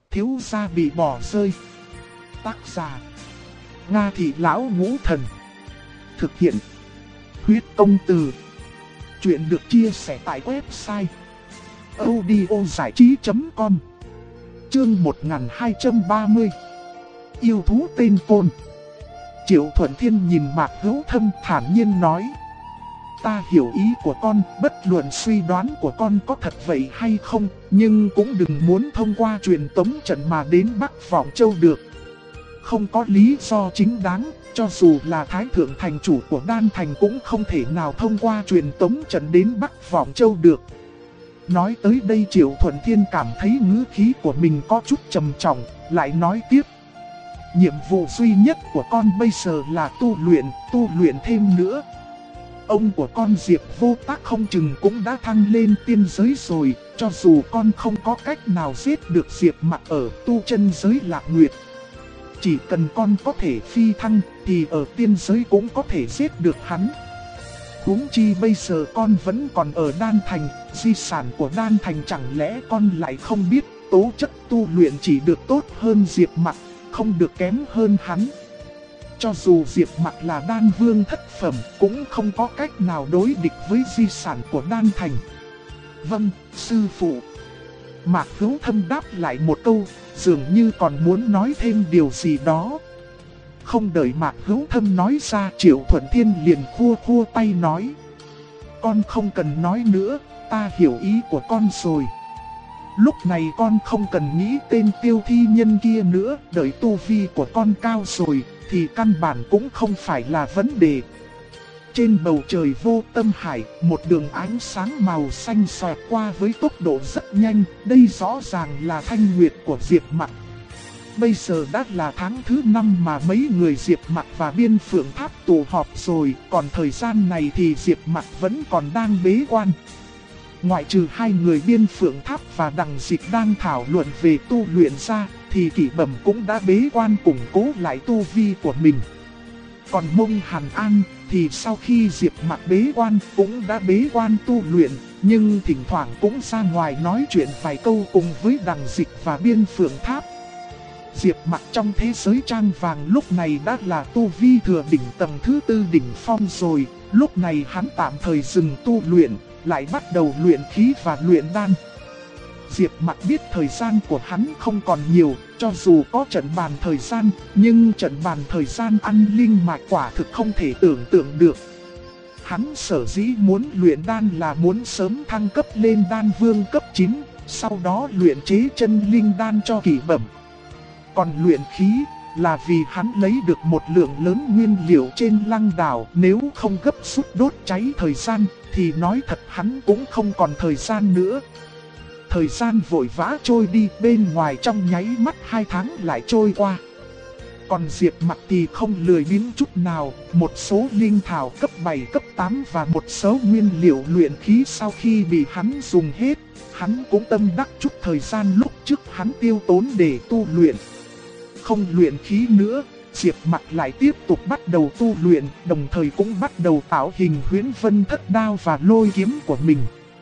Thiếu gia bị bỏ rơi. Tác giả: Nga Thị Lão Ngũ Thần. Thực hiện: Huyết Công Từ. Chuyện được chia sẻ tại website audiozảichí.com. Chương 1230. Yêu thú tên Côn. Triệu Thuận Thiên nhìn Mạc Hữu Thâm thản nhiên nói: ta hiểu ý của con, bất luận suy đoán của con có thật vậy hay không, nhưng cũng đừng muốn thông qua truyền tống trận mà đến Bắc Vọng Châu được. Không có lý do chính đáng, cho dù là Thái Thượng Thành chủ của Đan Thành cũng không thể nào thông qua truyền tống trận đến Bắc Vọng Châu được. Nói tới đây Triệu Thuận Thiên cảm thấy ngữ khí của mình có chút trầm trọng, lại nói tiếp: nhiệm vụ duy nhất của con bây giờ là tu luyện thêm nữa. Ông của con Diệp Vô Tác không chừng cũng đã thăng lên tiên giới rồi, cho dù con không có cách nào giết được Diệp Mặc ở tu chân giới Lạc Nguyệt. Chỉ cần con có thể phi thăng thì ở tiên giới cũng có thể giết được hắn. Huống chi bây giờ con vẫn còn ở Đan Thành, di sản của Đan Thành chẳng lẽ con lại không biết tố chất tu luyện chỉ được tốt hơn Diệp Mặc, không được kém hơn hắn. Cho dù Diệp Mặc là đan vương thất phẩm cũng không có cách nào đối địch với di sản của Đan Thành. Vâng, sư phụ. Mạc Hữu Thâm đáp lại một câu, dường như còn muốn nói thêm điều gì đó. Không đợi Mạc Hữu Thâm nói ra, Triệu Thuận Thiên liền khua tay nói: con không cần nói nữa, ta hiểu ý của con rồi. Lúc này con không cần nghĩ tên Tiêu Thi Nhân kia nữa, đợi tu vi của con cao rồi thì căn bản cũng không phải là vấn đề. Trên bầu trời vô tâm hải, một đường ánh sáng màu xanh xoẹt qua với tốc độ rất nhanh, đây rõ ràng là thanh nguyệt của Diệp Mặc. Bây giờ đã là tháng thứ 5 mà mấy người Diệp Mặc và Biên Phượng Tháp tụ họp rồi, còn thời gian này thì Diệp Mặc vẫn còn đang bế quan. Ngoại trừ hai người Biên Phượng Tháp và Đằng Dịch đang thảo luận về tu luyện ra, thì Kỷ Bẩm cũng đã bế quan củng cố lại tu vi của mình. Còn Mông Hàn An thì sau khi Diệp Mặc bế quan cũng đã bế quan tu luyện, nhưng thỉnh thoảng cũng ra ngoài nói chuyện vài câu cùng với Đằng Dịch và Biên Phượng Tháp. Diệp Mặc trong thế giới trang vàng lúc này đã là tu vi thừa đỉnh tầng thứ 4 đỉnh phong rồi, lúc này hắn tạm thời dừng tu luyện, lại bắt đầu luyện khí và luyện đan. Diệp Mặc biết thời gian của hắn không còn nhiều, cho dù có trận bàn thời gian, nhưng trận bàn thời gian ăn linh mạch quả thực không thể tưởng tượng được. Hắn sở dĩ muốn luyện đan là muốn sớm thăng cấp lên đan vương cấp 9, sau đó luyện chế chân linh đan cho Kỷ Bẩm. Còn luyện khí là vì hắn lấy được một lượng lớn nguyên liệu trên Lăng Đảo, nếu không gấp rút đốt cháy thời gian thì nói thật hắn cũng không còn thời gian nữa. Thời gian vội vã trôi đi, bên ngoài trong nháy mắt 2 tháng lại trôi qua. Còn Diệp Mặc thì không lười biếng chút nào, một số linh thảo cấp 7 cấp 8 và một số nguyên liệu luyện khí sau khi bị hắn dùng hết, hắn cũng tâm đắc chút thời gian lúc trước hắn tiêu tốn để tu luyện. Không luyện khí nữa, Diệp Mặc lại tiếp tục bắt đầu tu luyện, đồng thời cũng bắt đầu tạo hình Huyễn Vân Thất Đao và lôi kiếm của mình.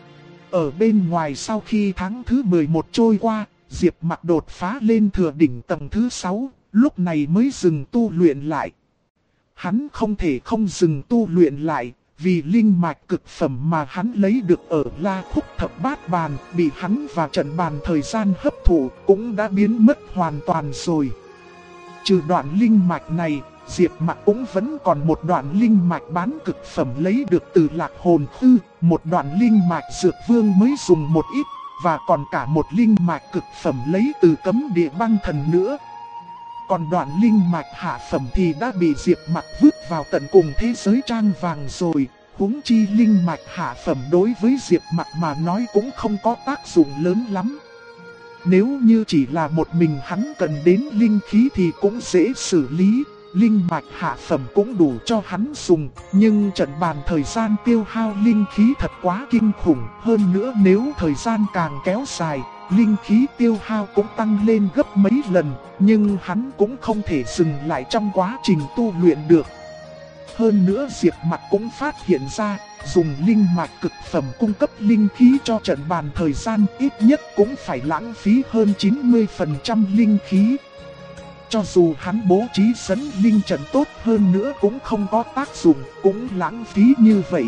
Ở bên ngoài sau khi tháng thứ 11 trôi qua, Diệp Mặc đột phá lên thừa đỉnh tầng thứ 6, lúc này mới dừng tu luyện lại. Hắn không thể không dừng tu luyện lại, vì linh mạch cực phẩm mà hắn lấy được ở La Khúc Thập Bát Bàn bị hắn và trận bàn thời gian hấp thụ cũng đã biến mất hoàn toàn rồi. Trừ đoạn linh mạch này, Diệp Mặc cũng vẫn còn một đoạn linh mạch bán cực phẩm lấy được từ Lạc Hồn Tư, một đoạn linh mạch Dược Vương mới dùng một ít, và còn cả một linh mạch cực phẩm lấy từ Cấm Địa Băng Thần nữa. Còn đoạn linh mạch hạ phẩm thì đã bị Diệp Mặc vứt vào tận cùng thế giới trang vàng rồi, huống chi linh mạch hạ phẩm đối với Diệp Mặc mà nói cũng không có tác dụng lớn lắm. Nếu như chỉ là một mình hắn cần đến linh khí thì cũng dễ xử lý, linh mạch hạ phẩm cũng đủ cho hắn dùng, nhưng trận bàn thời gian tiêu hao linh khí thật quá kinh khủng, hơn nữa nếu thời gian càng kéo dài, linh khí tiêu hao cũng tăng lên gấp mấy lần, nhưng hắn cũng không thể dừng lại trong quá trình tu luyện được. Hơn nữa Diệp Mặc cũng phát hiện ra, dùng linh mạch cực phẩm cung cấp linh khí cho trận bàn thời gian ít nhất cũng phải lãng phí hơn 90% linh khí. Cho dù hắn bố trí dẫn linh trận tốt hơn nữa cũng không có tác dụng, cũng lãng phí như vậy.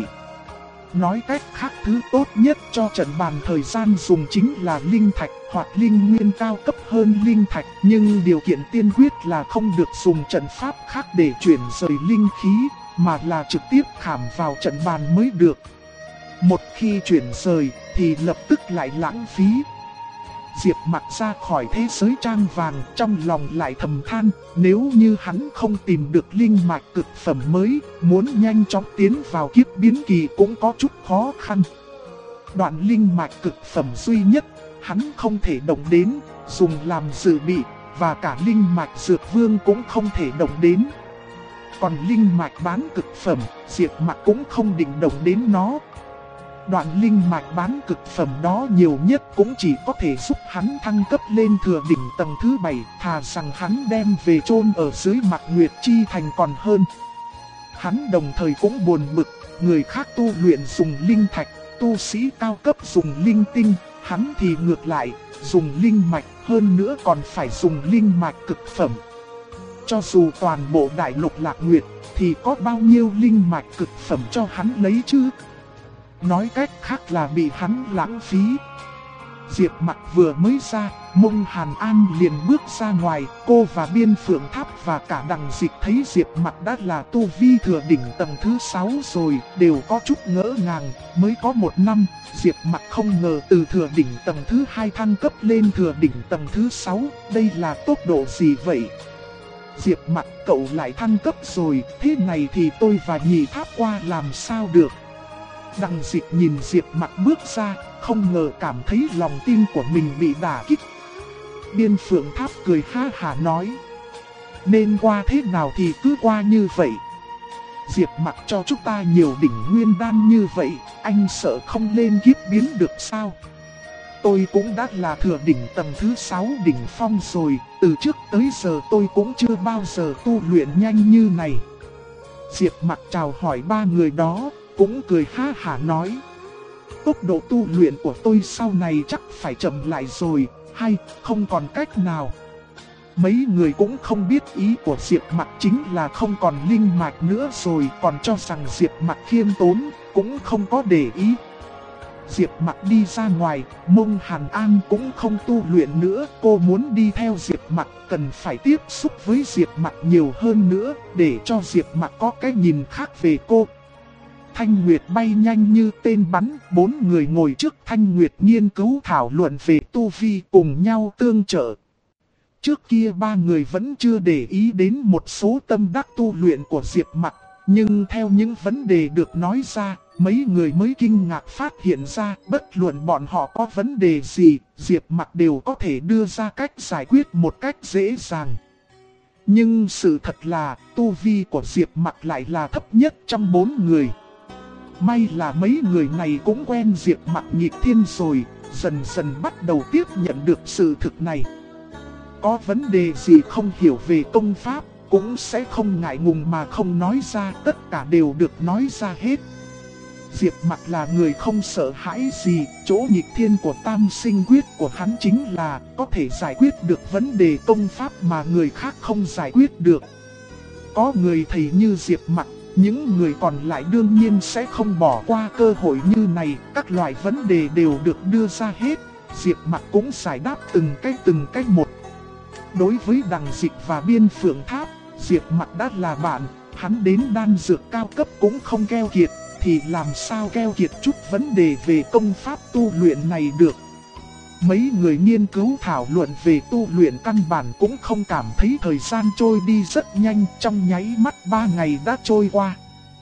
Nói cách khác, thứ tốt nhất cho trận bàn thời gian dùng chính là linh thạch hoặc linh nguyên cao cấp hơn linh thạch. Nhưng điều kiện tiên quyết là không được dùng trận pháp khác để chuyển rời linh khí, mà là trực tiếp khảm vào trận bàn mới được. Một khi chuyển rời thì lập tức lại lãng phí. Diệp Mặc ra khỏi thế giới trang vàng, trong lòng lại thầm than, nếu như hắn không tìm được linh mạch cực phẩm mới, muốn nhanh chóng tiến vào kiếp biến kỳ cũng có chút khó khăn. Đoạn linh mạch cực phẩm duy nhất, hắn không thể động đến, dùng làm dự bị, và cả linh mạch dược vương cũng không thể động đến. Còn linh mạch bán cực phẩm, Diệp Mặc cũng không định động đến nó. Đoạn linh mạch bán cực phẩm đó nhiều nhất cũng chỉ có thể giúp hắn thăng cấp lên thừa đỉnh tầng thứ 7, thà rằng hắn đem về chôn ở dưới mặt Nguyệt Chi Thành còn hơn. Hắn đồng thời cũng buồn bực, người khác tu luyện dùng linh thạch, tu sĩ cao cấp dùng linh tinh, hắn thì ngược lại, dùng linh mạch, hơn nữa còn phải dùng linh mạch cực phẩm. Cho dù toàn bộ đại lục Lạc Nguyệt, thì có bao nhiêu linh mạch cực phẩm cho hắn lấy chứ? Nói cách khác là bị hắn lãng phí. Diệp Mặc vừa mới ra, Mông Hàn An liền bước ra ngoài. Cô và Biên Phượng Tháp và cả Đằng Dịch thấy Diệp Mặc đã là tu vi thừa đỉnh tầng thứ 6 rồi, đều có chút ngỡ ngàng. Mới có 1 năm, Diệp Mặc không ngờ từ thừa đỉnh tầng thứ 2 thăng cấp lên thừa đỉnh tầng thứ 6. Đây là tốc độ gì vậy? Diệp Mặc, cậu lại thăng cấp rồi, thế này thì tôi và Nhị Tháp qua làm sao được? Đằng Dịch nhìn Diệp Mặc bước ra, không ngờ cảm thấy lòng tin của mình bị đả kích. Biên Phượng Tháp cười ha hả nói, nên qua thế nào thì cứ qua như vậy. Diệp Mặc cho chúng ta nhiều đỉnh nguyên đan như vậy, anh sợ không lên kiếp biến được sao? Tôi cũng đã là thừa đỉnh tầng thứ 6 đỉnh phong rồi, từ trước tới giờ tôi cũng chưa bao giờ tu luyện nhanh như này. Diệp Mặc chào hỏi 3 người đó, cũng cười ha hả nói, tốc độ tu luyện của tôi sau này chắc phải chậm lại rồi, hay không còn cách nào. Mấy người cũng không biết ý của Diệp Mặc chính là không còn linh mạch nữa rồi, còn cho rằng Diệp Mặc khiêm tốn, cũng không có để ý. Diệp Mặc đi ra ngoài, Mông Hàn An cũng không tu luyện nữa, cô muốn đi theo Diệp Mặc, cần phải tiếp xúc với Diệp Mặc nhiều hơn nữa, để cho Diệp Mặc có cái nhìn khác về cô. Thanh Nguyệt bay nhanh như tên bắn, 4 người ngồi trước Thanh Nguyệt nghiên cứu thảo luận về tu vi, cùng nhau tương trợ. Trước kia 3 người vẫn chưa để ý đến một số tâm đắc tu luyện của Diệp Mặc, nhưng theo những vấn đề được nói ra, mấy người mới kinh ngạc phát hiện ra, bất luận bọn họ có vấn đề gì, Diệp Mặc đều có thể đưa ra cách giải quyết một cách dễ dàng. Nhưng sự thật là, tu vi của Diệp Mặc lại là thấp nhất trong 4 người. May là mấy người này cũng quen Diệp Mặc nghịch thiên rồi, dần dần bắt đầu tiếp nhận được sự thực này. Có vấn đề gì không hiểu về công pháp, cũng sẽ không ngại ngùng mà không nói ra, tất cả đều được nói ra hết. Diệp Mặc là người không sợ hãi gì, chỗ nghịch thiên của tam sinh quyết của hắn chính là có thể giải quyết được vấn đề công pháp mà người khác không giải quyết được. Có người thầy như Diệp Mặc, những người còn lại đương nhiên sẽ không bỏ qua cơ hội như này, các loại vấn đề đều được đưa ra hết, Diệp Mặc cũng giải đáp từng cách một. Đối với Đằng Dịch và Biên Phượng Tháp, Diệp Mặc đã là bạn, hắn đến đan dược cao cấp cũng không keo kiệt, thì làm sao keo kiệt chút vấn đề về công pháp tu luyện này được. Mấy người nghiên cứu thảo luận về tu luyện căn bản cũng không cảm thấy thời gian trôi đi rất nhanh, trong nháy mắt 3 ngày đã trôi qua.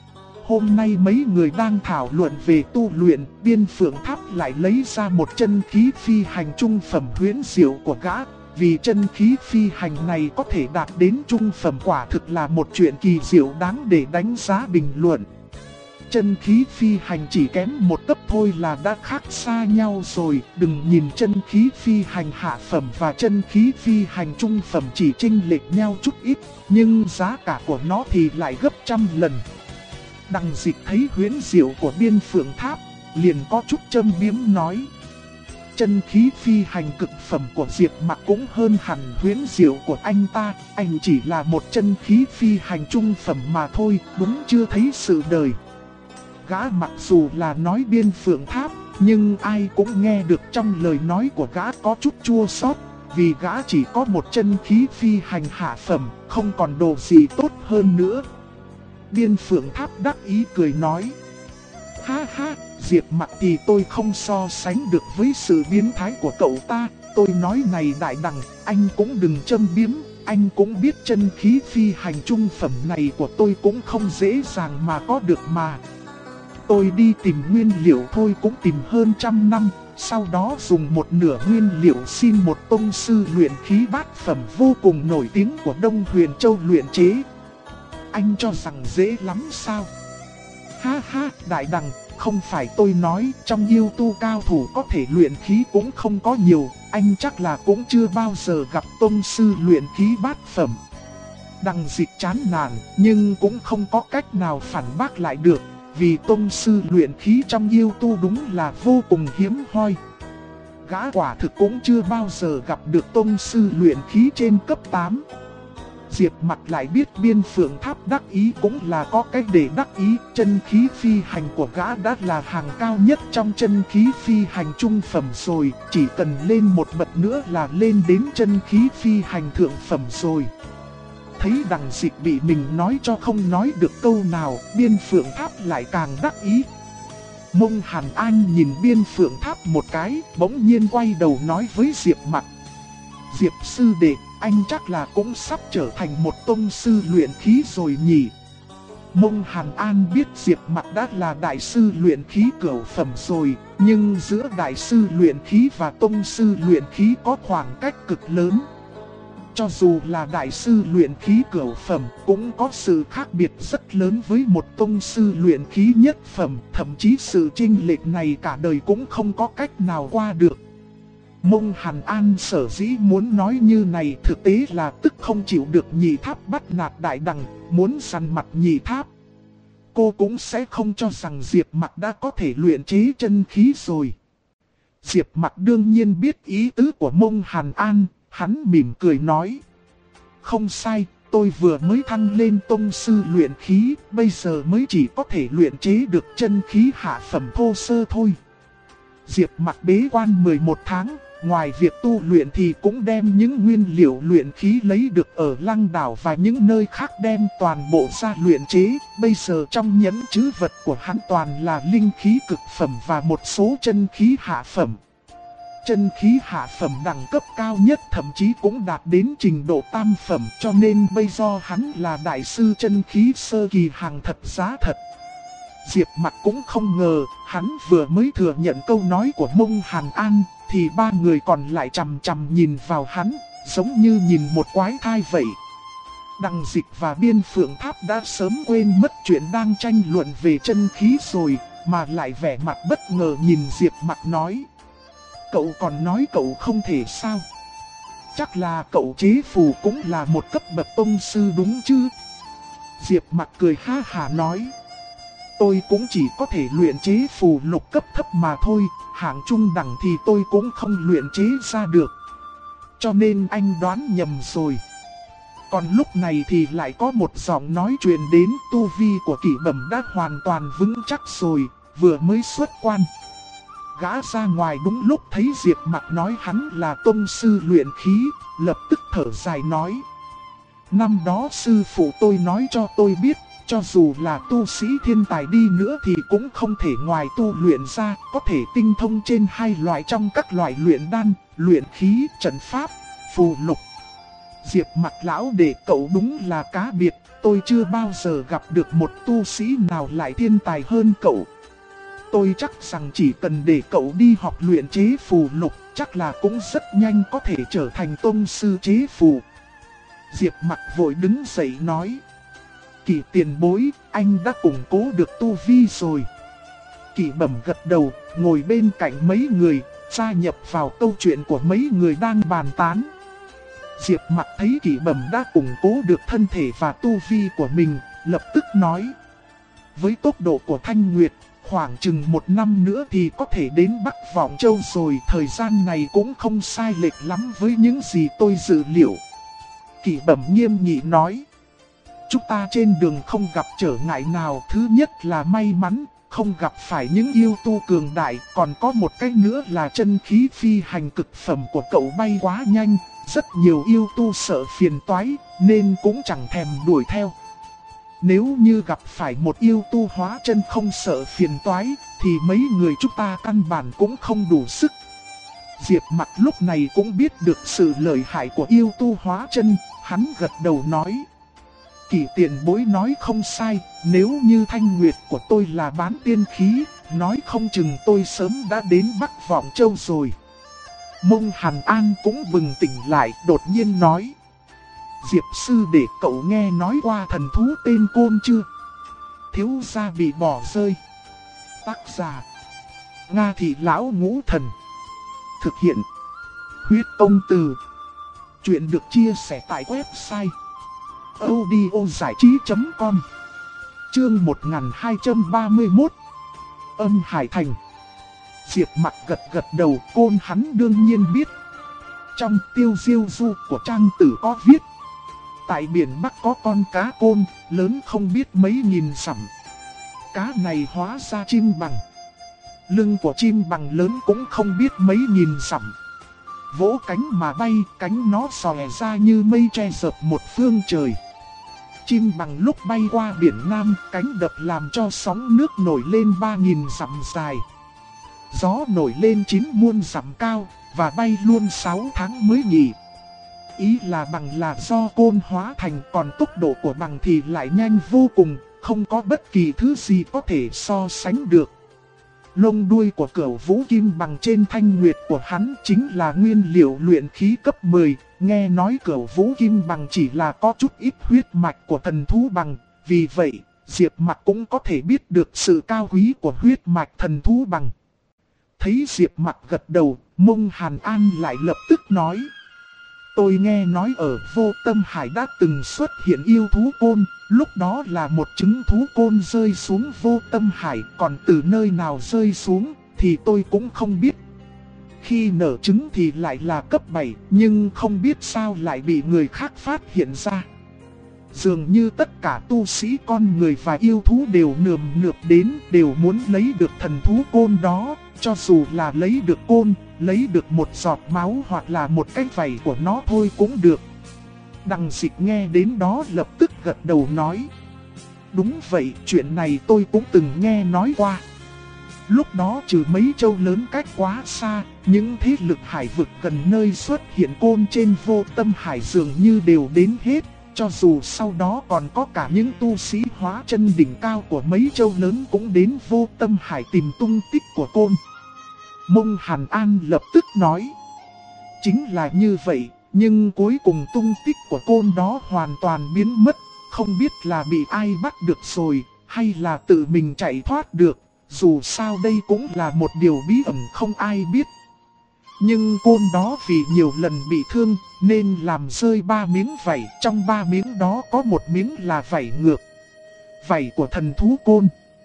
Hôm nay mấy người đang thảo luận về tu luyện, Biên Phượng Tháp lại lấy ra một chân khí phi hành trung phẩm huyễn diệu của gã. Vì chân khí phi hành này có thể đạt đến trung phẩm quả thực là một chuyện kỳ diệu đáng để đánh giá bình luận. Chân khí phi hành chỉ kém một cấp thôi là đã khác xa nhau rồi. Đừng nhìn chân khí phi hành hạ phẩm và chân khí phi hành trung phẩm chỉ chênh lệch nhau chút ít, nhưng giá cả của nó thì lại gấp trăm lần. Đằng Dịch thấy huyễn diệu của Biên Phượng Tháp, liền có chút châm biếm nói. Chân khí phi hành cực phẩm của Diệp Mặc cũng hơn hẳn huyễn diệu của anh ta, anh chỉ là một chân khí phi hành trung phẩm mà thôi, đúng chưa thấy sự đời. Gã mặc dù là nói Biên Phượng Tháp, nhưng ai cũng nghe được trong lời nói của gã có chút chua xót, vì gã chỉ có một chân khí phi hành hạ phẩm, không còn đồ gì tốt hơn nữa. Biên Phượng Tháp đắc ý cười nói. Ha ha, Diệp Mặc thì tôi không so sánh được với sự biến thái của cậu ta. Tôi nói này đại đằng, anh cũng đừng châm biếm. Anh cũng biết chân khí phi hành trung phẩm này của tôi cũng không dễ dàng mà có được mà. Tôi đi tìm nguyên liệu thôi cũng tìm hơn 100 năm. Sau đó dùng một nửa nguyên liệu xin một tông sư luyện khí bát phẩm vô cùng nổi tiếng của Đông Huyền Châu luyện chế. Anh cho rằng dễ lắm sao? Ha ha, đại đằng, không phải tôi nói trong yêu tu cao thủ có thể luyện khí cũng không có nhiều, anh chắc là cũng chưa bao giờ gặp tông sư luyện khí bát phẩm. Đằng Dịch chán nản, nhưng cũng không có cách nào phản bác lại được, vì tông sư luyện khí trong yêu tu đúng là vô cùng hiếm hoi. Gã quả thực cũng chưa bao giờ gặp được tông sư luyện khí trên cấp 8. Diệp Mặc lại biết Biên Phượng Tháp đắc ý cũng là có cách để đắc ý. Chân khí phi hành của gã đã là hàng cao nhất trong chân khí phi hành trung phẩm rồi. Chỉ cần lên một bậc nữa là lên đến chân khí phi hành thượng phẩm rồi. Thấy Đằng Dịch bị mình nói cho không nói được câu nào, Biên Phượng Tháp lại càng đắc ý. Mông Hàn Anh nhìn Biên Phượng Tháp một cái, bỗng nhiên quay đầu nói với Diệp Mặc. Diệp sư đệ, anh chắc là cũng sắp trở thành một tông sư luyện khí rồi nhỉ? Mông Hàn An biết Diệp Mặc đã là đại sư luyện khí cửu phẩm rồi, nhưng giữa đại sư luyện khí và tông sư luyện khí có khoảng cách cực lớn. Cho dù là đại sư luyện khí cửu phẩm cũng có sự khác biệt rất lớn với một tông sư luyện khí nhất phẩm, thậm chí sự chênh lệch này cả đời cũng không có cách nào qua được. Mông Hàn An sở dĩ muốn nói như này thực tế là tức không chịu được Nhị Tháp bắt nạt đại đằng, muốn săn mặt Nhị Tháp. Cô cũng sẽ không cho rằng Diệp Mặc đã có thể luyện chế chân khí rồi. Diệp Mặc đương nhiên biết ý tứ của Mông Hàn An, hắn mỉm cười nói. Không sai, tôi vừa mới thăng lên tông sư luyện khí, bây giờ mới chỉ có thể luyện chế được chân khí hạ phẩm thô sơ thôi. Diệp Mặc bế quan 11 tháng. Ngoài việc tu luyện thì cũng đem những nguyên liệu luyện khí lấy được ở Lăng Đảo và những nơi khác đem toàn bộ ra luyện chế. Bây giờ trong nhẫn trữ vật của hắn toàn là linh khí cực phẩm và một số chân khí hạ phẩm. Chân khí hạ phẩm đẳng cấp cao nhất thậm chí cũng đạt đến trình độ tam phẩm, cho nên bây giờ hắn là đại sư chân khí sơ kỳ hàng thật giá thật. Diệp Mặc cũng không ngờ, hắn vừa mới thừa nhận câu nói của Mông Hàn An, thì ba người còn lại chằm chằm nhìn vào hắn, giống như nhìn một quái thai vậy. Đằng Dịch và Biên Phượng Tháp đã sớm quên mất chuyện đang tranh luận về chân khí rồi, mà lại vẻ mặt bất ngờ nhìn Diệp Mặc nói. Cậu còn nói cậu không thể sao? Chắc là cậu chế phù cũng là một cấp bậc tông sư đúng chứ? Diệp Mặc cười ha hả nói. Tôi cũng chỉ có thể luyện chế phù lục cấp thấp mà thôi, hạng trung đẳng thì tôi cũng không luyện chế ra được. Cho nên anh đoán nhầm rồi. Còn lúc này thì lại có một giọng nói truyền đến, tu vi của Kỷ Bẩm đã hoàn toàn vững chắc rồi, vừa mới xuất quan. Gã ra ngoài đúng lúc thấy Diệp Mặc nói hắn là tông sư luyện khí, lập tức thở dài nói. Năm đó sư phụ tôi nói cho tôi biết, cho dù là tu sĩ thiên tài đi nữa thì cũng không thể ngoài tu luyện ra, có thể tinh thông trên hai loại trong các loại luyện đan, luyện khí, trận pháp, phù lục. Diệp Mặc lão đệ cậu đúng là cá biệt, tôi chưa bao giờ gặp được một tu sĩ nào lại thiên tài hơn cậu. Tôi chắc rằng chỉ cần để cậu đi học luyện chế phù lục, chắc là cũng rất nhanh có thể trở thành tông sư chế phù. Diệp Mặc vội đứng dậy nói. Kỷ tiền bối, anh đã củng cố được tu vi rồi. Kỷ Bẩm gật đầu, ngồi bên cạnh mấy người, gia nhập vào câu chuyện của mấy người đang bàn tán. Diệp Mặc thấy Kỷ Bẩm đã củng cố được thân thể và tu vi của mình, lập tức nói. Với tốc độ của Thanh Nguyệt, khoảng chừng 1 năm nữa thì có thể đến Bắc Vọng Châu rồi. Thời gian này cũng không sai lệch lắm với những gì tôi dự liệu. Kỷ Bẩm nghiêm nghị nói. Chúng ta trên đường không gặp trở ngại nào. Thứ nhất là may mắn, không gặp phải những yêu tu cường đại. Còn có một cái nữa là chân khí phi hành cực phẩm của cậu bay quá nhanh. Rất nhiều yêu tu sợ phiền toái, nên cũng chẳng thèm đuổi theo. Nếu như gặp phải một yêu tu hóa chân không sợ phiền toái, thì mấy người chúng ta căn bản cũng không đủ sức. Diệp Mặc lúc này cũng biết được sự lợi hại của yêu tu hóa chân, hắn gật đầu nói. Kỷ tiền bối nói không sai, nếu như Thanh Nguyệt của tôi là bán tiên khí, nói không chừng tôi sớm đã đến Bắc Vọng Châu rồi. Mông Hàn An cũng bừng tỉnh lại, đột nhiên nói. Diệp sư để cậu nghe nói qua thần thú tên Côn chưa? Thiếu gia bị bỏ rơi. Tác giả Nga Thị Lão Ngũ Thần. Thực hiện Huyết Công Từ. Chuyện được chia sẻ tại website audiozảichí.com. Chương 1231. Âm Hải Thành. Diệp Mặc gật đầu, Côn hắn đương nhiên biết. Trong Tiêu Diêu Du của Trang Tử có viết. Tại biển Bắc có con cá Côn, lớn không biết mấy nghìn dặm. Cá này hóa ra chim bằng. Lưng của chim bằng lớn cũng không biết mấy nghìn dặm. Vỗ cánh mà bay, cánh nó xòe ra như mây che dập một phương trời. Chim bằng lúc bay qua biển Nam, cánh đập làm cho sóng nước nổi lên 3000 dặm dài. Gió nổi lên 9 muôn dặm cao, và bay luôn 6 tháng mới nghỉ. Ý là bằng là do Côn hóa thành, còn tốc độ của bằng thì lại nhanh vô cùng, không có bất kỳ thứ gì có thể so sánh được. Lông đuôi của Cửu Vũ Kim Bằng trên thanh nguyệt của hắn chính là nguyên liệu luyện khí cấp 10, nghe nói Cửu Vũ Kim Bằng chỉ là có chút ít huyết mạch của thần thú bằng, vì vậy Diệp Mặc cũng có thể biết được sự cao quý của huyết mạch thần thú bằng. Thấy Diệp Mặc gật đầu, Mông Hàn An lại lập tức nói. Tôi nghe nói ở Vô Tâm Hải đã từng xuất hiện yêu thú Côn, lúc đó là một trứng thú Côn rơi xuống Vô Tâm Hải, còn từ nơi nào rơi xuống thì tôi cũng không biết. Khi nở trứng thì lại là cấp 7, nhưng không biết sao lại bị người khác phát hiện ra. Dường như tất cả tu sĩ con người và yêu thú đều nườm nượp đến, đều muốn lấy được thần thú Côn đó, cho dù là lấy được Côn, lấy được một giọt máu hoặc là một cái vảy của nó thôi cũng được. Đằng Dịch nghe đến đó lập tức gật đầu nói. Đúng vậy, chuyện này tôi cũng từng nghe nói qua. Lúc đó trừ mấy châu lớn cách quá xa, những thế lực hải vực gần nơi xuất hiện Côn trên Vô Tâm Hải dường như đều đến hết. Cho dù sau đó còn có cả những tu sĩ hóa chân đỉnh cao của mấy châu lớn cũng đến Vô Tâm Hải tìm tung tích của Côn. Mông Hàn An lập tức nói. Chính là như vậy, nhưng cuối cùng tung tích của Côn đó hoàn toàn biến mất. Không biết là bị ai bắt được rồi, hay là tự mình chạy thoát được. Dù sao đây cũng là một điều bí ẩn không ai biết. Nhưng Côn đó vì nhiều lần bị thương nên làm rơi 3 miếng vảy. Trong 3 miếng đó có một miếng là vảy ngược, vảy của thần thú Côn.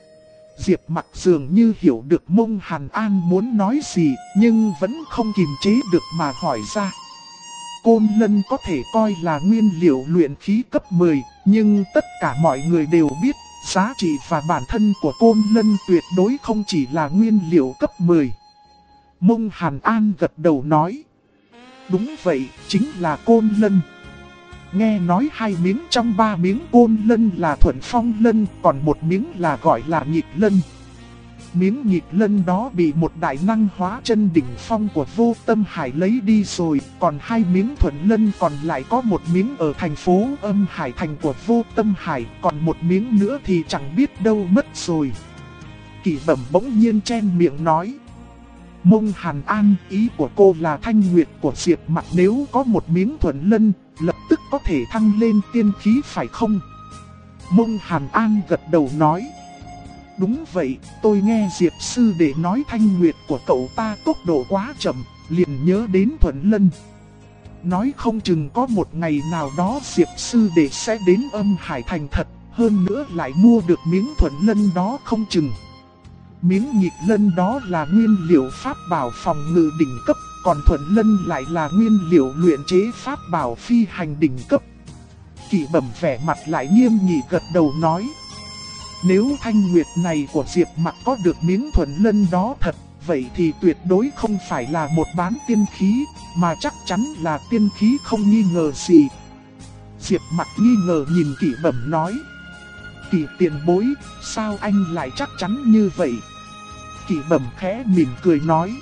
Diệp Mặc dường như hiểu được Mông Hàn An muốn nói gì, nhưng vẫn không kiềm chế được mà hỏi ra. Côn lân có thể coi là nguyên liệu luyện khí cấp 10, nhưng tất cả mọi người đều biết, giá trị và bản thân của Côn lân tuyệt đối không chỉ là nguyên liệu cấp 10. Mông Hàn An gật đầu nói. Đúng vậy, chính là Côn lân. Nghe nói 2 miếng trong 3 miếng Côn lân là thuần phong lân, còn một miếng là gọi là nhịp lân. Miếng nhịp lân đó bị một đại năng hóa chân đỉnh phong của Vô Tâm Hải lấy đi rồi, còn 2 miếng thuần lân còn lại có một miếng ở thành phố Âm Hải Thành của Vô Tâm Hải, còn một miếng nữa thì chẳng biết đâu mất rồi. Kỷ Bẩm bỗng nhiên chen miệng nói. Mông Hàn An, ý của cô là Thanh Nguyệt của Diệp Mặc nếu có một miếng thuần lân, lập tức có thể thăng lên tiên khí phải không? Mông Hàn An gật đầu nói. Đúng vậy, tôi nghe Diệp sư đệ nói thanh nguyệt của cậu ta tốc độ quá chậm, liền nhớ đến Thuận Lân. Nói không chừng có một ngày nào đó Diệp sư đệ sẽ đến Âm Hải Thành thật, hơn nữa lại mua được miếng Thuận Lân đó không chừng. Miếng nhịp lân đó là nguyên liệu pháp bảo phòng ngự đỉnh cấp, còn Thuận Lân lại là nguyên liệu luyện chế pháp bảo phi hành đỉnh cấp. Kỷ Bẩm vẻ mặt lại nghiêm nghị gật đầu nói. Nếu thanh nguyệt này của Diệp Mặc có được miếng Thuận Lân đó thật, vậy thì tuyệt đối không phải là một bán tiên khí, mà chắc chắn là tiên khí không nghi ngờ gì. Diệp Mặc nghi ngờ nhìn Kỷ Bẩm nói. Kỷ tiền bối, sao anh lại chắc chắn như vậy? Kỷ Bẩm khẽ mỉm cười nói.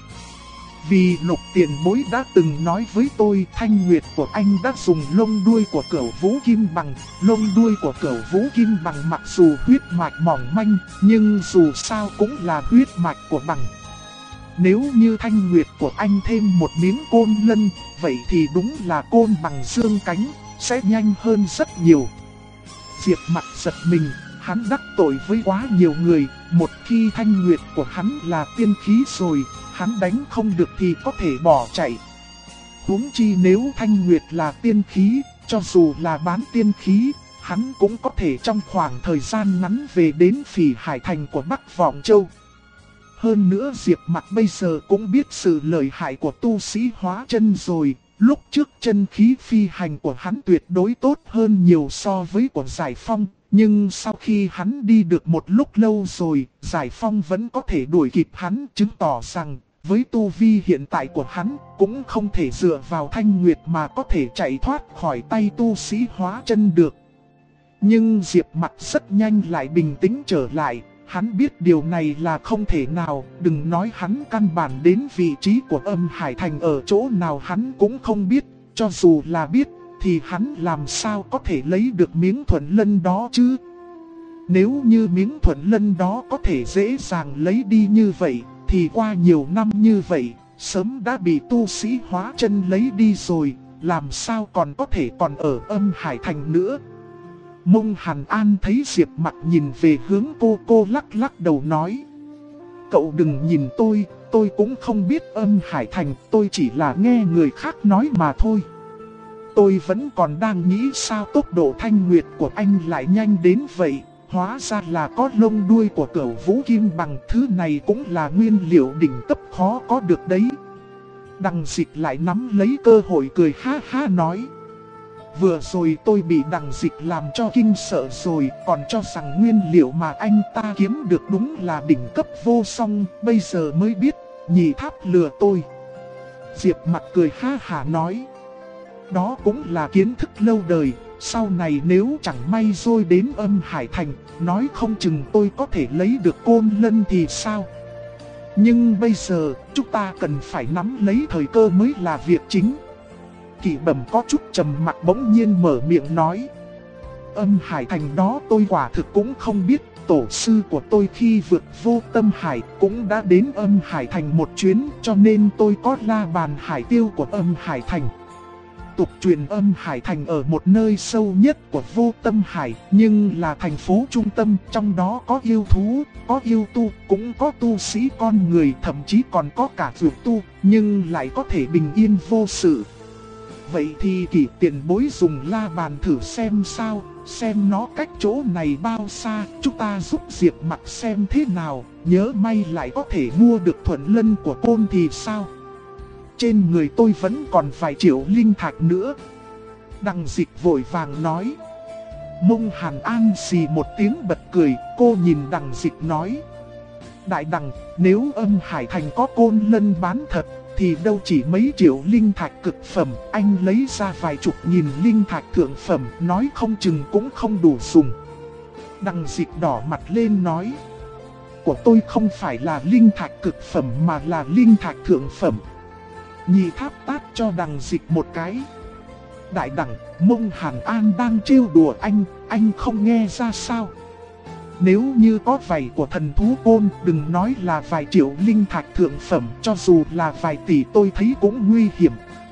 Vì Lục tiền bối đã từng nói với tôi thanh nguyệt của anh đã dùng lông đuôi của Cửu Vũ Kim Bằng. Lông đuôi của Cửu Vũ Kim Bằng mặc dù huyết mạch mỏng manh, nhưng dù sao cũng là huyết mạch của bằng. Nếu như thanh nguyệt của anh thêm một miếng côn lân, vậy thì đúng là côn bằng dương cánh, sẽ nhanh hơn rất nhiều. Diệp Mặc giật mình, hắn đắc tội với quá nhiều người, một khi thanh nguyệt của hắn là tiên khí rồi, hắn đánh không được thì có thể bỏ chạy. Huống chi nếu thanh nguyệt là tiên khí, cho dù là bán tiên khí, hắn cũng có thể trong khoảng thời gian ngắn về đến Phỉ Hải Thành của Bắc Vọng Châu. Hơn nữa Diệp Mặc bây giờ cũng biết sự lợi hại của tu sĩ hóa chân rồi. Lúc trước chân khí phi hành của hắn tuyệt đối tốt hơn nhiều so với của Giải Phong. Nhưng sau khi hắn đi được một lúc lâu rồi, Giải Phong vẫn có thể đuổi kịp hắn, chứng tỏ rằng với tu vi hiện tại của hắn cũng không thể dựa vào thanh nguyệt mà có thể chạy thoát khỏi tay tu sĩ hóa chân được. Nhưng Diệp Mặc rất nhanh lại bình tĩnh trở lại. Hắn biết điều này là không thể nào, đừng nói hắn căn bản đến vị trí của Âm Hải Thành ở chỗ nào hắn cũng không biết. Cho dù là biết, thì hắn làm sao có thể lấy được miếng Thuận Lân đó chứ? Nếu như miếng Thuận Lân đó có thể dễ dàng lấy đi như vậy, thì qua nhiều năm như vậy, sớm đã bị tu sĩ hóa chân lấy đi rồi, làm sao còn có thể còn ở Âm Hải Thành nữa? Mông Hàn An thấy Diệp Mặc nhìn về hướng cô lắc lắc đầu nói. Cậu đừng nhìn tôi cũng không biết Âm Hải Thành, tôi chỉ là nghe người khác nói mà thôi. Tôi vẫn còn đang nghĩ sao tốc độ thanh nguyệt của anh lại nhanh đến vậy, hóa ra là có lông đuôi của Cửu Vũ Kim Bằng, thứ này cũng là nguyên liệu đỉnh cấp khó có được đấy. Đằng Dịch lại nắm lấy cơ hội cười ha ha nói. Vừa rồi tôi bị Đằng Dịch làm cho kinh sợ rồi, còn cho rằng nguyên liệu mà anh ta kiếm được đúng là đỉnh cấp vô song, bây giờ mới biết, Nhị Tháp lừa tôi. Diệp Mặc cười ha hả nói. Đó cũng là kiến thức lâu đời, sau này nếu chẳng may rồi đến Âm Hải Thành, nói không chừng tôi có thể lấy được côn lân thì sao? Nhưng bây giờ, chúng ta cần phải nắm lấy thời cơ mới là việc chính. Kỷ Bẩm có chút trầm mặc bỗng nhiên mở miệng nói. Âm Hải Thành đó tôi quả thực cũng không biết, tổ sư của tôi khi vượt vô tâm hải cũng đã đến Âm Hải Thành một chuyến, cho nên tôi có la bàn hải tiêu của Âm Hải Thành. Tục truyền Âm Hải Thành ở một nơi sâu nhất của vô tâm hải, nhưng là thành phố trung tâm, trong đó có yêu thú, có yêu tu, cũng có tu sĩ con người, thậm chí còn có cả vượt tu, nhưng lại có thể bình yên vô sự. Vậy thì Kỷ tiền bối dùng la bàn thử xem sao, xem nó cách chỗ này bao xa, chúng ta giúp Diệp Mặc xem thế nào, nhớ may lại có thể mua được Thuận Lân của côn thì sao? Trên người tôi vẫn còn vài triệu linh thạch nữa. Đằng Dịch vội vàng nói. Mông Hàn An xì một tiếng bật cười, cô nhìn Đằng Dịch nói. Đại Đằng, nếu Âm Hải Thành có côn lân bán thật, thì đâu chỉ mấy triệu linh thạch cực phẩm, anh lấy ra vài chục nghìn linh thạch thượng phẩm, nói không chừng cũng không đủ dùng. Đằng Dịch đỏ mặt lên nói. Của tôi không phải là linh thạch cực phẩm mà là linh thạch thượng phẩm. Nhị Tháp tát cho Đằng Dịch một cái. Đại Đằng, Mông Hàn An đang trêu đùa anh không nghe ra sao? Nếu như có vảy của thần thú côn, đừng nói là vài triệu linh thạch thượng phẩm, cho dù là vài tỷ tôi thấy cũng nguy hiểm.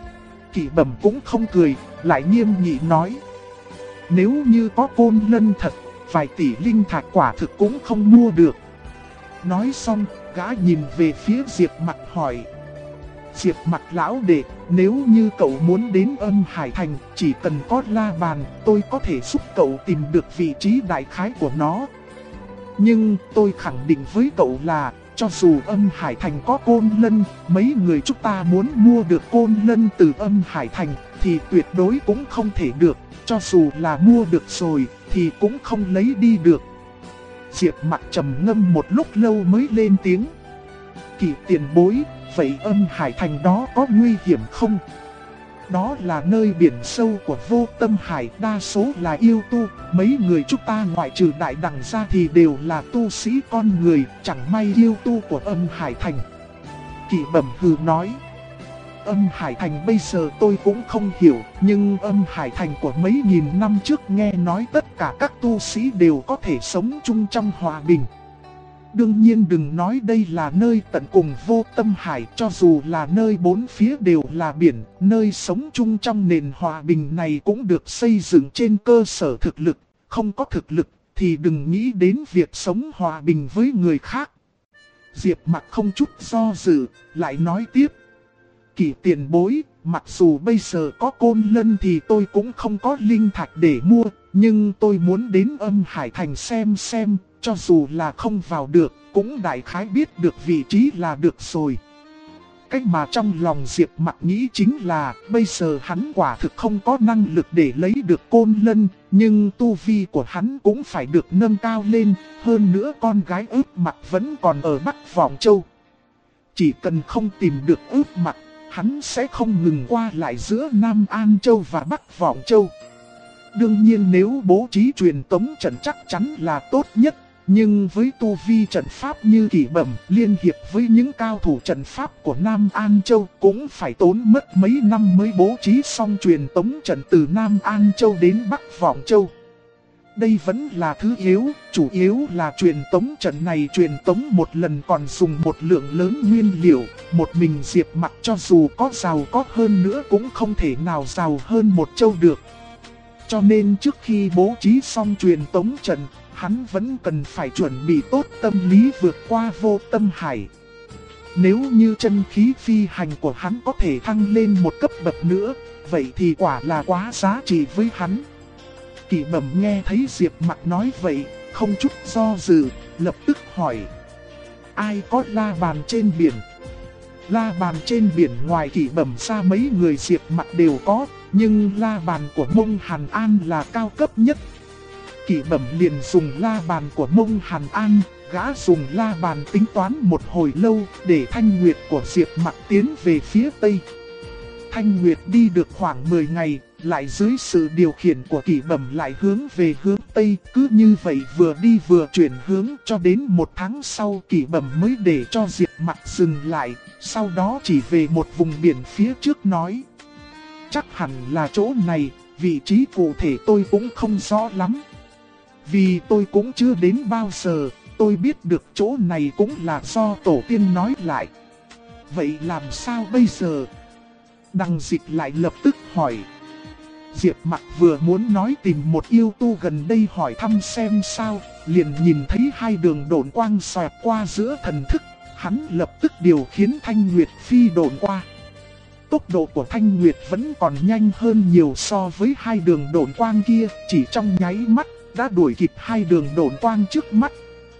Kỷ Bẩm cũng không cười, lại nghiêm nghị nói. Nếu như có côn lân thật, vài tỷ linh thạch quả thực cũng không mua được. Nói xong, gã nhìn về phía Diệp Mặc hỏi. Diệp Mặc lão đệ, nếu như cậu muốn đến Âm Hải Thành, chỉ cần có la bàn, tôi có thể giúp cậu tìm được vị trí đại khái của nó. Nhưng tôi khẳng định với cậu là, cho dù Âm Hải Thành có Côn Lân, mấy người chúng ta muốn mua được Côn Lân từ Âm Hải Thành thì tuyệt đối cũng không thể được. Cho dù là mua được rồi thì cũng không lấy đi được. Diệp Mặc trầm ngâm một lúc lâu mới lên tiếng. Kỷ tiền bối, vậy Âm Hải Thành đó có nguy hiểm không? Đó là nơi biển sâu của Vô Tâm Hải, đa số là yêu tu. Mấy người chúng ta ngoại trừ đại đẳng ra thì đều là tu sĩ con người, chẳng may yêu tu của Âm Hải Thành. Kỷ Bẩm hừ nói. Âm Hải Thành bây giờ tôi cũng không hiểu, nhưng Âm Hải Thành của mấy nghìn năm trước nghe nói tất cả các tu sĩ đều có thể sống chung trong hòa bình. Đương nhiên đừng nói đây là nơi tận cùng Vô Tâm Hải, cho dù là nơi bốn phía đều là biển, nơi sống chung trong nền hòa bình này cũng được xây dựng trên cơ sở thực lực, không có thực lực thì đừng nghĩ đến việc sống hòa bình với người khác. Diệp Mặc không chút do dự, lại nói tiếp. Kỷ tiền bối, mặc dù bây giờ có Côn Lân thì tôi cũng không có linh thạch để mua, nhưng tôi muốn đến Âm Hải Thành xem, cho dù là không vào được, cũng đại khái biết được vị trí là được rồi. Cách mà trong lòng Diệp Mặc nghĩ chính là, bây giờ hắn quả thực không có năng lực để lấy được Côn Lân, nhưng tu vi của hắn cũng phải được nâng cao lên, hơn nữa con gái Ước Mặc vẫn còn ở Bắc Vọng Châu. Chỉ cần không tìm được Ước Mặc, hắn sẽ không ngừng qua lại giữa Nam An Châu và Bắc Vọng Châu. Đương nhiên nếu bố trí truyền tống trận chắc chắn là tốt nhất, nhưng với tu vi trận pháp như Kỷ Bẩm liên hiệp với những cao thủ trận pháp của Nam An Châu cũng phải tốn mất mấy năm mới bố trí xong truyền tống trận từ Nam An Châu đến Bắc Vọng Châu. Đây vẫn là thứ yếu, chủ yếu là truyền tống trận này truyền tống một lần còn dùng một lượng lớn nguyên liệu, một mình Diệp Mặc cho dù có giàu có hơn nữa cũng không thể nào giàu hơn một châu được. Cho nên trước khi bố trí xong truyền tống trận, hắn vẫn cần phải chuẩn bị tốt tâm lý vượt qua Vô Tâm Hải. Nếu như chân khí phi hành của hắn có thể thăng lên một cấp bậc nữa, vậy thì quả là quá giá trị với hắn. Kỷ Bẩm nghe thấy Diệp Mặc nói vậy, không chút do dự, lập tức hỏi. Ai có la bàn trên biển? La bàn trên biển ngoài Kỷ Bẩm ra mấy người Diệp Mặc đều có, nhưng la bàn của Mông Hàn An là cao cấp nhất. Kỷ Bẩm liền dùng la bàn của Mông Hàn An, gã dùng la bàn tính toán một hồi lâu để Thanh Nguyệt của Diệp Mặc tiến về phía Tây. Thanh Nguyệt đi được khoảng 10 ngày, lại dưới sự điều khiển của Kỷ Bẩm lại hướng về hướng Tây, cứ như vậy vừa đi vừa chuyển hướng cho đến 1 tháng sau Kỷ Bẩm mới để cho Diệp Mặc dừng lại, sau đó chỉ về một vùng biển phía trước nói. Chắc hẳn là chỗ này, vị trí cụ thể tôi cũng không rõ lắm. Vì tôi cũng chưa đến bao giờ, tôi biết được chỗ này cũng là do tổ tiên nói lại. Vậy làm sao bây giờ? Đằng Dịch lại lập tức hỏi. Diệp Mặc vừa muốn nói tìm một yêu tu gần đây hỏi thăm xem sao, liền nhìn thấy 2 đường độn quang xoẹt qua giữa thần thức, hắn lập tức điều khiến Thanh Nguyệt phi độn qua. Tốc độ của Thanh Nguyệt vẫn còn nhanh hơn nhiều so với 2 đường độn quang kia, chỉ trong nháy mắt đã đuổi kịp 2 đường độn quang trước mắt.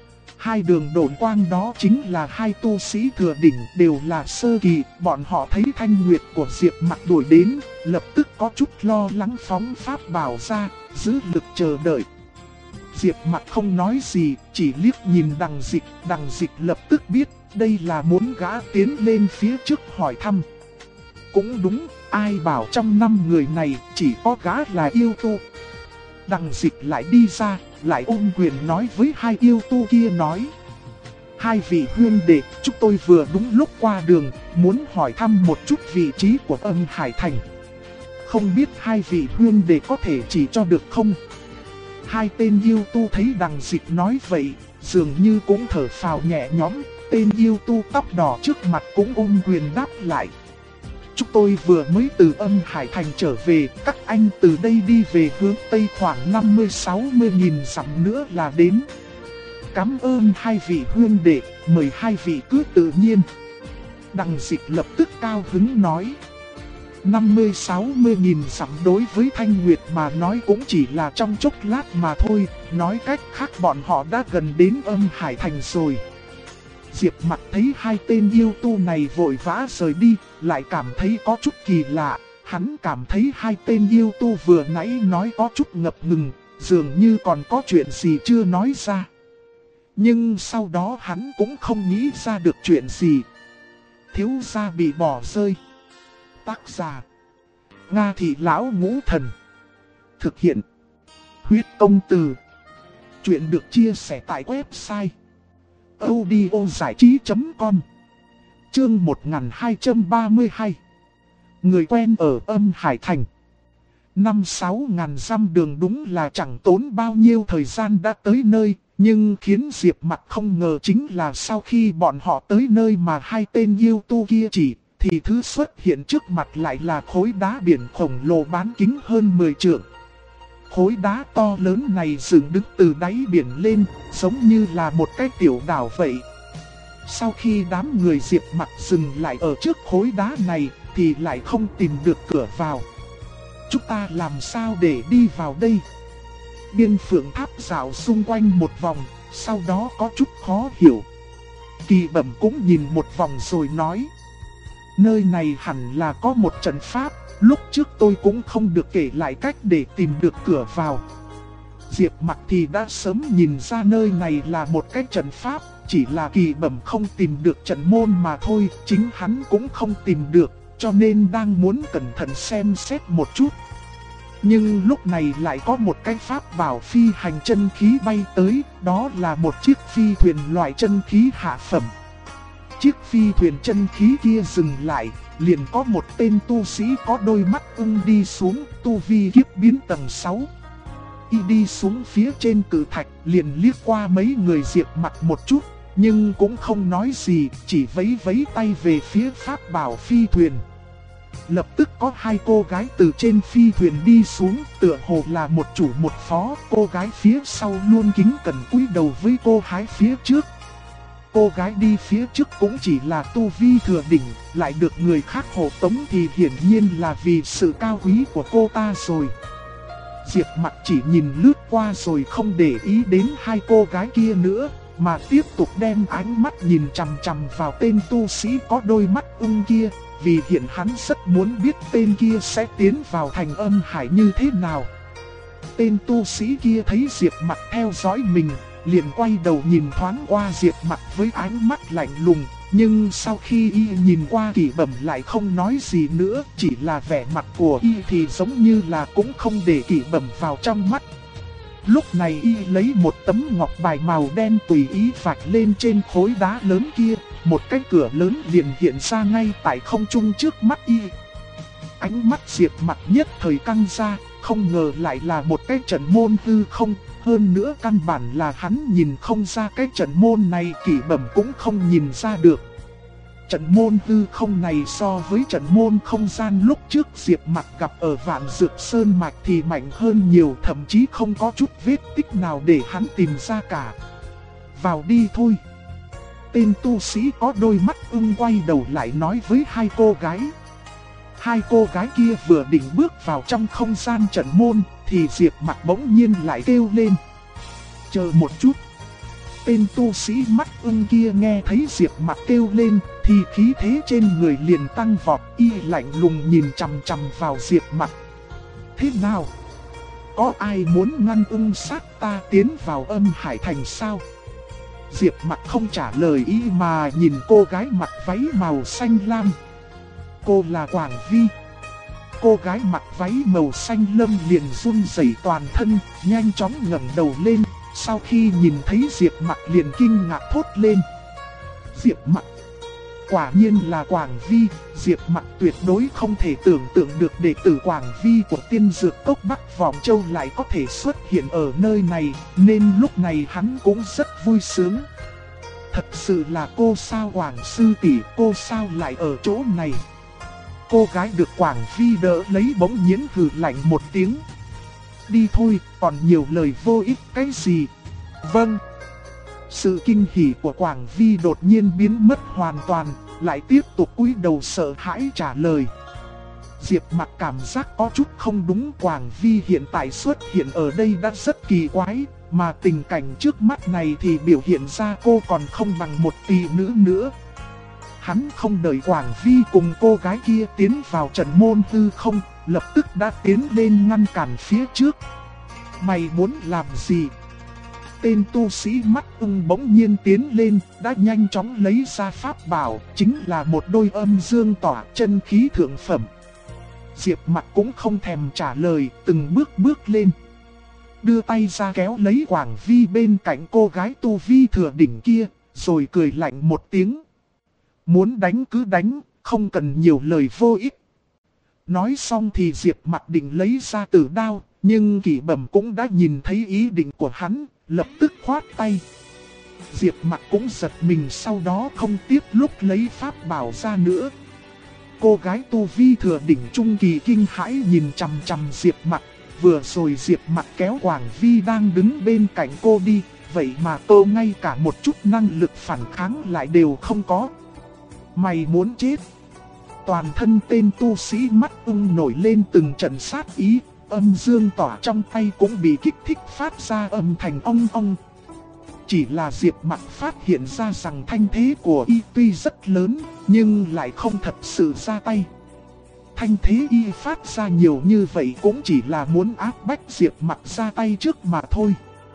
2 đường độn quang đó chính là 2 tu sĩ thừa đỉnh, đều là sơ kỳ. Bọn họ thấy Thanh Nguyệt của Diệp Mặc đuổi đến, lập tức có chút lo lắng phóng pháp bảo ra, giữ lực chờ đợi. Diệp Mặc không nói gì, chỉ liếc nhìn Đằng Dịch lập tức biết đây là muốn gã tiến lên phía trước hỏi thăm. Cũng đúng, ai bảo trong 5 người này chỉ có gã là yêu tu. Đằng Dịch lại đi ra, lại ôm quyền nói với 2 yêu tu kia nói. 2 vị huynh đệ, chúng tôi vừa đúng lúc qua đường, muốn hỏi thăm một chút vị trí của Âm Hải Thành. Không biết 2 vị huynh đệ có thể chỉ cho được không? 2 tên yêu tu thấy Đằng Dịch nói vậy, dường như cũng thở phào nhẹ nhõm. Tên yêu tu tóc đỏ trước mặt cũng ôm quyền đáp lại. Chúng tôi vừa mới từ Âm Hải Thành trở về, các anh từ đây đi về hướng Tây khoảng 50-60 nghìn dặm nữa là đến. Cảm ơn hai vị huynh đệ, mời hai vị cứ tự nhiên. Đằng Dịch lập tức cao hứng nói. 50-60 nghìn dặm đối với Thanh Nguyệt mà nói cũng chỉ là trong chốc lát mà thôi, nói cách khác bọn họ đã gần đến Âm Hải Thành rồi. Diệp Mặc thấy hai tên yêu tu này vội vã rời đi, lại cảm thấy có chút kỳ lạ. Hắn cảm thấy hai tên yêu tu vừa nãy nói có chút ngập ngừng, dường như còn có chuyện gì chưa nói ra. Nhưng sau đó hắn cũng không nghĩ ra được chuyện gì. Thiếu gia bị bỏ rơi. Tác giả: Nga Thị Lão Ngũ Thần. Thực hiện: Huyết Công Từ. Chuyện được chia sẻ tại website audiozảichí.com. Chương 1232. Người quen ở Âm Hải Thành. 5-6 ngàn dặm đường đúng là chẳng tốn bao nhiêu thời gian đã tới nơi. Nhưng khiến Diệp Mặc không ngờ chính là sau khi bọn họ tới nơi mà hai tên yêu tu kia chỉ, thì thứ xuất hiện trước mặt lại là khối đá biển khổng lồ bán kính hơn 10 trượng. Khối đá to lớn này dựng đứng từ đáy biển lên, giống như là một cái tiểu đảo vậy. Sau khi đám người Diệp Mặc dừng lại ở trước khối đá này, thì lại không tìm được cửa vào. Chúng ta làm sao để đi vào đây? Biên Phượng Tháp dạo xung quanh một vòng, sau đó có chút khó hiểu. Kỳ Bẩm cũng nhìn một vòng rồi nói. Nơi này hẳn là có một trận pháp, lúc trước tôi cũng không được kể lại cách để tìm được cửa vào. Diệp Mặc thì đã sớm nhìn ra nơi này là một cái trận pháp, chỉ là Kỳ Bẩm không tìm được trận môn mà thôi, chính hắn cũng không tìm được, cho nên đang muốn cẩn thận xem xét một chút. Nhưng lúc này lại có một cái pháp bảo phi hành chân khí bay tới, đó là một chiếc phi thuyền loại chân khí hạ phẩm. Chiếc phi thuyền chân khí kia dừng lại, liền có một tên tu sĩ có đôi mắt ưng đi xuống, tu vi kiếp biến tầng 6. Y đi xuống phía trên cự thạch, liền liếc qua mấy người Diệp Mặc một chút, nhưng cũng không nói gì, chỉ vẫy vẫy tay về phía pháp bảo phi thuyền. Lập tức có hai cô gái từ trên phi thuyền đi xuống, tựa hồ là một chủ một phó, cô gái phía sau luôn kính cẩn cúi đầu với cô gái phía trước. Cô gái đi phía trước cũng chỉ là tu vi thừa đỉnh, lại được người khác hộ tống thì hiển nhiên là vì sự cao quý của cô ta rồi. Diệp Mặc chỉ nhìn lướt qua rồi không để ý đến hai cô gái kia nữa, mà tiếp tục đem ánh mắt nhìn chằm chằm vào tên tu sĩ có đôi mắt ưng kia, vì hiện hắn rất muốn biết tên kia sẽ tiến vào thành Âm Hải như thế nào. Tên tu sĩ kia thấy Diệp Mặc theo dõi mình, liền quay đầu nhìn thoáng qua Diệp Mặc với ánh mắt lạnh lùng, nhưng sau khi y nhìn qua Kỳ Bẩm lại không nói gì nữa, chỉ là vẻ mặt của y thì giống như là cũng không để Kỳ Bẩm vào trong mắt. Lúc này y lấy một tấm ngọc bài màu đen tùy ý vạch lên trên khối đá lớn kia, một cái cửa lớn liền hiện ra ngay tại không trung trước mắt y. Ánh mắt Diệp Mặc nhất thời căng ra, không ngờ lại là một cái trận môn hư không, hơn nữa căn bản là hắn nhìn không ra cái trận môn này, Kỳ Bẩm cũng không nhìn ra được. Trận môn hư không này so với trận môn không gian lúc trước Diệp Mặc gặp ở Vạn Dược Sơn Mạch thì mạnh hơn nhiều, thậm chí không có chút vết tích nào để hắn tìm ra cả. Vào đi thôi. Tên tu sĩ có đôi mắt ưng quay đầu lại nói với hai cô gái. Hai cô gái kia vừa định bước vào trong không gian trận môn thì Diệp Mặc bỗng nhiên lại kêu lên. Chờ một chút. Tên tu sĩ mắt ưng kia nghe thấy Diệp Mặc kêu lên thì khí thế trên người liền tăng vọt, y lạnh lùng nhìn chằm chằm vào Diệp Mặc. Thế nào? Có ai muốn ngăn ưng sát ta tiến vào Âm Hải Thành sao? Diệp Mặc không trả lời y mà nhìn cô gái mặc váy màu xanh lam. Cô là Quảng Vi. Cô gái mặc váy màu xanh lâm liền run rẩy toàn thân, nhanh chóng ngẩng đầu lên. Sau khi nhìn thấy Diệp Mặc liền kinh ngạc thốt lên. Diệp Mặc, quả nhiên là Quảng Vi. Diệp Mặc tuyệt đối không thể tưởng tượng được đệ tử Quảng Vi của Tiên Dược Cốc Bắc Vọng Châu lại có thể xuất hiện ở nơi này, nên lúc này hắn cũng rất vui sướng. Thật sự là cô sao Quảng sư tỷ, cô sao lại ở chỗ này? cô gái được Quảng Phi đỡ lấy bỗng nhiên hừ lạnh một tiếng. Đi thôi, còn nhiều lời vô ích cái gì? Vâng. Sự kinh hỉ của Quảng Vi đột nhiên biến mất hoàn toàn, lại tiếp tục cúi đầu sợ hãi trả lời. Diệp Mặc cảm giác có chút không đúng, Quảng Vi hiện tại xuất hiện ở đây đã rất kỳ quái, mà tình cảnh trước mắt này thì biểu hiện ra cô còn không bằng một tỷ nữ nữa. Hắn không đợi Quảng Vi cùng cô gái kia tiến vào trận môn hư không, lập tức đã tiến lên ngăn cản phía trước. Mày muốn làm gì? Tên tu sĩ mắt ưng bỗng nhiên tiến lên, đã nhanh chóng lấy ra pháp bảo, chính là một đôi âm dương tỏa chân khí thượng phẩm. Diệp Mặc cũng không thèm trả lời, từng bước bước lên. Đưa tay ra kéo lấy Quảng Vi bên cạnh cô gái tu vi thừa đỉnh kia, rồi cười lạnh một tiếng. Muốn đánh cứ đánh, không cần nhiều lời vô ích. Nói xong thì Diệp Mặc định lấy ra tử đao, nhưng Kỷ Bẩm cũng đã nhìn thấy ý định của hắn, lập tức khoát tay. Diệp Mặc cũng giật mình, sau đó không tiếp lúc lấy pháp bảo ra nữa. Cô gái tu vi thừa đỉnh trung kỳ kinh hãi nhìn chằm chằm Diệp Mặc. Vừa rồi Diệp Mặc kéo Quảng Vi đang đứng bên cạnh cô đi, vậy mà cô ngay cả một chút năng lực phản kháng lại đều không có. Mày muốn chết? Toàn thân tên tu sĩ mắt ưng nổi lên từng trận sát ý, âm dương tỏa trong tay cũng bị kích thích phát ra âm thanh ong ong. Chỉ là Diệp Mặc phát hiện ra rằng thanh thế của y tuy rất lớn, nhưng lại không thật sự ra tay. Thanh thế y phát ra nhiều như vậy cũng chỉ là muốn áp bách Diệp Mặc ra tay trước mà thôi.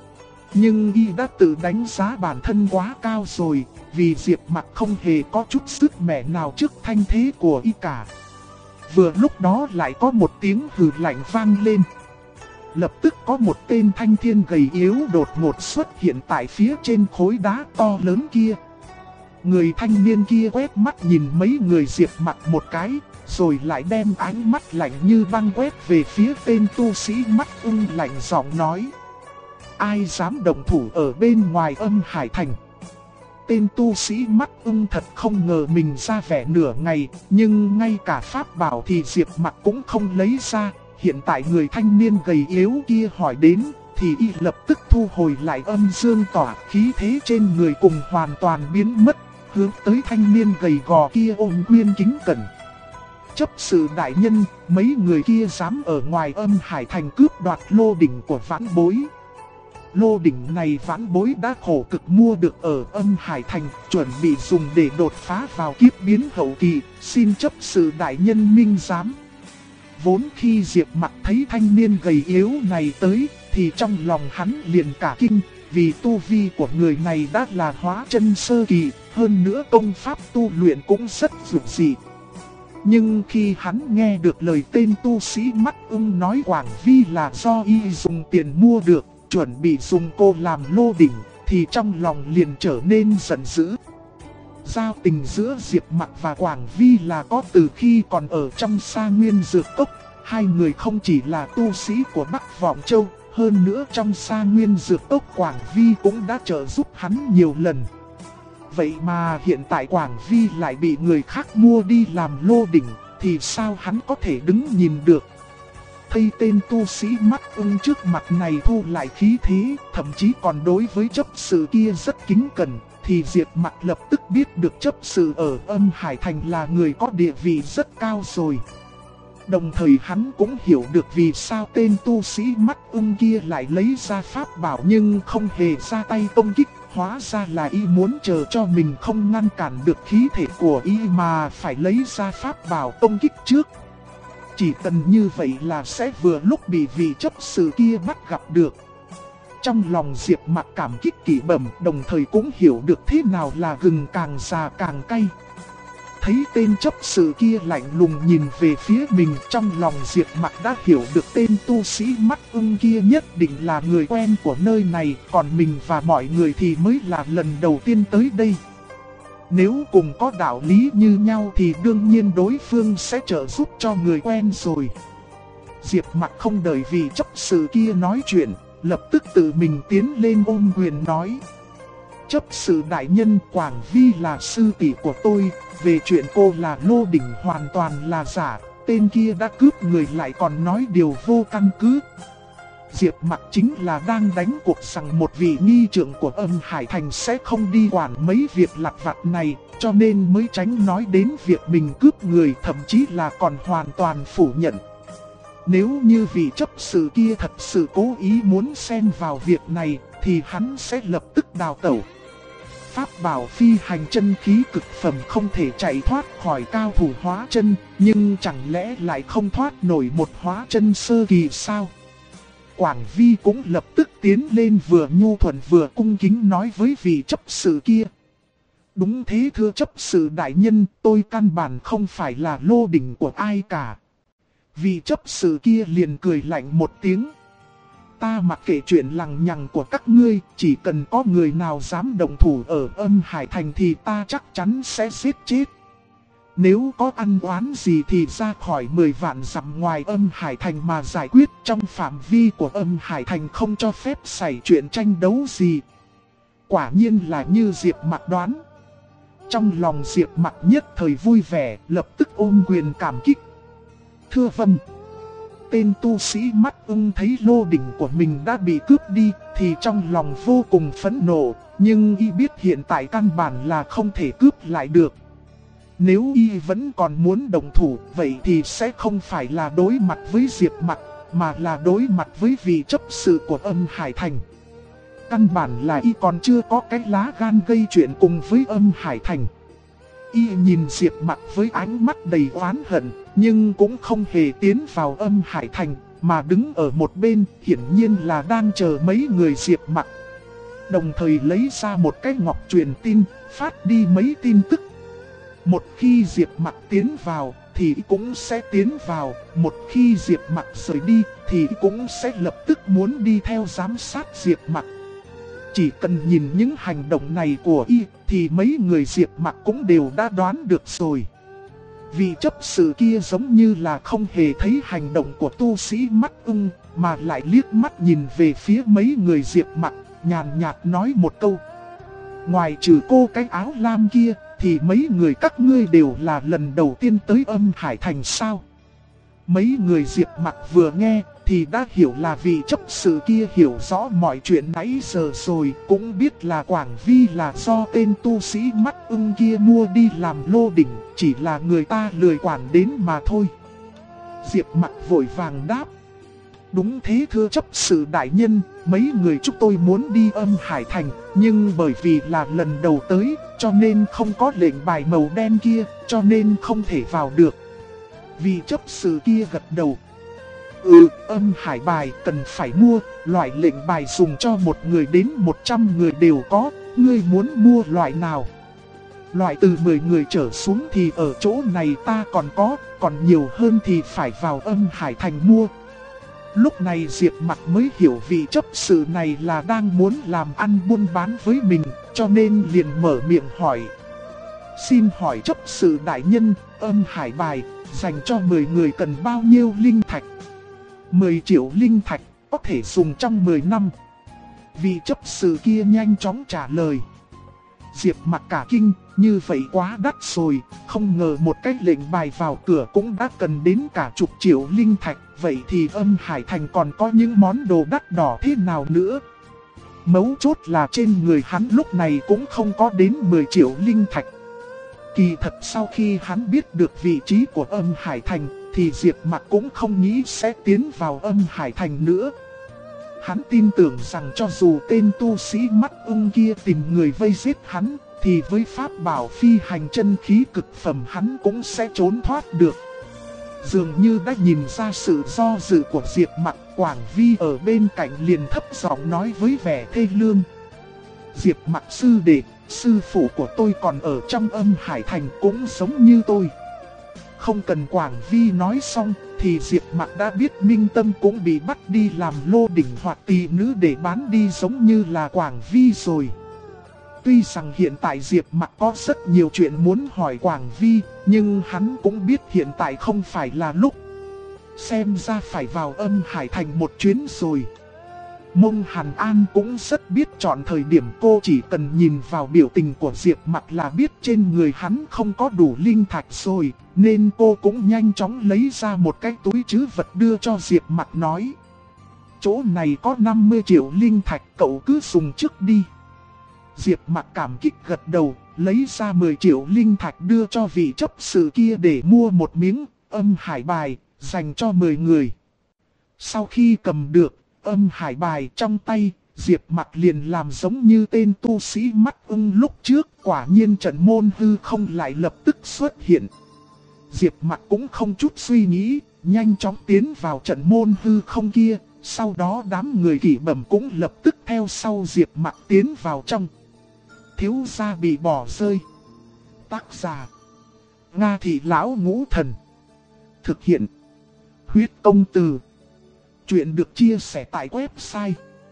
Nhưng y đã tự đánh giá bản thân quá cao rồi, vì Diệp Mặc không hề có chút sức mẻ nào trước thanh thế của y cả. Vừa lúc đó lại có một tiếng hừ lạnh vang lên. Lập tức có một tên thanh thiên gầy yếu đột ngột xuất hiện tại phía trên khối đá to lớn kia. Người thanh niên kia quét mắt nhìn mấy người Diệp Mặc một cái, rồi lại đem ánh mắt lạnh như băng quét về phía tên tu sĩ mắt ưng, lạnh giọng nói. Ai dám động thủ ở bên ngoài Âm Hải Thành? Tên tu sĩ mắt ưng thật không ngờ mình ra vẻ nửa ngày, nhưng ngay cả pháp bảo thì Diệp Mặc cũng không lấy ra. Hiện tại người thanh niên gầy yếu kia hỏi đến, thì y lập tức thu hồi lại âm dương tỏa, khí thế trên người cùng hoàn toàn biến mất, hướng tới thanh niên gầy gò kia ôm quyền kính cẩn. Chấp sự đại nhân, mấy người kia dám ở ngoài Âm Hải Thành cướp đoạt lô đỉnh của vãn bối. Lô đỉnh này vãn bối đã khổ cực mua được ở Âm Hải Thành, chuẩn bị dùng để đột phá vào kiếp biến hậu kỳ, xin chấp sự đại nhân minh giám. Vốn khi Diệp Mặc thấy thanh niên gầy yếu này tới, thì trong lòng hắn liền cả kinh, vì tu vi của người này đã là hóa chân sơ kỳ, hơn nữa công pháp tu luyện cũng rất dữ dị. Nhưng khi hắn nghe được lời tên tu sĩ mắt ưng nói Quảng Vi là do y dùng tiền mua được, chuẩn bị dùng cô làm lô đỉnh, thì trong lòng liền trở nên giận dữ. Giao tình giữa Diệp Mặc và Quảng Vi là có từ khi còn ở trong Sa Nguyên Dược Cốc. Hai người không chỉ là tu sĩ của Bắc Vọng Châu, hơn nữa trong Sa Nguyên Dược Cốc Quảng Vi cũng đã trợ giúp hắn nhiều lần. Vậy mà hiện tại Quảng Vi lại bị người khác mua đi làm lô đỉnh, thì sao hắn có thể đứng nhìn được? Thấy tên tu sĩ mắt ưng trước mặt này thu lại khí thế, thậm chí còn đối với chấp sự kia rất kính cẩn, thì Diệp Mặc lập tức biết được chấp sự ở Âm Hải Thành là người có địa vị rất cao rồi. Đồng thời hắn cũng hiểu được vì sao tên tu sĩ mắt ưng kia lại lấy ra pháp bảo nhưng không hề ra tay công kích. Hóa ra là y muốn chờ cho mình không ngăn cản được khí thể của y mà phải lấy ra pháp bảo công kích trước. Chỉ cần như vậy là sẽ vừa lúc bị vị chấp sự kia bắt gặp được. Trong lòng Diệp Mặc cảm kích Kỷ Bẩm, đồng thời cũng hiểu được thế nào là gừng càng già càng cay. Thấy tên chấp sự kia lạnh lùng nhìn về phía mình, trong lòng Diệp Mặc đã hiểu được tên tu sĩ mắt ưng kia nhất định là người quen của nơi này, còn mình và mọi người thì mới là lần đầu tiên tới đây. Nếu cùng có đạo lý như nhau thì đương nhiên đối phương sẽ trợ giúp cho người quen rồi. Diệp Mặc không đợi vị chấp sự kia nói chuyện, lập tức tự mình tiến lên ôm quyền nói. Chấp sự đại nhân, Quảng Vi là sư tỷ của tôi, về chuyện cô là Lô Đỉnh hoàn toàn là giả, tên kia đã cướp người lại còn nói điều vô căn cứ. Diệp Mặc chính là đang đánh cuộc rằng một vị nghi trưởng của Âm Hải Thành sẽ không đi quản mấy việc lặt vặt này, cho nên mới tránh nói đến việc mình cướp người, thậm chí là còn hoàn toàn phủ nhận. Nếu như vị chấp sự kia thật sự cố ý muốn xen vào việc này, thì hắn sẽ lập tức đào tẩu. Pháp bảo phi hành chân khí cực phẩm không thể chạy thoát khỏi cao thủ hóa chân, nhưng chẳng lẽ lại không thoát nổi một hóa chân sơ kỳ sao? Quảng Vi cũng lập tức tiến lên, vừa nhu thuận vừa cung kính nói với vị chấp sự kia. Đúng thế thưa chấp sự đại nhân, tôi căn bản không phải là Lô Đỉnh của ai cả. Vị chấp sự kia liền cười lạnh một tiếng. Ta mặc kệ chuyện lằng nhằng của các ngươi, chỉ cần có người nào dám động thủ ở Âm Hải Thành thì ta chắc chắn sẽ giết chết. Nếu có ăn oán gì thì ra khỏi 10 vạn dặm ngoài Âm Hải Thành mà giải quyết, trong phạm vi của Âm Hải Thành không cho phép xảy chuyện tranh đấu gì. Quả nhiên là như Diệp Mặc đoán. Trong lòng Diệp Mặc nhất thời vui vẻ, lập tức ôm quyền cảm kích. Thưa vâng. Tên tu sĩ mắt ưng thấy Lô Đỉnh của mình đã bị cướp đi thì trong lòng vô cùng phẫn nộ, nhưng y biết hiện tại căn bản là không thể cướp lại được. Nếu y vẫn còn muốn đồng thủ, vậy thì sẽ không phải là đối mặt với Diệp Mặc, mà là đối mặt với vị chấp sự của Âm Hải Thành. Căn bản là y còn chưa có cái lá gan gây chuyện cùng với Âm Hải Thành. Y nhìn Diệp Mặc với ánh mắt đầy oán hận, nhưng cũng không hề tiến vào Âm Hải Thành, mà đứng ở một bên, hiển nhiên là đang chờ mấy người Diệp Mặc. Đồng thời lấy ra một cái ngọc truyền tin, phát đi mấy tin tức. Một khi Diệp Mặc tiến vào, thì cũng sẽ tiến vào. Một khi Diệp Mặc rời đi, thì cũng sẽ lập tức muốn đi theo giám sát Diệp Mặc. Chỉ cần nhìn những hành động này của y, thì mấy người Diệp Mặc cũng đều đã đoán được rồi. Vị chấp sự kia giống như là không hề thấy hành động của tu sĩ mắt ưng, mà lại liếc mắt nhìn về phía mấy người Diệp Mặc, nhàn nhạt nói một câu. Ngoài trừ cô cái áo lam kia, thì mấy người các ngươi đều là lần đầu tiên tới Âm Hải Thành sao? Mấy người Diệp Mặc vừa nghe thì đã hiểu là vị chấp sự kia hiểu rõ mọi chuyện nãy giờ rồi, cũng biết là Quảng Vi là do tên tu sĩ mắt ưng kia mua đi làm Lô Đỉnh, chỉ là người ta lười quản đến mà thôi. Diệp Mặc vội vàng đáp. Đúng thế thưa chấp sự đại nhân, mấy người chúng tôi muốn đi Âm Hải Thành, nhưng bởi vì là lần đầu tới, cho nên không có lệnh bài màu đen kia, cho nên không thể vào được. Vị chấp sự kia gật đầu. Âm Hải bài cần phải mua, loại lệnh bài dùng cho một người đến 100 người đều có, ngươi muốn mua loại nào? Loại từ 10 người trở xuống thì ở chỗ này ta còn có, còn nhiều hơn thì phải vào Âm Hải Thành mua. Lúc này Diệp Mặc mới hiểu vị chấp sự này là đang muốn làm ăn buôn bán với mình, cho nên liền mở miệng hỏi. Xin hỏi chấp sự đại nhân, Âm Hải bài dành cho 10 người cần bao nhiêu linh thạch? 10 triệu linh thạch, có thể dùng trong 10 năm. Vị chấp sự kia nhanh chóng trả lời. Diệp Mặc cả kinh, như vậy quá đắt rồi, không ngờ một cái lệnh bài vào cửa cũng đã cần đến cả chục triệu linh thạch. Vậy thì Âm Hải Thành còn có những món đồ đắt đỏ thế nào nữa? Mấu chốt là trên người hắn lúc này cũng không có đến 10 triệu linh thạch. Kỳ thật sau khi hắn biết được vị trí của Âm Hải Thành, thì Diệp Mặc cũng không nghĩ sẽ tiến vào Âm Hải Thành nữa. Hắn tin tưởng rằng cho dù tên tu sĩ mắt ưng kia tìm người vây giết hắn, thì với pháp bảo phi hành chân khí cực phẩm hắn cũng sẽ trốn thoát được. Dường như đã nhìn ra sự do dự của Diệp Mặc, Quảng Vi ở bên cạnh liền thấp giọng nói với vẻ thê lương. Diệp Mặc sư đệ, sư phụ của tôi còn ở trong Âm Hải Thành cũng giống như tôi. Không cần Quảng Vi nói xong, thì Diệp Mặc đã biết Minh Tâm cũng bị bắt đi làm Lô Đỉnh hoặc tỳ nữ để bán đi giống như là Quảng Vi rồi. Tuy rằng hiện tại Diệp Mặc có rất nhiều chuyện muốn hỏi Quảng Vi, nhưng hắn cũng biết hiện tại không phải là lúc. Xem ra phải vào Âm Hải Thành một chuyến rồi. Mông Hàn An cũng rất biết chọn thời điểm, cô chỉ cần nhìn vào biểu tình của Diệp Mặc là biết trên người hắn không có đủ linh thạch rồi, nên cô cũng nhanh chóng lấy ra một cái túi trữ vật đưa cho Diệp Mặc nói. Chỗ này có 50 triệu linh thạch, cậu cứ dùng trước đi. Diệp Mặc cảm kích gật đầu, lấy ra 10 triệu linh thạch đưa cho vị chấp sự kia để mua một miếng âm hải bài, dành cho 10 người. Sau khi cầm được âm hải bài trong tay, Diệp Mặc liền làm giống như tên tu sĩ mắt ưng lúc trước, quả nhiên trận môn hư không lại lập tức xuất hiện. Diệp Mặc cũng không chút suy nghĩ, nhanh chóng tiến vào trận môn hư không kia, sau đó đám người Kỷ Bẩm cũng lập tức theo sau Diệp Mặc tiến vào trong. Thiếu gia bị bỏ rơi. Tác giả: Nga Thị Lão Ngũ Thần. Thực hiện: Huyết Công Từ. Chuyện được chia sẻ tại website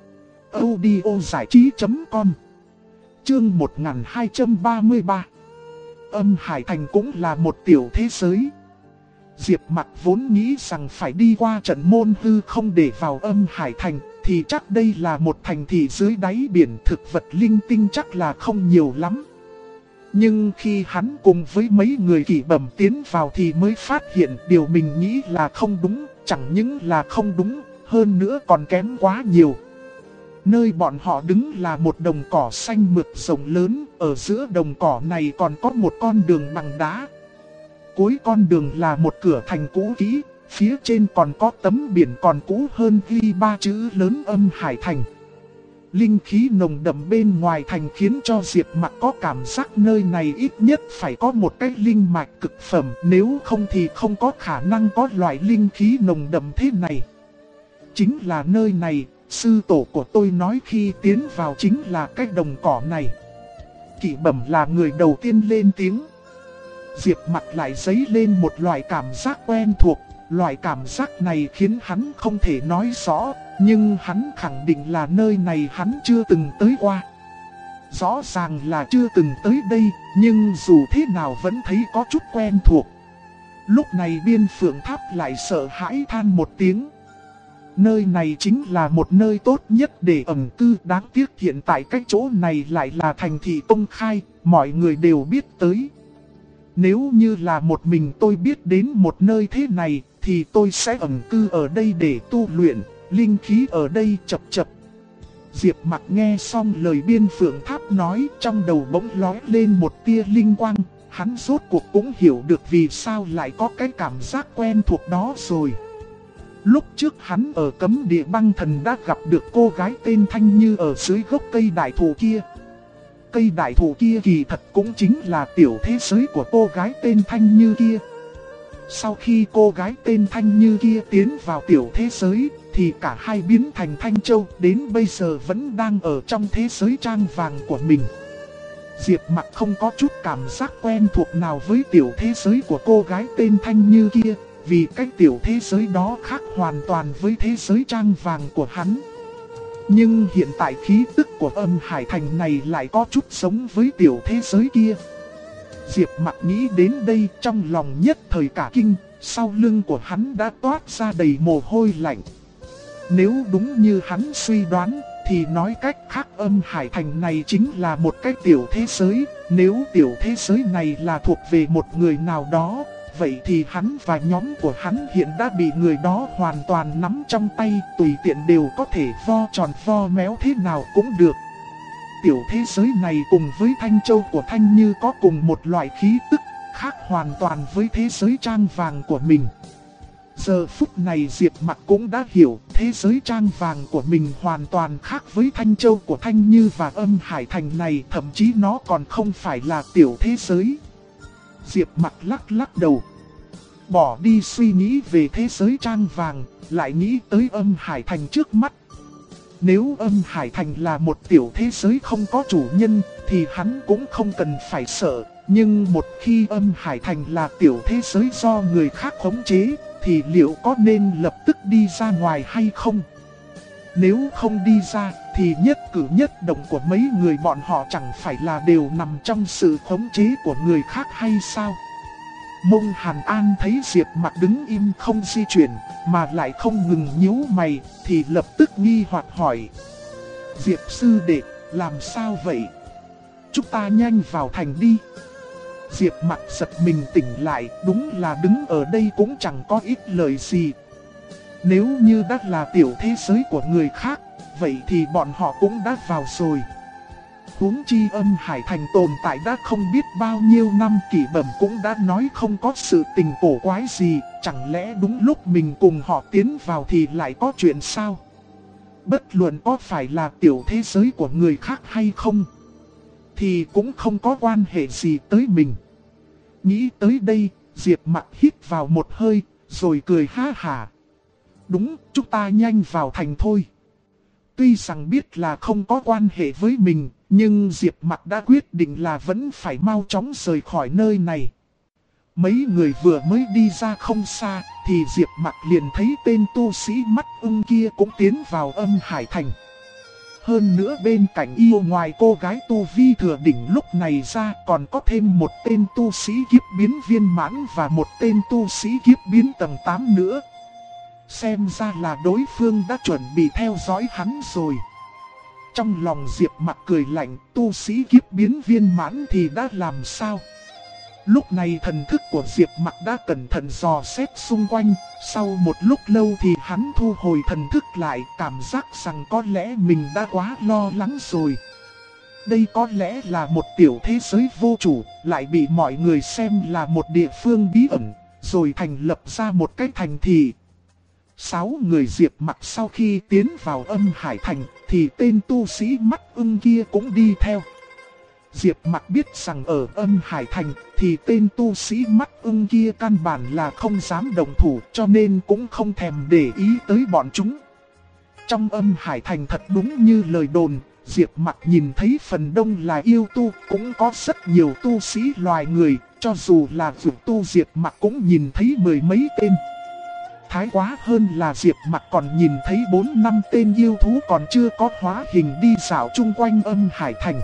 audiozảichí.com. Chương 1233. Âm Hải Thành cũng là một tiểu thế giới. Diệp Mặc vốn nghĩ rằng phải đi qua trận môn hư không để vào Âm Hải Thành, thì chắc đây là một thành thị dưới đáy biển, thực vật linh tinh chắc là không nhiều lắm. Nhưng khi hắn cùng với mấy người Kỷ Bẩm tiến vào thì mới phát hiện điều mình nghĩ là không đúng, chẳng những là không đúng, hơn nữa còn kém quá nhiều. Nơi bọn họ đứng là một đồng cỏ xanh mượt rộng lớn, ở giữa đồng cỏ này còn có một con đường bằng đá. Cuối con đường là một cửa thành cũ kỹ, phía trên còn có tấm biển còn cũ hơn ghi 3 chữ lớn Âm Hải Thành. Linh khí nồng đậm bên ngoài thành khiến cho Diệp Mặc có cảm giác nơi này ít nhất phải có một cái linh mạch cực phẩm, nếu không thì không có khả năng có loại linh khí nồng đậm thế này. Chính là nơi này, sư tổ của tôi nói khi tiến vào chính là cái đồng cỏ này. Kỷ Bẩm là người đầu tiên lên tiếng. Diệp Mặc lại dấy lên một loại cảm giác quen thuộc, loại cảm giác này khiến hắn không thể nói rõ, nhưng hắn khẳng định là nơi này hắn chưa từng tới qua. Rõ ràng là chưa từng tới đây, nhưng dù thế nào vẫn thấy có chút quen thuộc. Lúc này Biên Phượng Tháp lại sợ hãi than một tiếng. Nơi này chính là một nơi tốt nhất để ẩn cư, đáng tiếc hiện tại cái chỗ này lại là thành thị công khai, mọi người đều biết tới. Nếu như là một mình tôi biết đến một nơi thế này, thì tôi sẽ ẩn cư ở đây để tu luyện, linh khí ở đây chập chập. Diệp Mặc nghe xong lời Biên Phượng Tháp nói, trong đầu bỗng lóe lên một tia linh quang, hắn rốt cuộc cũng hiểu được vì sao lại có cái cảm giác quen thuộc đó rồi. Lúc trước hắn ở cấm địa băng thần đã gặp được cô gái tên Thanh Như ở dưới gốc cây đại thụ kia. Cây đại thụ kia kỳ thật cũng chính là tiểu thế giới của cô gái tên Thanh Như kia. Sau khi cô gái tên Thanh Như kia tiến vào tiểu thế giới, thì cả hai biến thành Thanh Châu, đến bây giờ vẫn đang ở trong thế giới trang vàng của mình. Diệp Mặc không có chút cảm giác quen thuộc nào với tiểu thế giới của cô gái tên Thanh Như kia, vì cái tiểu thế giới đó khác hoàn toàn với thế giới trang vàng của hắn. Nhưng hiện tại khí tức của Âm Hải Thành này lại có chút giống với tiểu thế giới kia. Diệp Mặc nghĩ đến đây, trong lòng nhất thời cả kinh, sau lưng của hắn đã toát ra đầy mồ hôi lạnh. Nếu đúng như hắn suy đoán, thì nói cách khác Âm Hải Thành này chính là một cái tiểu thế giới. Nếu tiểu thế giới này là thuộc về một người nào đó, vậy thì hắn và nhóm của hắn hiện đã bị người đó hoàn toàn nắm trong tay, tùy tiện đều có thể vo tròn vo méo thế nào cũng được. Tiểu thế giới này cùng với Thanh Châu của Thanh Như có cùng một loại khí tức, khác hoàn toàn với thế giới trang vàng của mình. Giờ phút này Diệp Mặc cũng đã hiểu thế giới trang vàng của mình hoàn toàn khác với Thanh Châu của Thanh Như và Âm Hải Thành này, thậm chí nó còn không phải là tiểu thế giới. Diệp Mặc lắc lắc đầu, bỏ đi suy nghĩ về thế giới trang vàng, lại nghĩ tới Âm Hải Thành trước mắt. Nếu Âm Hải Thành là một tiểu thế giới không có chủ nhân, thì hắn cũng không cần phải sợ. Nhưng một khi Âm Hải Thành là tiểu thế giới do người khác khống chế, thì liệu có nên lập tức đi ra ngoài hay không? Nếu không đi ra, thì nhất cử nhất động của mấy người bọn họ chẳng phải là đều nằm trong sự khống chế của người khác hay sao? Mông Hàn An thấy Diệp Mặc đứng im không di chuyển, mà lại không ngừng nhíu mày, thì lập tức nghi hoặc hỏi. Diệp sư đệ, làm sao vậy? Chúng ta nhanh vào thành đi. Diệp Mặc giật mình tỉnh lại, đúng là đứng ở đây cũng chẳng có ích lợi gì. Nếu như đã là tiểu thế giới của người khác, vậy thì bọn họ cũng đã vào rồi. Huống chi Âm Hải Thành tồn tại đã không biết bao nhiêu năm, Kỷ Bẩm cũng đã nói không có sự tình cổ quái gì, chẳng lẽ đúng lúc mình cùng họ tiến vào thì lại có chuyện sao? Bất luận có phải là tiểu thế giới của người khác hay không, thì cũng không có quan hệ gì tới mình. Nghĩ tới đây, Diệp Mặc hít vào một hơi, rồi cười ha hả. Đúng, chúng ta nhanh vào thành thôi. Tuy rằng biết là không có quan hệ với mình, nhưng Diệp Mặc đã quyết định là vẫn phải mau chóng rời khỏi nơi này. Mấy người vừa mới đi ra không xa, thì Diệp Mặc liền thấy tên tu sĩ mắt ưng kia cũng tiến vào Âm Hải Thành. Hơn nữa bên cạnh yêu ngoài cô gái tu vi thừa đỉnh lúc này ra còn có thêm một tên tu sĩ kiếp biến viên mãn và một tên tu sĩ kiếp biến tầng 8 nữa. Xem ra là đối phương đã chuẩn bị theo dõi hắn rồi. Trong lòng Diệp Mặc cười lạnh, tu sĩ kiếp biến viên mãn thì đã làm sao? Lúc này thần thức của Diệp Mặc đã cẩn thận dò xét xung quanh, sau một lúc lâu thì hắn thu hồi thần thức lại, cảm giác rằng có lẽ mình đã quá lo lắng rồi. Đây có lẽ là một tiểu thế giới vô chủ, lại bị mọi người xem là một địa phương bí ẩn, rồi thành lập ra một cái thành thị. 6 người Diệp Mặc sau khi tiến vào Âm Hải Thành, thì tên tu sĩ mắt ưng kia cũng đi theo. Diệp Mặc biết rằng ở Âm Hải Thành thì tên tu sĩ mắt ưng kia căn bản là không dám động thủ, cho nên cũng không thèm để ý tới bọn chúng. Trong Âm Hải Thành thật đúng như lời đồn, Diệp Mặc nhìn thấy phần đông là yêu tu, cũng có rất nhiều tu sĩ loài người, cho dù là dược tu Diệp Mặc cũng nhìn thấy mười mấy tên. Thái quá hơn là Diệp Mặc còn nhìn thấy 4-5 tên yêu thú còn chưa có hóa hình đi dạo chung quanh Âm Hải Thành.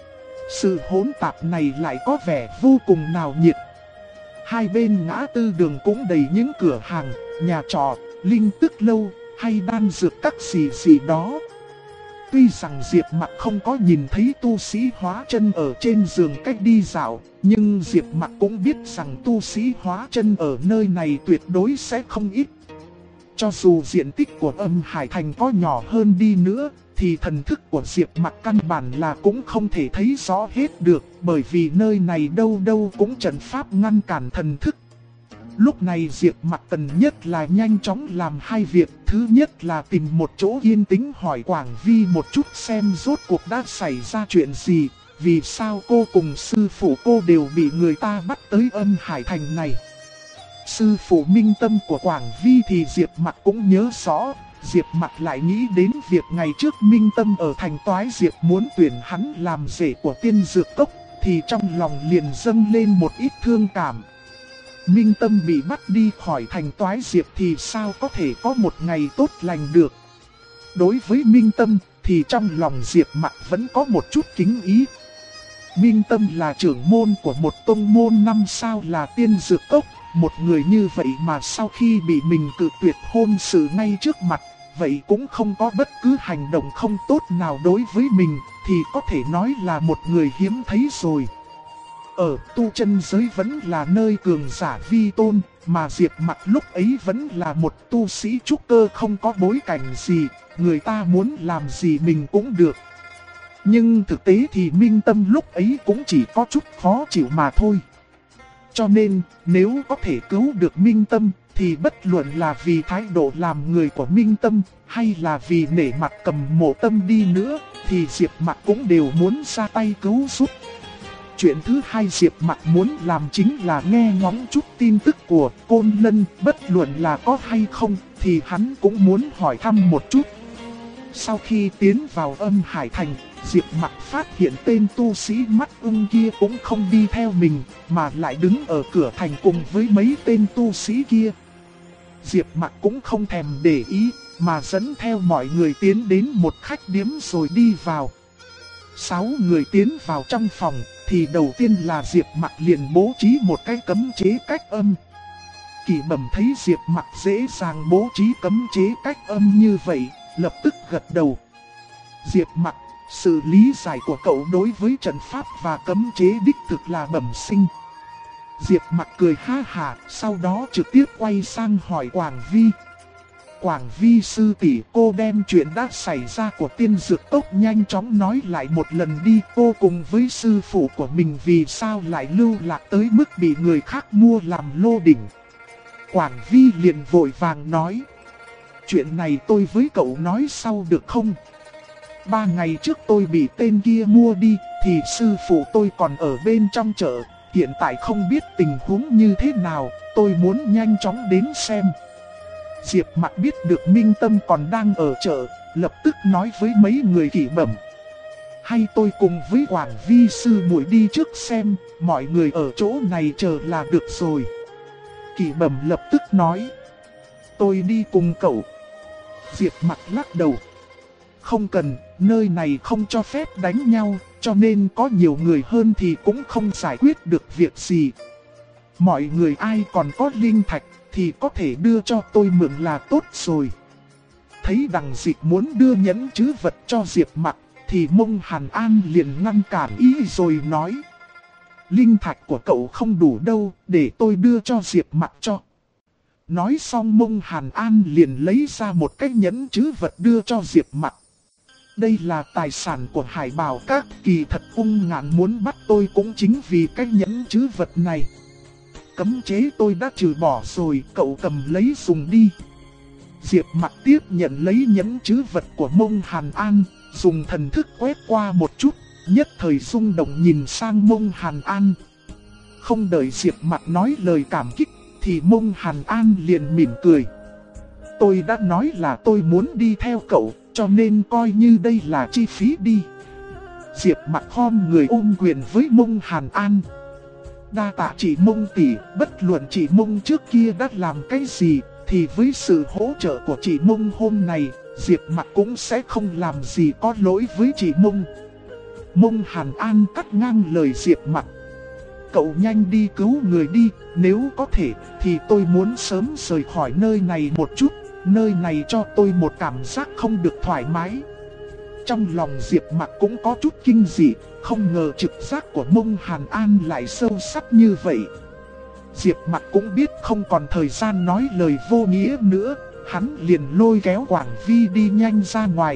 Sự hỗn tạp này lại có vẻ vô cùng náo nhiệt. Hai bên ngã tư đường cũng đầy những cửa hàng, nhà trọ, linh tức lâu, hay đan dược các gì đó. Tuy rằng Diệp Mặc không có nhìn thấy tu sĩ hóa chân ở trên giường cách đi dạo, nhưng Diệp Mặc cũng biết rằng tu sĩ hóa chân ở nơi này tuyệt đối sẽ không ít. Cho dù diện tích của Âm Hải Thành có nhỏ hơn đi nữa, thì thần thức của Diệp Mặc căn bản là cũng không thể thấy rõ hết được, bởi vì nơi này đâu đâu cũng trận pháp ngăn cản thần thức. Lúc này Diệp Mặc cần nhất là nhanh chóng làm hai việc. Thứ nhất là tìm một chỗ yên tĩnh hỏi Quảng Vi một chút xem rốt cuộc đã xảy ra chuyện gì, vì sao cô cùng sư phụ cô đều bị người ta bắt tới Âm Hải Thành này. Sư phụ Minh Tâm của Quảng Vi thì Diệp Mặc cũng nhớ rõ. Diệp Mặc lại nghĩ đến việc ngày trước Minh Tâm ở thành Toái Diệp muốn tuyển hắn làm rể của Tiên Dược Cốc, thì trong lòng liền dâng lên một ít thương cảm. Minh Tâm bị bắt đi khỏi thành Toái Diệp thì sao có thể có một ngày tốt lành được. Đối với Minh Tâm thì trong lòng Diệp Mặc vẫn có một chút kính ý. Minh Tâm là trưởng môn của một tông môn 5 sao là Tiên Dược Cốc. Một người như vậy mà sau khi bị mình cự tuyệt hôn sự ngay trước mặt, vậy cũng không có bất cứ hành động không tốt nào đối với mình, thì có thể nói là một người hiếm thấy rồi. Ở tu chân giới vẫn là nơi cường giả vi tôn, mà Diệp Mặc lúc ấy vẫn là một tu sĩ trúc cơ không có bối cảnh gì, người ta muốn làm gì mình cũng được. Nhưng thực tế thì Minh Tâm lúc ấy cũng chỉ có chút khó chịu mà thôi. Cho nên, nếu có thể cứu được Minh Tâm, thì bất luận là vì thái độ làm người của Minh Tâm, hay là vì nể mặt cầm Mộ Tâm đi nữa, thì Diệp Mặc cũng đều muốn ra tay cứu giúp. Chuyện thứ hai Diệp Mặc muốn làm chính là nghe ngóng chút tin tức của Côn Lân, bất luận là có hay không, thì hắn cũng muốn hỏi thăm một chút. Sau khi tiến vào Âm Hải Thành, Diệp Mặc phát hiện tên tu sĩ mắt ưng kia cũng không đi theo mình, mà lại đứng ở cửa thành cùng với mấy tên tu sĩ kia. Diệp Mặc cũng không thèm để ý, mà dẫn theo mọi người tiến đến một khách điếm rồi đi vào. 6 người tiến vào trong phòng, thì đầu tiên là Diệp Mặc liền bố trí một cái cấm chế cách âm. Kỷ Bẩm thấy Diệp Mặc dễ dàng bố trí cấm chế cách âm như vậy, lập tức gật đầu. Diệp Mặc, sự lý giải của cậu đối với trận pháp và cấm chế đích thực là bẩm sinh. Diệp Mặc cười ha hả, sau đó trực tiếp quay sang hỏi Quảng Vi. Quảng Vi sư tỷ, cô đem chuyện đã xảy ra của Tiên Dược Cốc nhanh chóng nói lại một lần đi. Cô cùng với sư phụ của mình vì sao lại lưu lạc tới mức bị người khác mua làm lô đỉnh. Quảng Vi liền vội vàng nói. Chuyện này tôi với cậu nói sau được không? 3 ngày trước tôi bị tên kia mua đi, thì sư phụ tôi còn ở bên trong chợ. Hiện tại không biết tình huống như thế nào, tôi muốn nhanh chóng đến xem. Diệp Mặc biết được Minh Tâm còn đang ở chợ, lập tức nói với mấy người Kỷ Bẩm. Hay tôi cùng với Quảng Vi sư muội đi trước xem, mọi người ở chỗ này chờ là được rồi. Kỷ Bẩm lập tức nói. Tôi đi cùng cậu. Diệp Mặc lắc đầu. Không cần, nơi này không cho phép đánh nhau, cho nên có nhiều người hơn thì cũng không giải quyết được việc gì. Mọi người ai còn có linh thạch thì có thể đưa cho tôi mượn là tốt rồi. Thấy Đằng Dịch muốn đưa nhẫn trữ vật cho Diệp Mặc thì Mông Hàn An liền ngăn cản ý rồi nói. Linh thạch của cậu không đủ đâu, để tôi đưa cho Diệp Mặc cho. Nói xong Mông Hàn An liền lấy ra một cái nhẫn trữ vật đưa cho Diệp Mặc. Đây là tài sản của Hải Bảo Các, kỳ thật Ung Ngạn muốn bắt tôi cũng chính vì cái nhẫn trữ vật này. Cấm chế tôi đã trừ bỏ rồi, cậu cầm lấy dùng đi. Diệp Mặc tiếp nhận lấy nhẫn trữ vật của Mông Hàn An, dùng thần thức quét qua một chút, nhất thời rung động nhìn sang Mông Hàn An. Không đợi Diệp Mặc nói lời cảm kích, thì Mông Hàn An liền mỉm cười. Tôi đã nói là tôi muốn đi theo cậu, cho nên coi như đây là chi phí đi. Diệp Mặc khom người ôm quyền với Mông Hàn An. Đa tạ chị Mông tỷ, bất luận chị Mông trước kia đã làm cái gì, thì với sự hỗ trợ của chị Mông hôm nay, Diệp Mặc cũng sẽ không làm gì có lỗi với chị Mông. Mông Hàn An cắt ngang lời Diệp Mặc. Cậu nhanh đi cứu người đi, nếu có thể thì tôi muốn sớm rời khỏi nơi này một chút. Nơi này cho tôi một cảm giác không được thoải mái. Trong lòng Diệp Mặc cũng có chút kinh dị, không ngờ trực giác của Mông Hàn An lại sâu sắc như vậy. Diệp Mặc cũng biết không còn thời gian nói lời vô nghĩa nữa, hắn liền lôi kéo Quảng Vi đi nhanh ra ngoài.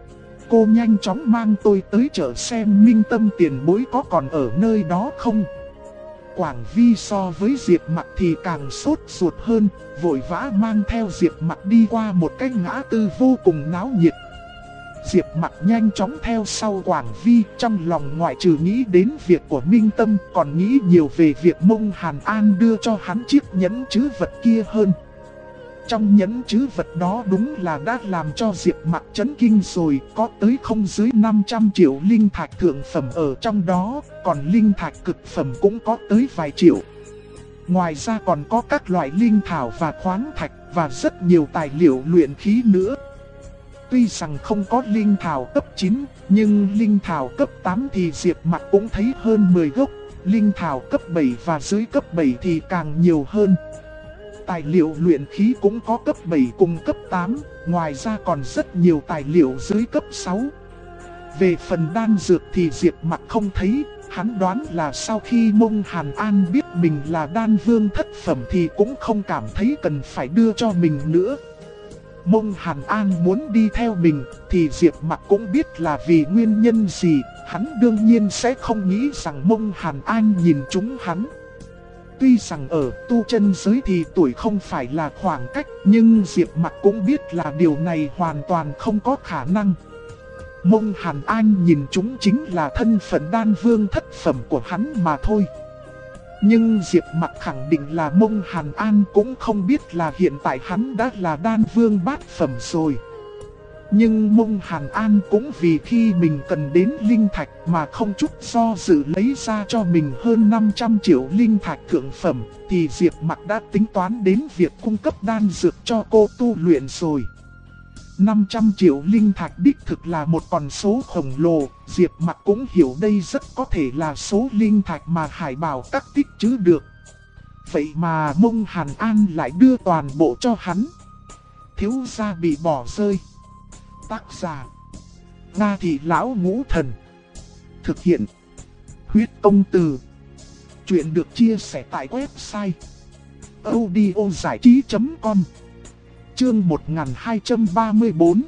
Cô nhanh chóng mang tôi tới chợ xem Minh Tâm tiền bối có còn ở nơi đó không. Quảng Vi so với Diệp Mặc thì càng sốt ruột hơn, vội vã mang theo Diệp Mặc đi qua một cái ngã tư vô cùng náo nhiệt. Diệp Mặc nhanh chóng theo sau Quảng Vi, trong lòng ngoại trừ nghĩ đến việc của Minh Tâm, còn nghĩ nhiều về việc Mông Hàn An đưa cho hắn chiếc nhẫn trữ vật kia hơn. Trong nhẫn trữ vật đó đúng là đã làm cho Diệp Mặc chấn kinh rồi, có tới không dưới 500 triệu linh thạch thượng phẩm ở trong đó, còn linh thạch cực phẩm cũng có tới vài triệu. Ngoài ra còn có các loại linh thảo và khoáng thạch và rất nhiều tài liệu luyện khí nữa. Tuy rằng không có linh thảo cấp 9, nhưng linh thảo cấp 8 thì Diệp Mặc cũng thấy hơn 10 gốc, linh thảo cấp 7 và dưới cấp 7 thì càng nhiều hơn. Tài liệu luyện khí cũng có cấp 7 cùng cấp 8, ngoài ra còn rất nhiều tài liệu dưới cấp 6. Về phần đan dược thì Diệp Mặc không thấy, hắn đoán là sau khi Mông Hàn An biết mình là đan vương thất phẩm thì cũng không cảm thấy cần phải đưa cho mình nữa. Mông Hàn An muốn đi theo mình thì Diệp Mặc cũng biết là vì nguyên nhân gì, hắn đương nhiên sẽ không nghĩ rằng Mông Hàn An nhìn trúng hắn. Tuy rằng ở tu chân giới thì tuổi không phải là khoảng cách, nhưng Diệp Mặc cũng biết là điều này hoàn toàn không có khả năng. Mông Hàn An nhìn chúng chính là thân phận đan vương thất phẩm của hắn mà thôi. Nhưng Diệp Mặc khẳng định là Mông Hàn An cũng không biết là hiện tại hắn đã là đan vương bát phẩm rồi. Nhưng Mông Hàn An cũng vì khi mình cần đến linh thạch mà không chút do dự lấy ra cho mình hơn 500 triệu linh thạch thượng phẩm, thì Diệp Mặc đã tính toán đến việc cung cấp đan dược cho cô tu luyện rồi. 500 triệu linh thạch đích thực là một con số khổng lồ, Diệp Mặc cũng hiểu đây rất có thể là số linh thạch mà Hải Bảo các tích trữ được. Vậy mà Mông Hàn An lại đưa toàn bộ cho hắn. Thiếu gia bị bỏ rơi. Tác giả: Nga Thị Lão Ngũ Thần. Thực hiện: Huyết Công Từ. Chuyện được chia sẻ tại website audiozảichí.com. Chương 1234.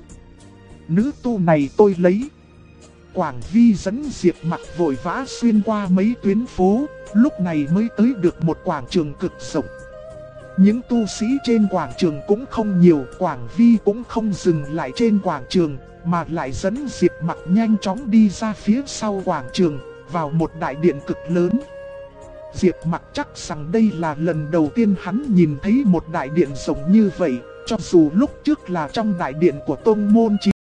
Nữ tu này tôi lấy. Quảng Vi dẫn Diệp Mặc vội vã xuyên qua mấy tuyến phố, lúc này mới tới được một quảng trường cực rộng. Những tu sĩ trên quảng trường cũng không nhiều, Quảng Vi cũng không dừng lại trên quảng trường, mà lại dẫn Diệp Mặc nhanh chóng đi ra phía sau quảng trường, vào một đại điện cực lớn. Diệp Mặc chắc rằng đây là lần đầu tiên hắn nhìn thấy một đại điện rộng như vậy, cho dù lúc trước là trong đại điện của tông môn Chí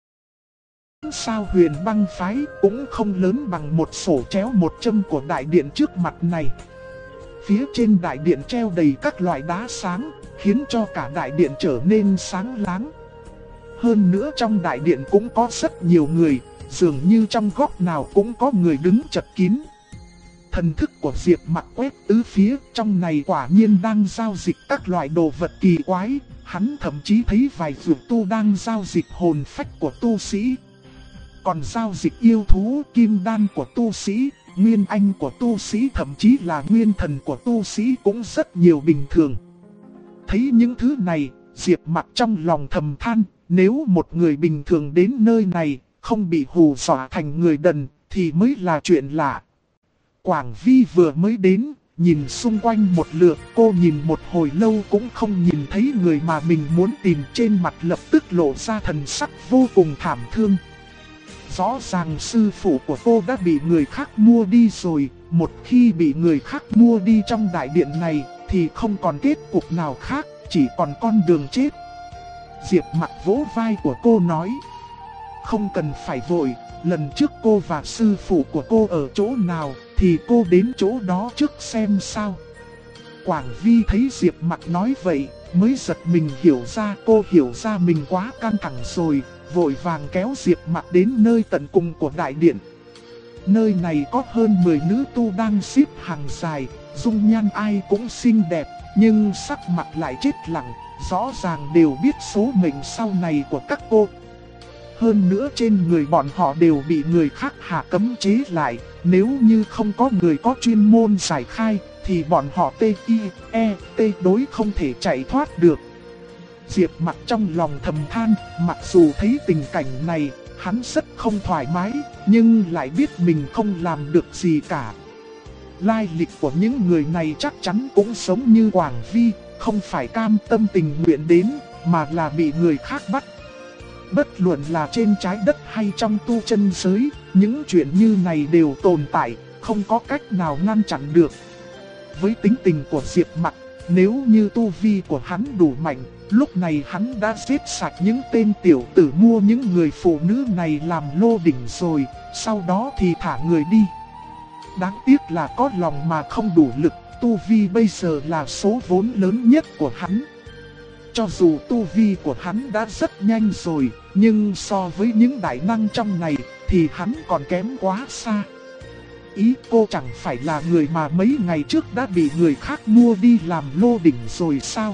Sao Huyền Băng Phái cũng không lớn bằng một sổ chéo một châm của đại điện trước mặt này. Phía trên đại điện treo đầy các loại đá sáng, khiến cho cả đại điện trở nên sáng láng. Hơn nữa trong đại điện cũng có rất nhiều người, dường như trong góc nào cũng có người đứng chật kín. Thần thức của Diệp Mặc quét tứ phía, trong này quả nhiên đang giao dịch các loại đồ vật kỳ quái. Hắn thậm chí thấy vài dược tu đang giao dịch hồn phách của tu sĩ. Còn giao dịch yêu thú, kim đan của tu sĩ, nguyên anh của tu sĩ, thậm chí là nguyên thần của tu sĩ cũng rất nhiều bình thường. Thấy những thứ này, Diệp Mặc trong lòng thầm than, nếu một người bình thường đến nơi này, không bị hù dọa thành người đần, thì mới là chuyện lạ. Quảng Vi vừa mới đến, nhìn xung quanh một lượt, cô nhìn một hồi lâu cũng không nhìn thấy người mà mình muốn tìm, trên mặt lập tức lộ ra thần sắc vô cùng thảm thương. Rõ ràng sư phụ của cô đã bị người khác mua đi rồi, một khi bị người khác mua đi trong đại điện này thì không còn kết cục nào khác, chỉ còn con đường chết. Diệp Mặc vỗ vai của cô nói, không cần phải vội, lần trước cô và sư phụ của cô ở chỗ nào thì cô đến chỗ đó trước xem sao. Quảng Vi thấy Diệp Mặc nói vậy, mới giật mình hiểu ra, cô hiểu ra mình quá căng thẳng rồi, vội vàng kéo Diệp Mặc đến nơi tận cùng của đại điện. Nơi này có hơn 10 nữ tu đang xếp hàng dài, dung nhan ai cũng xinh đẹp, nhưng sắc mặt lại chết lặng, rõ ràng đều biết số mệnh sau này của các cô. Hơn nữa trên người bọn họ đều bị người khác hạ cấm chế lại, nếu như không có người có chuyên môn giải khai, thì bọn họ T đối không thể chạy thoát được. Diệp Mặc trong lòng thầm than, mặc dù thấy tình cảnh này, hắn rất không thoải mái, nhưng lại biết mình không làm được gì cả. Lai lịch của những người này chắc chắn cũng giống như Quảng Vi, không phải cam tâm tình nguyện đến, mà là bị người khác bắt. Bất luận là trên trái đất hay trong tu chân giới, những chuyện như này đều tồn tại, không có cách nào ngăn chặn được. Với tính tình của Diệp Mặc, nếu như tu vi của hắn đủ mạnh, lúc này hắn đã giết sạch những tên tiểu tử mua những người phụ nữ này làm lô đỉnh rồi, sau đó thì thả người đi. Đáng tiếc là có lòng mà không đủ lực, tu vi bây giờ là số vốn lớn nhất của hắn. Cho dù tu vi của hắn đã rất nhanh rồi, nhưng so với những đại năng trong này thì hắn còn kém quá xa. Ý cô chẳng phải là người mà mấy ngày trước đã bị người khác mua đi làm lô đỉnh rồi sao?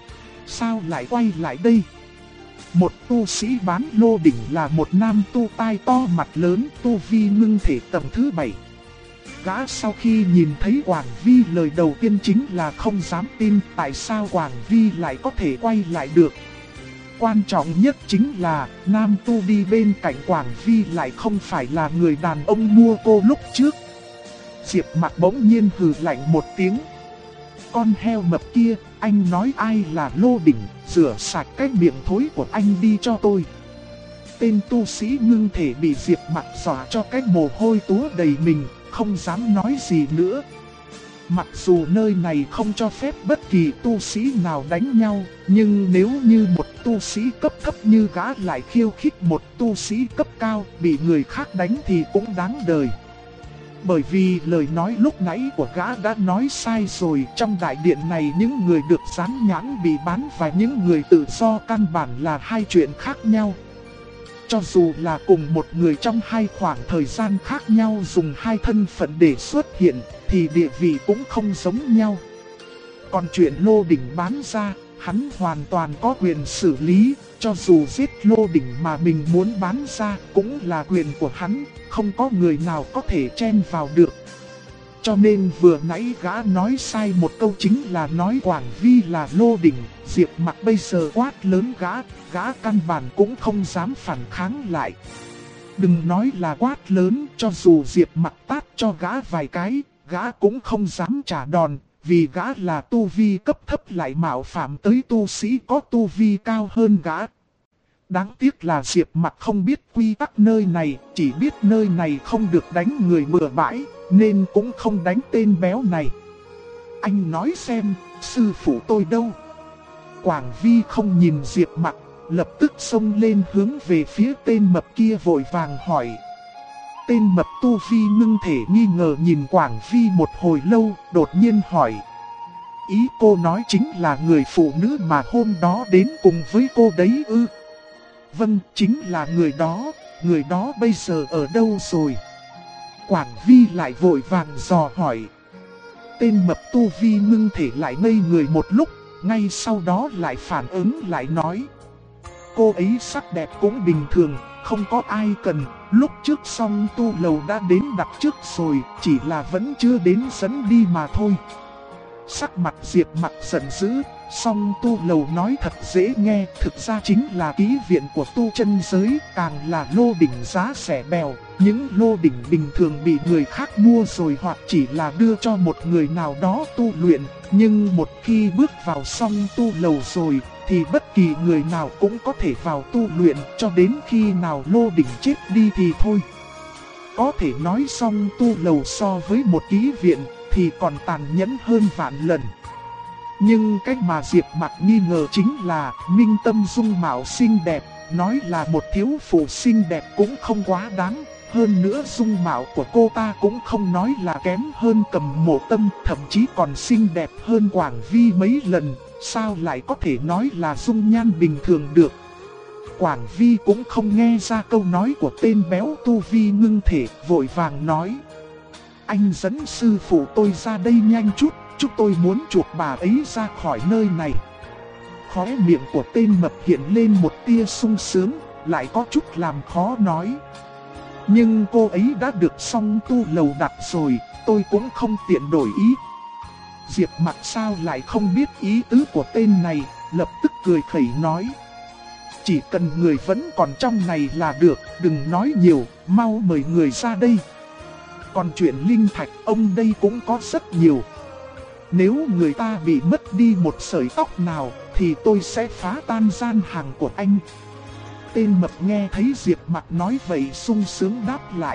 Sao lại quay lại đây? Một tu sĩ bán lô đỉnh là một nam tu tai to mặt lớn, tu vi ngưng thể tầng thứ 7. Gã sau khi nhìn thấy Quảng Vi lời đầu tiên chính là không dám tin tại sao Quảng Vi lại có thể quay lại được. Quan trọng nhất chính là nam tu đi bên cạnh Quảng Vi lại không phải là người đàn ông mua cô lúc trước. Diệp Mặc bỗng nhiên hừ lạnh một tiếng. Con heo mập kia, anh nói ai là lô đỉnh, rửa sạch cái miệng thối của anh đi cho tôi. Tên tu sĩ ngưng thể bị Diệp Mặc dọa cho cái mồ hôi túa đầy mình, không dám nói gì nữa. Mặc dù nơi này không cho phép bất kỳ tu sĩ nào đánh nhau, nhưng nếu như một tu sĩ cấp thấp như gã lại khiêu khích một tu sĩ cấp cao, bị người khác đánh thì cũng đáng đời. Bởi vì lời nói lúc nãy của gã đã nói sai rồi. Trong đại điện này những người được dán nhãn bị bán và những người tự do căn bản là hai chuyện khác nhau. Cho dù là cùng một người trong hai khoảng thời gian khác nhau dùng hai thân phận để xuất hiện thì địa vị cũng không giống nhau. Còn chuyện Lô Đỉnh bán ra, hắn hoàn toàn có quyền xử lý. Cho dù giết Lô Đỉnh mà mình muốn bán ra cũng là quyền của hắn, không có người nào có thể chen vào được. Cho nên vừa nãy gã nói sai một câu, chính là nói Quảng Vi là Lô Đỉnh. Diệp Mặc bây giờ quát lớn gã căn bản cũng không dám phản kháng lại. Đừng nói là quát lớn, cho dù Diệp Mặc tát cho gã vài cái, gã cũng không dám trả đòn. Vì gã là tu vi cấp thấp lại mạo phạm tới tu sĩ có tu vi cao hơn gã. Đáng tiếc là Diệp Mặc không biết quy tắc nơi này, chỉ biết nơi này không được đánh người bừa bãi, nên cũng không đánh tên béo này. Anh nói xem, sư phụ tôi đâu? Quảng Vi không nhìn Diệp Mặc, lập tức xông lên hướng về phía tên mập kia vội vàng hỏi. Tên mập tu vi ngưng thể nghi ngờ nhìn Quảng Vi một hồi lâu, đột nhiên hỏi. Ý cô nói chính là người phụ nữ mà hôm đó đến cùng với cô đấy ư? Vâng, chính là người đó bây giờ ở đâu rồi? Quảng Vi lại vội vàng dò hỏi. Tên mập tu vi ngưng thể lại ngây người một lúc, ngay sau đó lại phản ứng lại nói. Cô ấy sắc đẹp cũng bình thường, không có ai cần, lúc trước Song Tu Lầu đã đến đặt trước rồi, chỉ là vẫn chưa đến dẫn đi mà thôi. Sắc mặt Diệp Mặc giận dữ, Song Tu Lầu nói thật dễ nghe, thực ra chính là ký viện của tu chân giới, càng là lô đỉnh giá rẻ bèo. Những lô đỉnh bình thường bị người khác mua rồi hoặc chỉ là đưa cho một người nào đó tu luyện, nhưng một khi bước vào Song Tu Lầu rồi thì bất kỳ người nào cũng có thể vào tu luyện, cho đến khi nào lô đỉnh chết đi thì thôi. Có thể nói Song Tu Lầu so với một ký viện thì còn tàn nhẫn hơn vạn lần. Nhưng cách mà Diệp Mặc nghi ngờ chính là Minh Tâm dung mạo xinh đẹp, nói là một thiếu phụ xinh đẹp cũng không quá đáng. Hơn nữa dung mạo của cô ta cũng không nói là kém hơn Cầm Mộ Tâm, thậm chí còn xinh đẹp hơn Quảng Vi mấy lần, sao lại có thể nói là dung nhan bình thường được. Quảng Vi cũng không nghe ra câu nói của tên béo tu vi ngưng thể, vội vàng nói. Anh dẫn sư phụ tôi ra đây nhanh chút, chúng tôi muốn chuộc bà ấy ra khỏi nơi này. Khóe miệng của tên mập hiện lên một tia sung sướng, lại có chút làm khó nói. Nhưng cô ấy đã được Song Tu Lầu đặt rồi, tôi cũng không tiện đổi ý. Diệp Mặc sao lại không biết ý tứ của tên này, lập tức cười khẩy nói. Chỉ cần người vẫn còn trong này là được, đừng nói nhiều, mau mời người ra đây. Còn chuyện linh thạch ông đây cũng có rất nhiều. Nếu người ta bị mất đi một sợi tóc nào thì tôi sẽ phá tan gian hàng của anh. Tên mập nghe thấy Diệp Mặc nói vậy sung sướng đáp lại.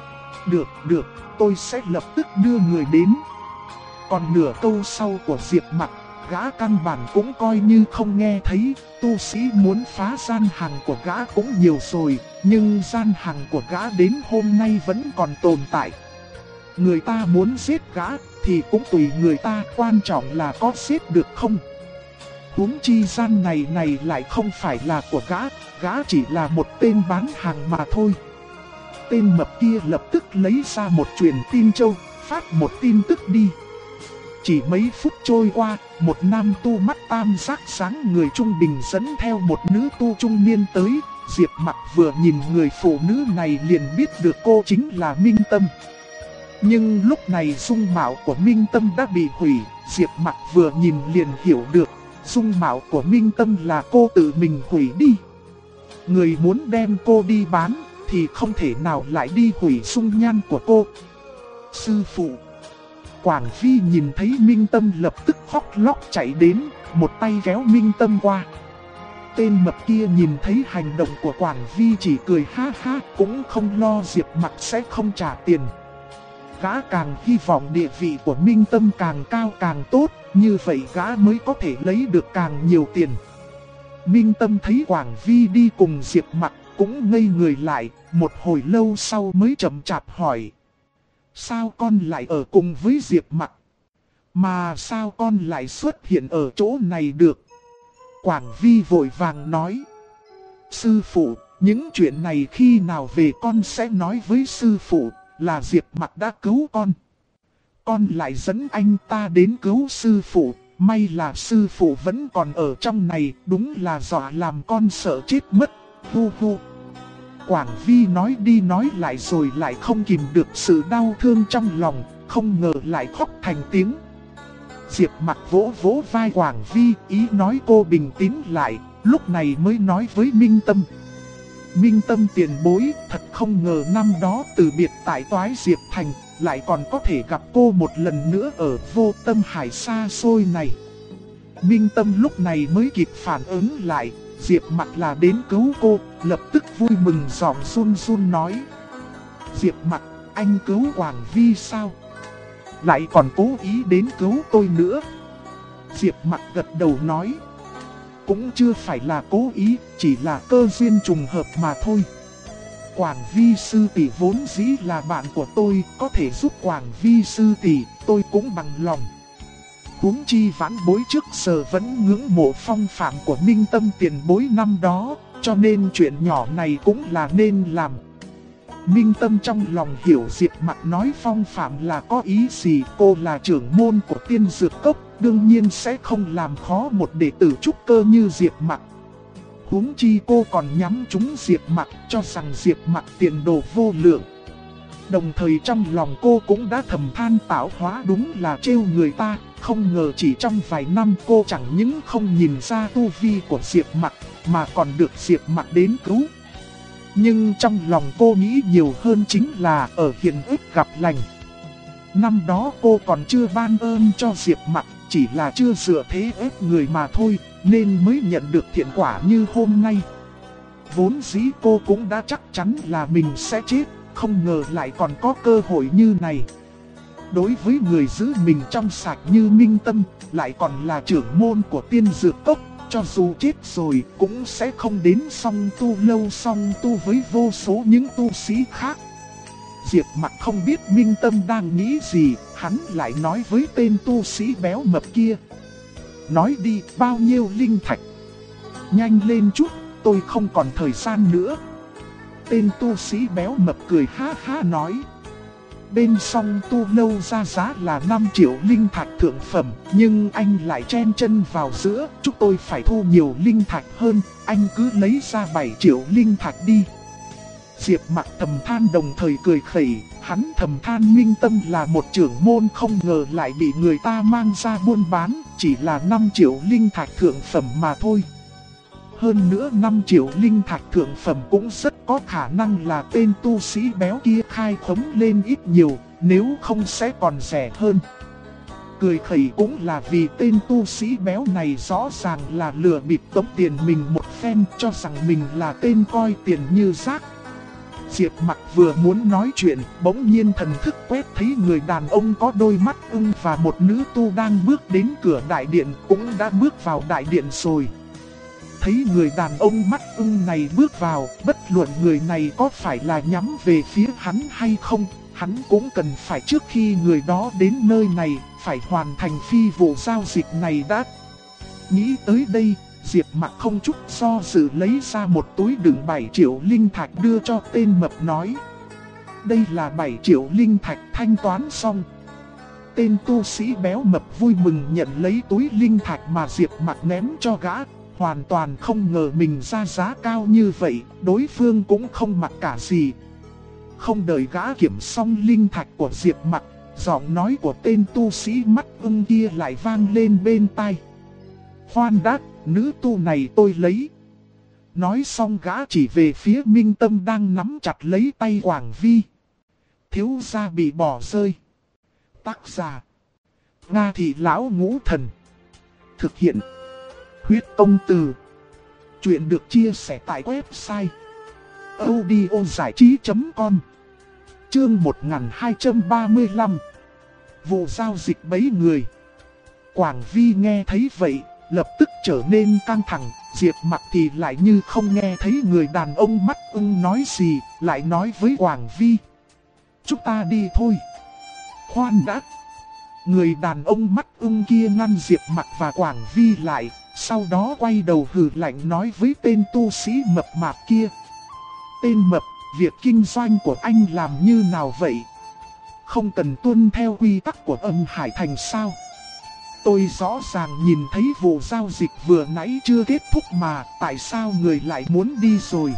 Được, tôi sẽ lập tức đưa người đến. Còn nửa câu sau của Diệp Mặc, gã căn bản cũng coi như không nghe thấy. Tu sĩ muốn phá gian hàng của gã cũng nhiều rồi, nhưng gian hàng của gã đến hôm nay vẫn còn tồn tại. Người ta muốn giết gã thì cũng tùy người ta, quan trọng là có giết được không. Huống chi gian này lại không phải là của gã chỉ là một tên bán hàng mà thôi. Tên mập kia lập tức lấy ra một truyền tin châu, phát một tin tức đi. Chỉ mấy phút trôi qua, một nam tu mắt tam giác sáng người trung bình dẫn theo một nữ tu trung niên tới. Diệp Mặc vừa nhìn người phụ nữ này liền biết được cô chính là Minh Tâm. Nhưng lúc này dung mạo của Minh Tâm đã bị hủy, Diệp Mặc vừa nhìn liền hiểu được, dung mạo của Minh Tâm là cô tự mình hủy đi. Người muốn đem cô đi bán thì không thể nào lại đi hủy dung nhan của cô. Sư phụ. Quảng Vi nhìn thấy Minh Tâm lập tức khóc lóc chạy đến, một tay kéo Minh Tâm qua. Tên mập kia nhìn thấy hành động của Quảng Vi chỉ cười ha ha, cũng không lo Diệp Mặc sẽ không trả tiền. Gã càng hy vọng địa vị của Minh Tâm càng cao càng tốt, như vậy gã mới có thể lấy được càng nhiều tiền. Minh Tâm thấy Quảng Vi đi cùng Diệp Mặc cũng ngây người lại, một hồi lâu sau mới chậm chạp hỏi. Sao con lại ở cùng với Diệp Mặc? Mà sao con lại xuất hiện ở chỗ này được? Quảng Vi vội vàng nói. Sư phụ, những chuyện này khi nào về con sẽ nói với sư phụ, là Diệp Mặc đã cứu con. Con lại dẫn anh ta đến cứu sư phụ, may là sư phụ vẫn còn ở trong này, đúng là dọa làm con sợ chết mất, hu hu. Quảng Vi nói đi nói lại rồi lại không kìm được sự đau thương trong lòng, không ngờ lại khóc thành tiếng. Diệp Mặc vỗ vỗ vai Quảng Vi, ý nói cô bình tĩnh lại, lúc này mới nói với Minh Tâm. Minh Tâm tiền bối, thật không ngờ năm đó từ biệt tại Toái Diệp Thành, lại còn có thể gặp cô một lần nữa ở Vô Tâm Hải xa xôi này. Minh Tâm lúc này mới kịp phản ứng lại, Diệp Mặc là đến cứu cô, lập tức vui mừng giọng run run nói. Diệp Mặc, anh cứu Quảng Vi sao? Lại còn cố ý đến cứu tôi nữa. Diệp Mặc gật đầu nói. Cũng chưa phải là cố ý, chỉ là cơ duyên trùng hợp mà thôi. Quảng Vi sư tỷ vốn dĩ là bạn của tôi, có thể giúp Quảng Vi sư tỷ, tôi cũng bằng lòng. Huống chi vãn bối trước giờ vẫn ngưỡng mộ phong phạm của Minh Tâm tiền bối năm đó, cho nên chuyện nhỏ này cũng là nên làm. Minh Tâm trong lòng hiểu Diệp Mặc nói phong phạm là có ý gì, cô là trưởng môn của Tiên Dược Cốc, đương nhiên sẽ không làm khó một đệ tử trúc cơ như Diệp Mặc. Huống chi cô còn nhắm trúng Diệp Mặc, cho rằng Diệp Mặc tiền đồ vô lượng. Đồng thời trong lòng cô cũng đã thầm than tạo hóa đúng là trêu người ta, không ngờ chỉ trong vài năm cô chẳng những không nhìn ra tu vi của Diệp Mặc, mà còn được Diệp Mặc đến cứu. Nhưng trong lòng cô nghĩ nhiều hơn chính là ở hiền ức gặp lành. Năm đó cô còn chưa ban ơn cho Diệp Mặc, chỉ là chưa dựa thế ép người mà thôi, nên mới nhận được thiện quả như hôm nay. Vốn dĩ cô cũng đã chắc chắn là mình sẽ chết, không ngờ lại còn có cơ hội như này. Đối với người giữ mình trong sạch như Minh Tâm, lại còn là trưởng môn của Tiên Dược Cốc, cho dù chết rồi cũng sẽ không đến song tu lâu song tu với vô số những tu sĩ khác. Diệp Mặc không biết Minh Tâm đang nghĩ gì, hắn lại nói với tên tu sĩ béo mập kia. Nói đi, bao nhiêu linh thạch? Nhanh lên chút, tôi không còn thời gian nữa. Tên tu sĩ béo mập cười ha ha nói. Bên song tu lâu ra giá là 5 triệu linh thạch thượng phẩm, nhưng anh lại chen chân vào giữa, chúng tôi phải thu nhiều linh thạch hơn, anh cứ lấy ra 7 triệu linh thạch đi. Diệp Mặc thầm than đồng thời cười khẩy, hắn thầm than Minh Tâm là một trưởng môn không ngờ lại bị người ta mang ra buôn bán, chỉ là 5 triệu linh thạch thượng phẩm mà thôi. Hơn nữa 5 triệu linh thạch thượng phẩm cũng rất có khả năng là tên tu sĩ béo kia khai khống lên ít nhiều, nếu không sẽ còn rẻ hơn. Cười khẩy cũng là vì tên tu sĩ béo này rõ ràng là lừa bịp tống tiền mình một phen, cho rằng mình là tên coi tiền như rác. Diệp Mặc vừa muốn nói chuyện, bỗng nhiên thần thức quét thấy người đàn ông có đôi mắt ưng và một nữ tu đang bước đến cửa đại điện, cũng đã bước vào đại điện rồi. Thấy người đàn ông mắt ưng này bước vào, bất luận người này có phải là nhắm về phía hắn hay không, hắn cũng cần phải trước khi người đó đến nơi này, phải hoàn thành phi vụ giao dịch này đã. Nghĩ tới đây, Diệp Mặc không chút do dự lấy ra một túi đựng 7 triệu linh thạch đưa cho tên mập nói. Đây là 7 triệu linh thạch thanh toán xong. Tên tu sĩ béo mập vui mừng nhận lấy túi linh thạch mà Diệp Mặc ném cho gã. Hoàn toàn không ngờ mình ra giá cao như vậy, đối phương cũng không mặc cả gì. Không đợi gã kiểm xong linh thạch của Diệp Mặc, giọng nói của tên tu sĩ mắt ưng kia lại vang lên bên tai. Khoan đã, nữ tu này tôi lấy. Nói xong gã chỉ về phía Minh Tâm đang nắm chặt lấy tay Quảng Vi. Thiếu gia bị bỏ rơi. Tác giả: Nga Thị Lão Ngũ Thần. Thực hiện: Huyết Công Từ. Chuyện được chia sẻ tại website audiozảichí.com. Chương 1235. Vụ giao dịch bấy người. Quảng Vi nghe thấy vậy, lập tức trở nên căng thẳng. Diệp Mặc thì lại như không nghe thấy người đàn ông mắt ưng nói gì, lại nói với Quảng Vi. chúng ta đi thôi. Khoan đã. Người đàn ông mắt ưng kia ngăn Diệp Mặc và Quảng Vi lại, sau đó quay đầu hừ lạnh nói với tên tu sĩ mập mạp kia. Tên mập, việc kinh doanh của anh làm như nào vậy? Không cần tuân theo quy tắc của Âm Hải Thành sao? Tôi rõ ràng nhìn thấy vụ giao dịch vừa nãy chưa kết thúc mà, tại sao người lại muốn đi rồi?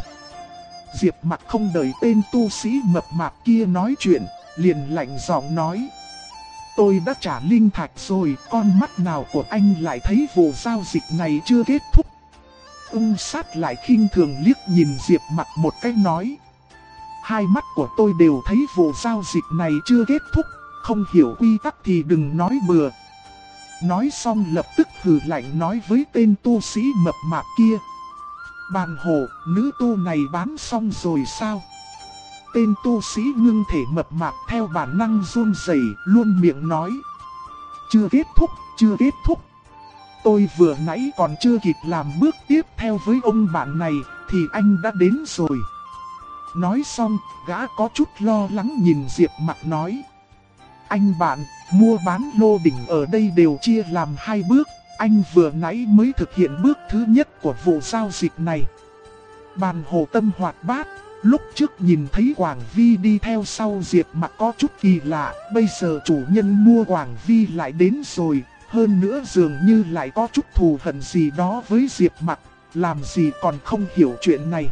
Diệp Mặc không đợi tên tu sĩ mập mạp kia nói chuyện, liền lạnh giọng nói. Tôi đã trả linh thạch rồi, con mắt nào của anh lại thấy vụ giao dịch này chưa kết thúc? Ưng sát lại khinh thường liếc nhìn Diệp Mặc một cái nói. Hai mắt của tôi đều thấy vụ giao dịch này chưa kết thúc, không hiểu quy tắc thì đừng nói bừa. Nói xong lập tức hừ lạnh nói với tên tu sĩ mập mạp kia. Bàn hồ, nữ tu này bán xong rồi sao? Tên tu sĩ ngưng thể mập mạp theo bản năng run rẩy luôn miệng nói. Chưa kết thúc, chưa kết thúc. Tôi vừa nãy còn chưa kịp làm bước tiếp theo với ông bạn này, thì anh đã đến rồi. Nói xong, gã có chút lo lắng nhìn Diệp Mặc nói. Anh bạn, mua bán lô đỉnh ở đây đều chia làm hai bước, anh vừa nãy mới thực hiện bước thứ nhất của vụ giao dịch này. Bàn hồ tâm hoạt bát, lúc trước nhìn thấy Quảng Vi đi theo sau Diệp Mặc có chút kỳ lạ, bây giờ chủ nhân mua Quảng Vi lại đến rồi, hơn nữa dường như lại có chút thù hận gì đó với Diệp Mặc, làm gì còn không hiểu chuyện này.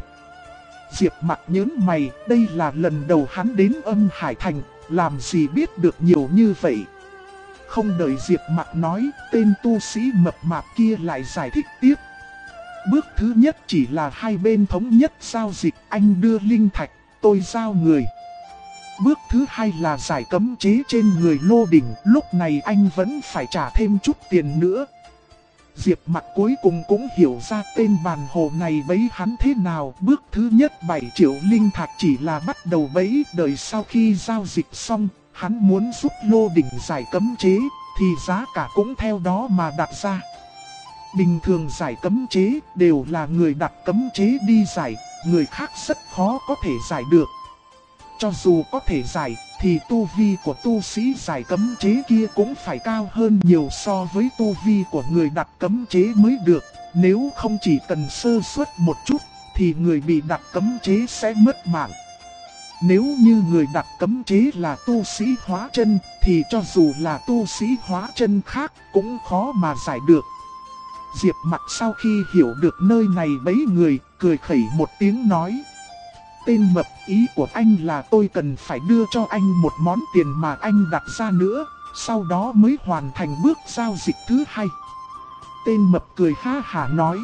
Diệp Mặc nhớn mày, đây là lần đầu hắn đến Âm Hải Thành, làm gì biết được nhiều như vậy. Không đợi Diệp Mặc nói, tên tu sĩ mập mạp kia lại giải thích tiếp. Bước thứ nhất chỉ là hai bên thống nhất giao dịch, anh đưa linh thạch, tôi giao người. Bước thứ hai là giải cấm chế trên người lô đỉnh, lúc này anh vẫn phải trả thêm chút tiền nữa. Diệp Mặc cuối cùng cũng hiểu ra tên bàn hồ này bẫy hắn thế nào. Bước thứ nhất 7 triệu linh thạch chỉ là bắt đầu bẫy, đợi sau khi giao dịch xong, hắn muốn giúp lô đỉnh giải cấm chế, thì giá cả cũng theo đó mà đặt ra. Bình thường giải cấm chế đều là người đặt cấm chế đi giải, người khác rất khó có thể giải được. Cho dù có thể giải, thì tu vi của tu sĩ giải cấm chế kia cũng phải cao hơn nhiều so với tu vi của người đặt cấm chế mới được. Nếu không chỉ cần sơ suất một chút, thì người bị đặt cấm chế sẽ mất mạng. Nếu như người đặt cấm chế là tu sĩ hóa chân, thì cho dù là tu sĩ hóa chân khác cũng khó mà giải được. Diệp Mặc sau khi hiểu được nơi này bấy người, cười khẩy một tiếng nói. Tên mập, ý của anh là tôi cần phải đưa cho anh một món tiền mà anh đặt ra nữa, sau đó mới hoàn thành bước giao dịch thứ hai. Tên mập cười ha hả nói.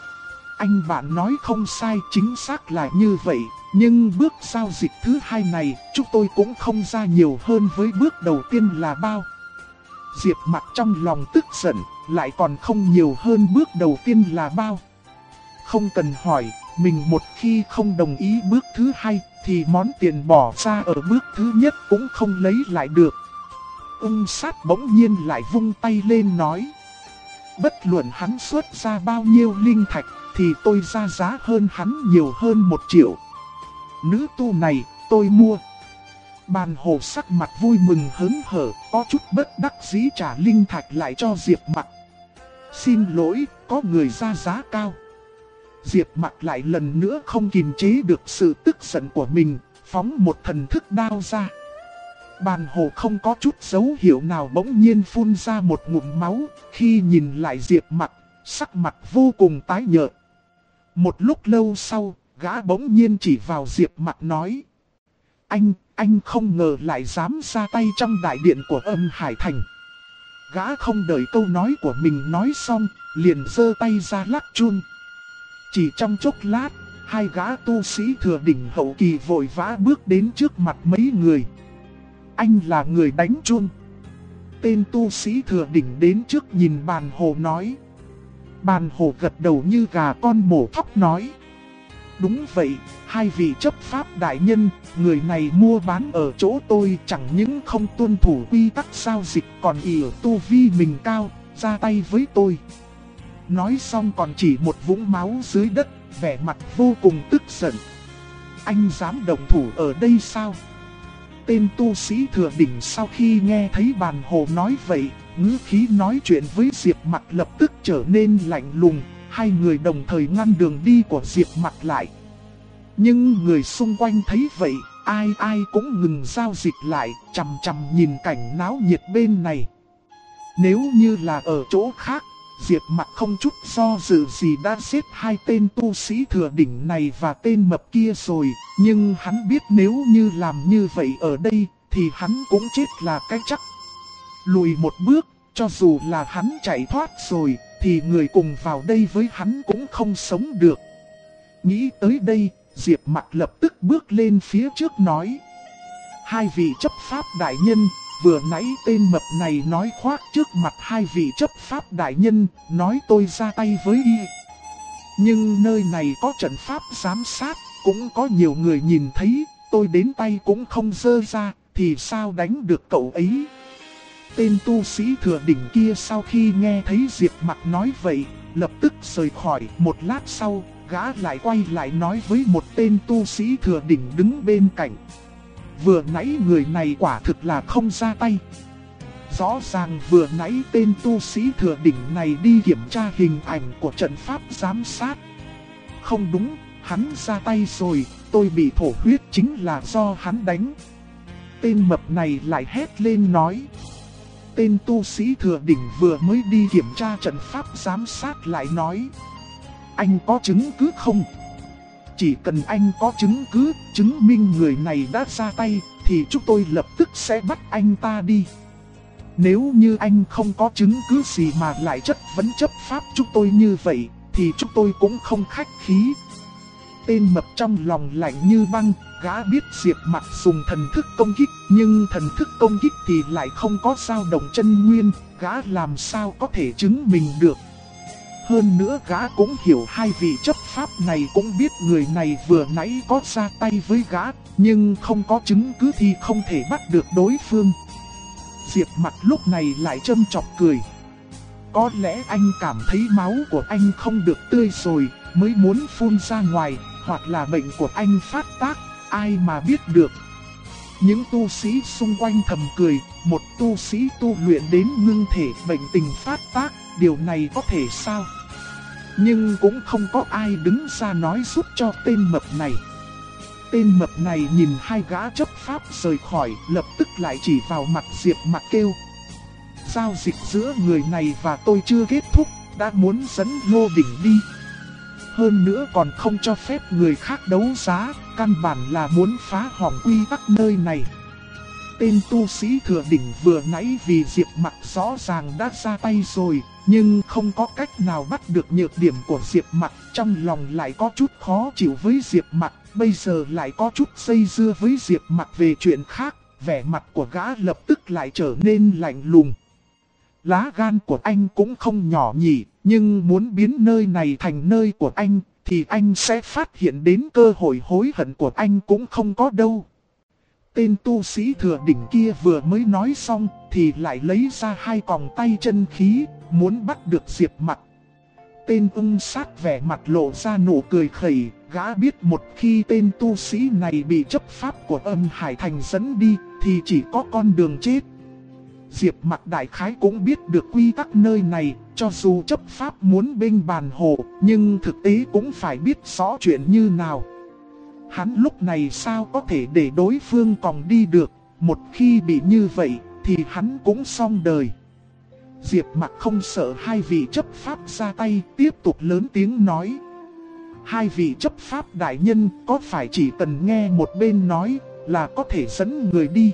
Anh bạn nói không sai, chính xác là như vậy, nhưng bước giao dịch thứ hai này, chúng tôi cũng không ra nhiều hơn với bước đầu tiên là bao. Diệp Mặc trong lòng tức giận, lại còn không nhiều hơn bước đầu tiên là bao. Không cần hỏi, mình một khi không đồng ý bước thứ hai, thì món tiền bỏ ra ở bước thứ nhất cũng không lấy lại được. Ung sát bỗng nhiên lại vung tay lên nói. Bất luận hắn xuất ra bao nhiêu linh thạch, thì tôi ra giá hơn hắn nhiều hơn 1 triệu. Nữ tu này, tôi mua. Bàn hồ sắc mặt vui mừng hớn hở, có chút bất đắc dĩ trả linh thạch lại cho Diệp Mặc. Xin lỗi, có người ra giá cao. Diệp Mặc lại lần nữa không kiềm chế được sự tức giận của mình, phóng một thần thức đao ra. Bàn hồ không có chút dấu hiệu nào bỗng nhiên phun ra một ngụm máu, khi nhìn lại Diệp Mặc, sắc mặt vô cùng tái nhợt. Một lúc lâu sau, gã bỗng nhiên chỉ vào Diệp Mặc nói. Anh không ngờ lại dám ra tay trong đại điện của Âm Hải Thành. Gã không đợi câu nói của mình nói xong, liền giơ tay ra lắc chun. Chỉ trong chốc lát, hai gã tu sĩ thừa đỉnh hậu kỳ vội vã bước đến trước mặt mấy người. Anh là người đánh chun. Tên tu sĩ thừa đỉnh đến trước nhìn bàn hồ nói. Bàn hồ gật đầu như gà con mổ thóc nói. Đúng vậy, hai vị chấp pháp đại nhân, người này mua bán ở chỗ tôi chẳng những không tuân thủ quy tắc giao dịch còn ỷ ở tu vi mình cao, ra tay với tôi. Nói xong còn chỉ một vũng máu dưới đất, vẻ mặt vô cùng tức giận. Anh dám động thủ ở đây sao? Tên tu sĩ thừa đỉnh sau khi nghe thấy bàn hồ nói vậy, ngữ khí nói chuyện với Diệp Mặc lập tức trở nên lạnh lùng. Hai người đồng thời ngăn đường đi của Diệp Mặc lại. Nhưng người xung quanh thấy vậy, ai ai cũng ngừng giao dịch lại, chằm chằm nhìn cảnh náo nhiệt bên này. Nếu như là ở chỗ khác, Diệp Mặc không chút do dự gì đã giết hai tên tu sĩ thừa đỉnh này và tên mập kia rồi. Nhưng hắn biết nếu như làm như vậy ở đây, thì hắn cũng chết là cái chắc. Lùi một bước, cho dù là hắn chạy thoát rồi, thì người cùng vào đây với hắn cũng không sống được. Nghĩ tới đây, Diệp Mặc lập tức bước lên phía trước nói: hai vị chấp pháp đại nhân, vừa nãy tên mập này nói khoác trước mặt hai vị chấp pháp đại nhân, nói tôi ra tay với y. Nhưng nơi này có trận pháp giám sát, cũng có nhiều người nhìn thấy, tôi đến tay cũng không dơ ra, thì sao đánh được cậu ấy. Tên tu sĩ thừa đỉnh kia sau khi nghe thấy Diệp Mặc nói vậy, lập tức rời khỏi. Một lát sau, gã lại quay lại nói với một tên tu sĩ thừa đỉnh đứng bên cạnh: vừa nãy người này quả thực là không ra tay. Rõ ràng vừa nãy tên tu sĩ thừa đỉnh này đi kiểm tra hình ảnh của trận pháp giám sát. Không đúng, hắn ra tay rồi, tôi bị thổ huyết chính là do hắn đánh. Tên mập này lại hét lên nói. Tên tu sĩ thừa đỉnh vừa mới đi kiểm tra trận pháp giám sát lại nói: anh có chứng cứ không? Chỉ cần anh có chứng cứ, chứng minh người này đã ra tay, thì chúng tôi lập tức sẽ bắt anh ta đi. Nếu như anh không có chứng cứ gì mà lại chất vấn chấp pháp chúng tôi như vậy, thì chúng tôi cũng không khách khí. Tên mập trong lòng lạnh như băng, gã biết Diệp Mặc dùng thần thức công kích, nhưng thần thức công kích thì lại không có dao động chân nguyên, gã làm sao có thể chứng minh được. Hơn nữa gã cũng hiểu hai vị chấp pháp này cũng biết người này vừa nãy có ra tay với gã, nhưng không có chứng cứ thì không thể bắt được đối phương. Diệp Mặc lúc này lại châm chọc cười. Có lẽ anh cảm thấy máu của anh không được tươi rồi, mới muốn phun ra ngoài, hoặc là bệnh của anh phát tác, ai mà biết được. Những tu sĩ xung quanh thầm cười, một tu sĩ tu luyện đến ngưng thể bệnh tình phát tác, điều này có thể sao? Nhưng cũng không có ai đứng ra nói giúp cho tên mập này. Tên mập này nhìn hai gã chấp pháp rời khỏi, lập tức lại chỉ vào mặt Diệp Mặc kêu: giao dịch giữa người này và tôi chưa kết thúc, đã muốn dẫn Lô Đỉnh đi. Hơn nữa còn không cho phép người khác đấu giá, căn bản là muốn phá hỏng quy tắc nơi này. Tên tu sĩ thừa đỉnh vừa nãy vì Diệp Mặc rõ ràng đã ra tay rồi, nhưng không có cách nào bắt được nhược điểm của Diệp Mặc, trong lòng lại có chút khó chịu với Diệp Mặc, bây giờ lại có chút dây dưa với Diệp Mặc về chuyện khác, vẻ mặt của gã lập tức lại trở nên lạnh lùng. Lá gan của anh cũng không nhỏ nhỉ, nhưng muốn biến nơi này thành nơi của anh, thì anh sẽ phát hiện đến cơ hội hối hận của anh cũng không có đâu. Tên tu sĩ thừa đỉnh kia vừa mới nói xong, thì lại lấy ra hai còng tay chân khí, muốn bắt được Diệp Mặc. Tên ung sát vẻ mặt lộ ra nụ cười khẩy, gã biết một khi tên tu sĩ này bị chấp pháp của Âm Hải Thành dẫn đi, thì chỉ có con đường chết. Diệp Mặc đại khái cũng biết được quy tắc nơi này, cho dù chấp pháp muốn bênh bàn hộ, nhưng thực tế cũng phải biết rõ chuyện như nào. Hắn lúc này sao có thể để đối phương còn đi được, một khi bị như vậy, thì hắn cũng xong đời. Diệp Mặc không sợ hai vị chấp pháp ra tay, tiếp tục lớn tiếng nói: hai vị chấp pháp đại nhân có phải chỉ cần nghe một bên nói là có thể dẫn người đi?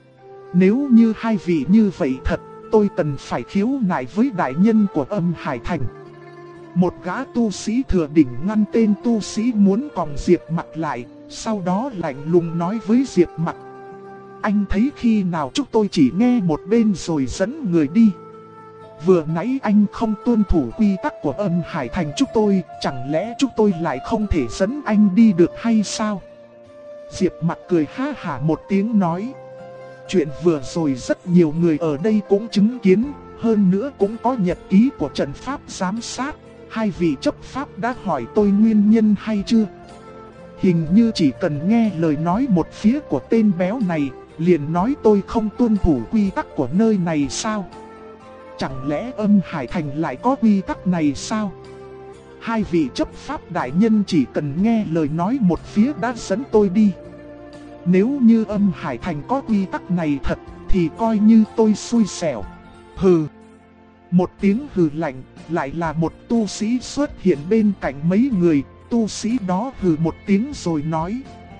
Nếu như hai vị như vậy thật, tôi cần phải khiếu nại với đại nhân của Âm Hải Thành. Một gã tu sĩ thừa đỉnh ngăn tên tu sĩ muốn còng Diệp Mặc lại, sau đó lạnh lùng nói với Diệp Mặc: anh thấy khi nào chúng tôi chỉ nghe một bên rồi dẫn người đi? Vừa nãy anh không tuân thủ quy tắc của Âm Hải Thành chúng tôi, chẳng lẽ chúng tôi lại không thể dẫn anh đi được hay sao? Diệp Mặc cười ha hả một tiếng nói: chuyện vừa rồi rất nhiều người ở đây cũng chứng kiến, hơn nữa cũng có nhật ký của trận pháp giám sát. Hai vị chấp pháp đã hỏi tôi nguyên nhân hay chưa? Hình như chỉ cần nghe lời nói một phía của tên béo này, liền nói tôi không tuân thủ quy tắc của nơi này sao? Chẳng lẽ Âm Hải Thành lại có quy tắc này sao? Hai vị chấp pháp đại nhân chỉ cần nghe lời nói một phía đã dẫn tôi đi. Nếu như Âm Hải Thành có quy tắc này thật thì coi như tôi xui xẻo. Hừ. Một tiếng hừ lạnh, lại là một tu sĩ xuất hiện bên cạnh mấy người. Tu sĩ đó hừ một tiếng rồi nói: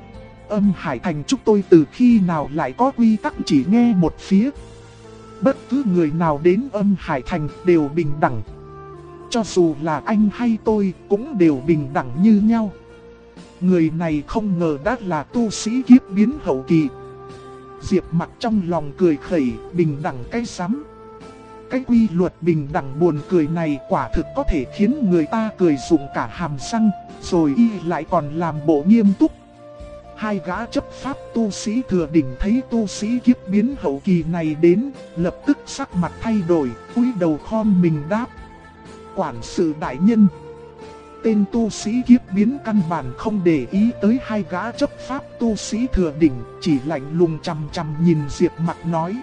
Âm Hải Thành chúng tôi từ khi nào lại có quy tắc chỉ nghe một phía? Bất cứ người nào đến Âm Hải Thành đều bình đẳng. Cho dù là anh hay tôi cũng đều bình đẳng như nhau. Người này không ngờ đã là tu sĩ kiếp biến hậu kỳ. Diệp Mặc trong lòng cười khẩy, bình đẳng cái rắm. Cái quy luật bình đẳng buồn cười này quả thực có thể khiến người ta cười rụng cả hàm răng, rồi y lại còn làm bộ nghiêm túc. Hai gã chấp pháp tu sĩ thừa đỉnh thấy tu sĩ kiếp biến hậu kỳ này đến, lập tức sắc mặt thay đổi, cúi đầu khom mình đáp: Quản sự đại nhân. Tên tu sĩ kiếp biến căn bản không để ý tới hai gã chấp pháp tu sĩ thừa đỉnh, chỉ lạnh lùng chằm chằm nhìn Diệp Mặc nói: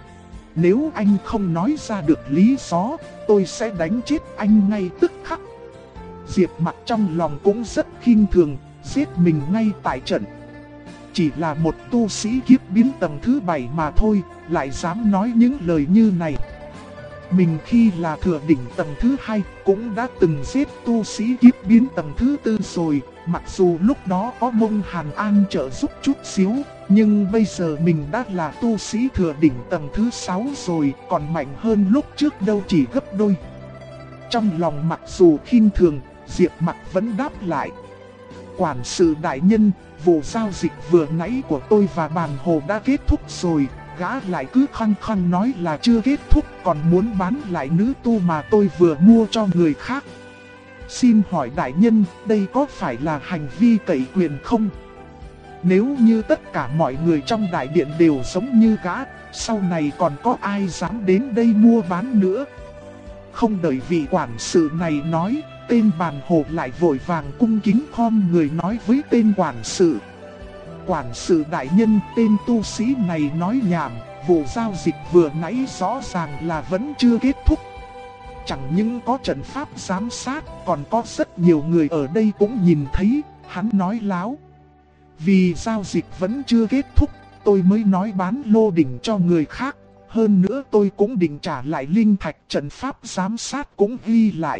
Nếu anh không nói ra được lý do, tôi sẽ đánh chết anh ngay tức khắc. Diệp Mặc trong lòng cũng rất khinh thường, giết mình ngay tại trận. Chỉ là một tu sĩ kiếp biến tầng thứ 7 mà thôi, lại dám nói những lời như này. Mình khi là thừa đỉnh tầng thứ 2 cũng đã từng giết tu sĩ kiếp biến tầng thứ 4 rồi. Mặc dù lúc đó có Mông Hàn An trợ giúp chút xíu, nhưng bây giờ mình đã là tu sĩ thừa đỉnh tầng thứ 6 rồi, còn mạnh hơn lúc trước đâu chỉ gấp đôi. Trong lòng mặc dù khinh thường, Diệp Mặc vẫn đáp lại: Quản sự đại nhân, vụ giao dịch vừa nãy của tôi và Bàn Hồ đã kết thúc rồi. Gã lại cứ khăng khăng nói là chưa kết thúc, còn muốn bán lại nữ tu mà tôi vừa mua cho người khác. Xin hỏi đại nhân, đây có phải là hành vi cậy quyền không? Nếu như tất cả mọi người trong đại điện đều giống như gã, sau này còn có ai dám đến đây mua bán nữa? Không đợi vị quản sự này nói, tên Bàn Hồ lại vội vàng cung kính khom người nói với tên quản sự: Quản sự đại nhân, tên tu sĩ này nói nhảm, vụ giao dịch vừa nãy rõ ràng là vẫn chưa kết thúc. Chẳng những có trận pháp giám sát, còn có rất nhiều người ở đây cũng nhìn thấy, hắn nói láo. Vì giao dịch vẫn chưa kết thúc, tôi mới nói bán lô đỉnh cho người khác. Hơn nữa tôi cũng định trả lại linh thạch, trận pháp giám sát cũng ghi lại.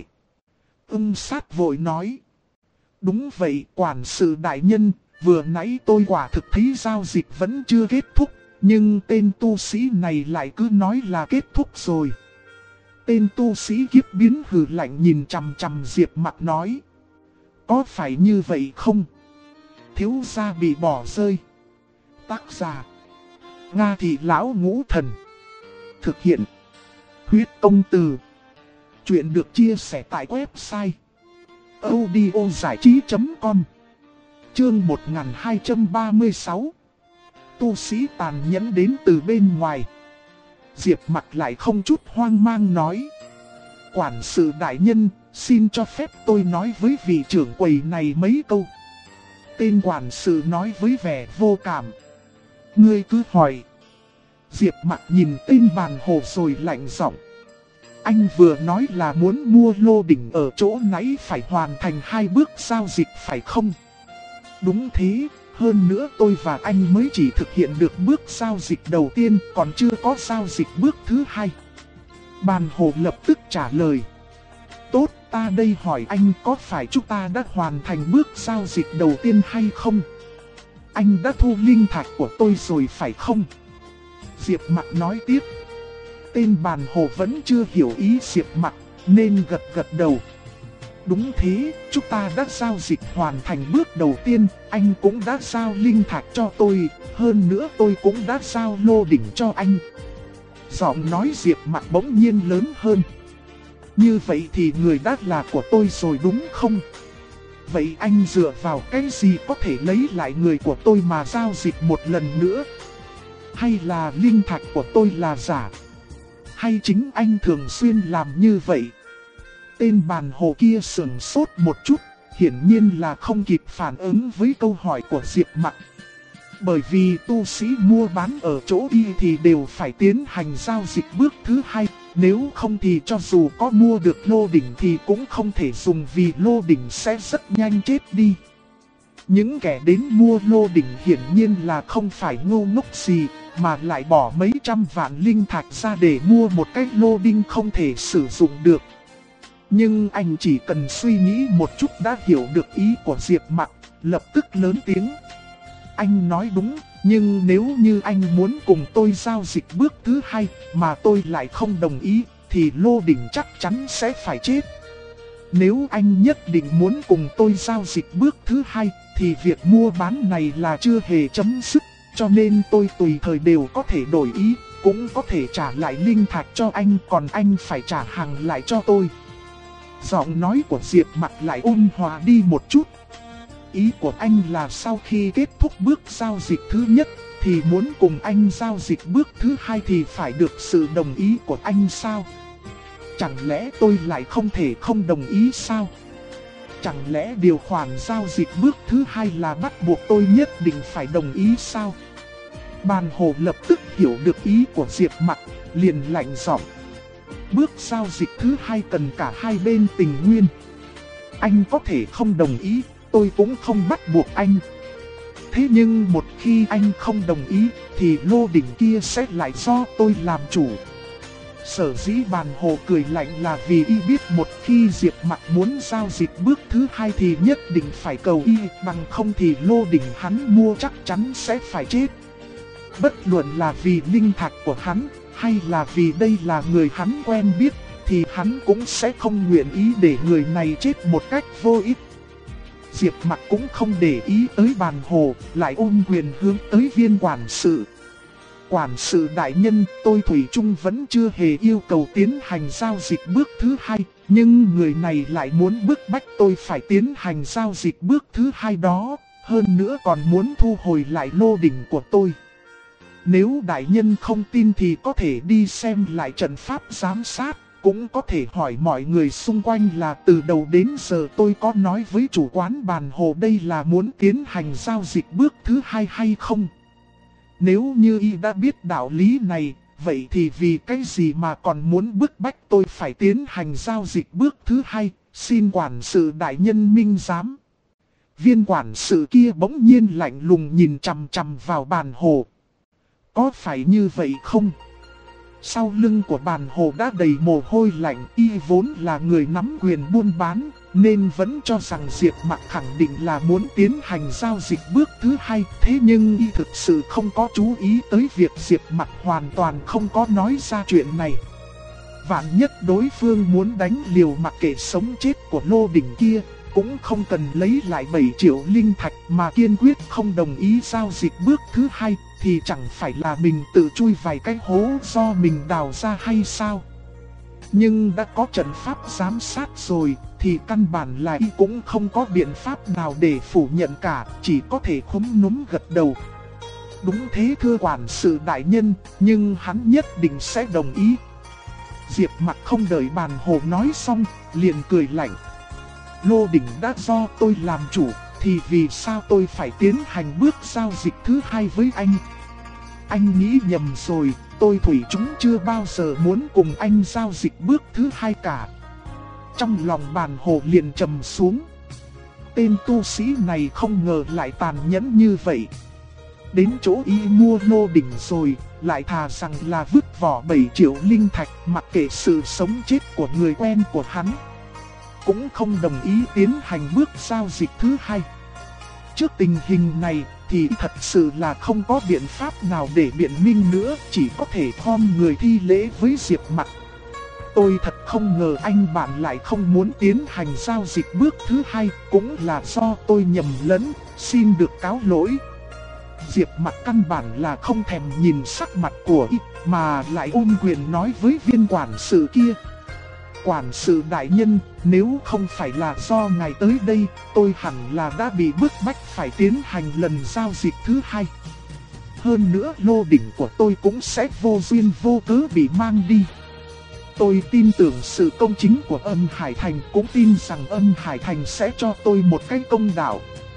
Sát vội nói: Đúng vậy quản sự đại nhân, vừa nãy tôi quả thực thấy giao dịch vẫn chưa kết thúc, nhưng tên tu sĩ này lại cứ nói là kết thúc rồi. Tên tu sĩ kiếp biến hừ lạnh nhìn chằm chằm Diệp Mặc nói: Có phải như vậy không? Thiếu gia bị bỏ rơi. Tác giả: Nga Thị Lão Ngũ Thần. Thực hiện: Huyết Công Từ. Chuyện được chia sẻ tại website audiozảichí.com. Chương 1236. Tu sĩ tàn nhẫn đến từ bên ngoài. Diệp Mặc lại không chút hoang mang nói: Quản sự đại nhân, xin cho phép tôi nói với vị trưởng quầy này mấy câu. Tên quản sự nói với vẻ vô cảm: Ngươi cứ hỏi. Diệp Mặc nhìn tên Bàn Hồ rồi lạnh giọng: Anh vừa nói là muốn mua lô đỉnh ở chỗ nãy phải hoàn thành 2 bước giao dịch phải không? Đúng thế, hơn nữa tôi và anh mới chỉ thực hiện được bước giao dịch đầu tiên, còn chưa có giao dịch bước thứ 2. Bàn Hồ lập tức trả lời: Tốt, ta đây hỏi anh có phải chúng ta đã hoàn thành bước giao dịch đầu tiên hay không? Anh đã thu linh thạch của tôi rồi phải không? Diệp Mặc nói tiếp. Tên Bàn Hồ vẫn chưa hiểu ý Diệp Mặc nên gật gật đầu: Đúng thế, chúng ta đã giao dịch hoàn thành bước đầu tiên, anh cũng đã giao linh thạch cho tôi, hơn nữa tôi cũng đã giao lô đỉnh cho anh. Giọng nói Diệp Mặc bỗng nhiên lớn hơn: Như vậy thì người đã là của tôi rồi đúng không? Vậy anh dựa vào cái gì có thể lấy lại người của tôi mà giao dịch một lần nữa? Hay là linh thạch của tôi là giả? Hay chính anh thường xuyên làm như vậy? Tên Bàn Hồ kia sững sốt một chút, hiển nhiên là không kịp phản ứng với câu hỏi của Diệp Mặc. Bởi vì tu sĩ mua bán ở chỗ y thì đều phải tiến hành giao dịch bước thứ hai. Nếu không thì cho dù có mua được lô đỉnh thì cũng không thể dùng vì lô đỉnh sẽ rất nhanh chết đi. Những kẻ đến mua lô đỉnh hiển nhiên là không phải ngu ngốc gì, mà lại bỏ mấy trăm vạn linh thạch ra để mua một cái lô đinh không thể sử dụng được. Nhưng anh chỉ cần suy nghĩ một chút đã hiểu được ý của Diệp Mặc, lập tức lớn tiếng. Anh nói đúng, nhưng nếu như anh muốn cùng tôi giao dịch bước thứ hai mà tôi lại không đồng ý, thì lô đỉnh chắc chắn sẽ phải chết. Nếu anh nhất định muốn cùng tôi giao dịch bước thứ hai, thì việc mua bán này là chưa hề chấm dứt, cho nên tôi tùy thời đều có thể đổi ý, cũng có thể trả lại linh thạch cho anh, còn anh phải trả hàng lại cho tôi. Giọng nói của Diệp Mặc lại ôn hòa đi một chút. Ý của anh là sau khi kết thúc bước giao dịch thứ nhất, thì muốn cùng anh giao dịch bước thứ hai thì phải được sự đồng ý của anh sao? Chẳng lẽ tôi lại không thể không đồng ý sao? Chẳng lẽ điều khoản giao dịch bước thứ hai là bắt buộc tôi nhất định phải đồng ý sao? Bàn Hồ lập tức hiểu được ý của Diệp Mặc, liền lạnh giọng. Bước giao dịch thứ hai cần cả hai bên tình nguyên. Anh có thể không đồng ý, tôi cũng không bắt buộc anh. Thế nhưng một khi anh không đồng ý, thì lô đỉnh kia sẽ lại do tôi làm chủ. Sở dĩ Bàn Hồ cười lạnh là vì y biết một khi Diệp Mặc muốn giao dịch bước thứ hai thì nhất định phải cầu y, bằng không thì lô đỉnh hắn mua chắc chắn sẽ phải chết. Bất luận là vì linh thạch của hắn, hay là vì đây là người hắn quen biết, thì hắn cũng sẽ không nguyện ý để người này chết một cách vô ích. Diệp Mặc cũng không để ý tới Bàn Hồ, lại ôm quyền hướng tới Viên quản sự. Quản sự đại nhân, tôi Thủy Chung vẫn chưa hề yêu cầu tiến hành giao dịch bước thứ hai, nhưng người này lại muốn bức bách tôi phải tiến hành giao dịch bước thứ hai đó, hơn nữa còn muốn thu hồi lại lô đỉnh của tôi. Nếu đại nhân không tin thì có thể đi xem lại trận pháp giám sát, cũng có thể hỏi mọi người xung quanh là từ đầu đến giờ tôi có nói với chủ quán Bàn Hồ đây là muốn tiến hành giao dịch bước thứ hai hay không. Nếu như y đã biết đạo lý này, vậy thì vì cái gì mà còn muốn bức bách tôi phải tiến hành giao dịch bước thứ hai, xin quản sự đại nhân minh giám. Viên quản sự kia bỗng nhiên lạnh lùng nhìn chằm chằm vào Bàn Hồ. Có phải như vậy không? Sau lưng của Bàn Hồ đã đầy mồ hôi lạnh, y vốn là người nắm quyền buôn bán, nên vẫn cho rằng Diệp Mặc khẳng định là muốn tiến hành giao dịch bước thứ hai. Thế nhưng y thực sự không có chú ý tới việc Diệp Mặc hoàn toàn không có nói ra chuyện này. Vạn nhất đối phương muốn đánh liều mặc kệ sống chết của lô đỉnh kia, cũng không cần lấy lại 7 triệu linh thạch mà kiên quyết không đồng ý giao dịch bước thứ hai, thì chẳng phải là mình tự chui vài cái hố do mình đào ra hay sao? Nhưng đã có trận pháp giám sát rồi, thì căn bản là y cũng không có biện pháp nào để phủ nhận cả, chỉ có thể khúm núm gật đầu. Đúng thế thưa quản sự đại nhân, nhưng hắn nhất định sẽ đồng ý. Diệp Mặc không đợi Bàn Hồ nói xong, liền cười lạnh. Lô đỉnh đã do tôi làm chủ, thì vì sao tôi phải tiến hành bước giao dịch thứ hai với anh? Anh nghĩ nhầm rồi, tôi Thủy Chung chưa bao giờ muốn cùng anh giao dịch bước thứ hai cả. Trong lòng Bàn Hồ liền trầm xuống. Tên tu sĩ này không ngờ lại tàn nhẫn như vậy. Đến chỗ y mua lô đỉnh rồi, lại thà rằng là vứt vỏ 7 triệu linh thạch mặc kệ sự sống chết của người quen của hắn. Cũng không đồng ý tiến hành bước giao dịch thứ hai. Trước tình hình này thì thật sự là không có biện pháp nào để biện minh nữa, chỉ có thể khom người thi lễ với Diệp Mặc. Tôi thật không ngờ anh bạn lại không muốn tiến hành giao dịch bước thứ hai, cũng là do tôi nhầm lẫn, xin được cáo lỗi. Diệp Mặc căn bản là không thèm nhìn sắc mặt của y, mà lại ôm quyền nói với viên quản sự kia. Quản sự đại nhân, nếu không phải là do ngài tới đây, tôi hẳn là đã bị bức bách phải tiến hành lần giao dịch thứ hai. Hơn nữa lô đỉnh của tôi cũng sẽ vô duyên vô cớ bị mang đi. Tôi tin tưởng sự công chính của Âm Hải Thành, cũng tin rằng Âm Hải Thành sẽ cho tôi một cái công đạo.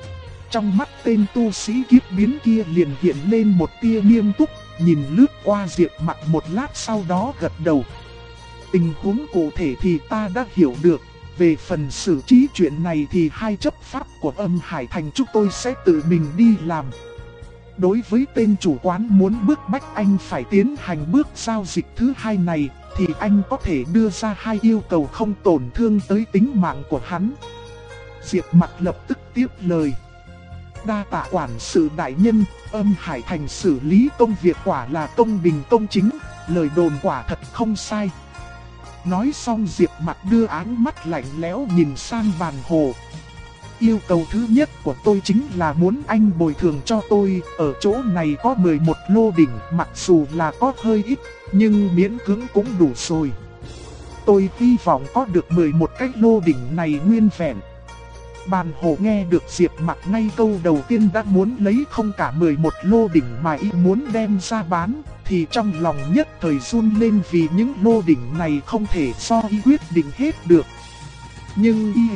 Trong mắt tên tu sĩ kiếp biến kia liền hiện lên một tia nghiêm túc, nhìn lướt qua Diệp Mặc một lát sau đó gật đầu. Tình huống cụ thể thì ta đã hiểu được, về phần xử trí chuyện này thì hai chấp pháp của Âm Hải Thành chúng tôi sẽ tự mình đi làm. Đối với tên chủ quán muốn bức bách anh phải tiến hành bước giao dịch thứ hai này, thì anh có thể đưa ra hai yêu cầu không tổn thương tới tính mạng của hắn. Diệp Mặc lập tức tiếp lời. Đa tạ quản sự đại nhân, Âm Hải Thành xử lý công việc quả là công bình công chính, lời đồn quả thật không sai. Nói xong Diệp Mặc đưa áng mắt lạnh lẽo nhìn sang bàn hồ. Yêu cầu thứ nhất của tôi chính là muốn anh bồi thường cho tôi, ở chỗ này có 11 lô đỉnh, mặc dù là có hơi ít, nhưng miễn cưỡng cũng đủ rồi. Tôi hy vọng có được 11 cái lô đỉnh này nguyên vẹn. Bàn hồ nghe được Diệp Mặc ngay câu đầu tiên đã muốn lấy không cả 11 lô đỉnh mà y muốn đem ra bán, thì trong lòng nhất thời run lên vì những lô đỉnh này không thể do y quyết định hết được. Nhưng y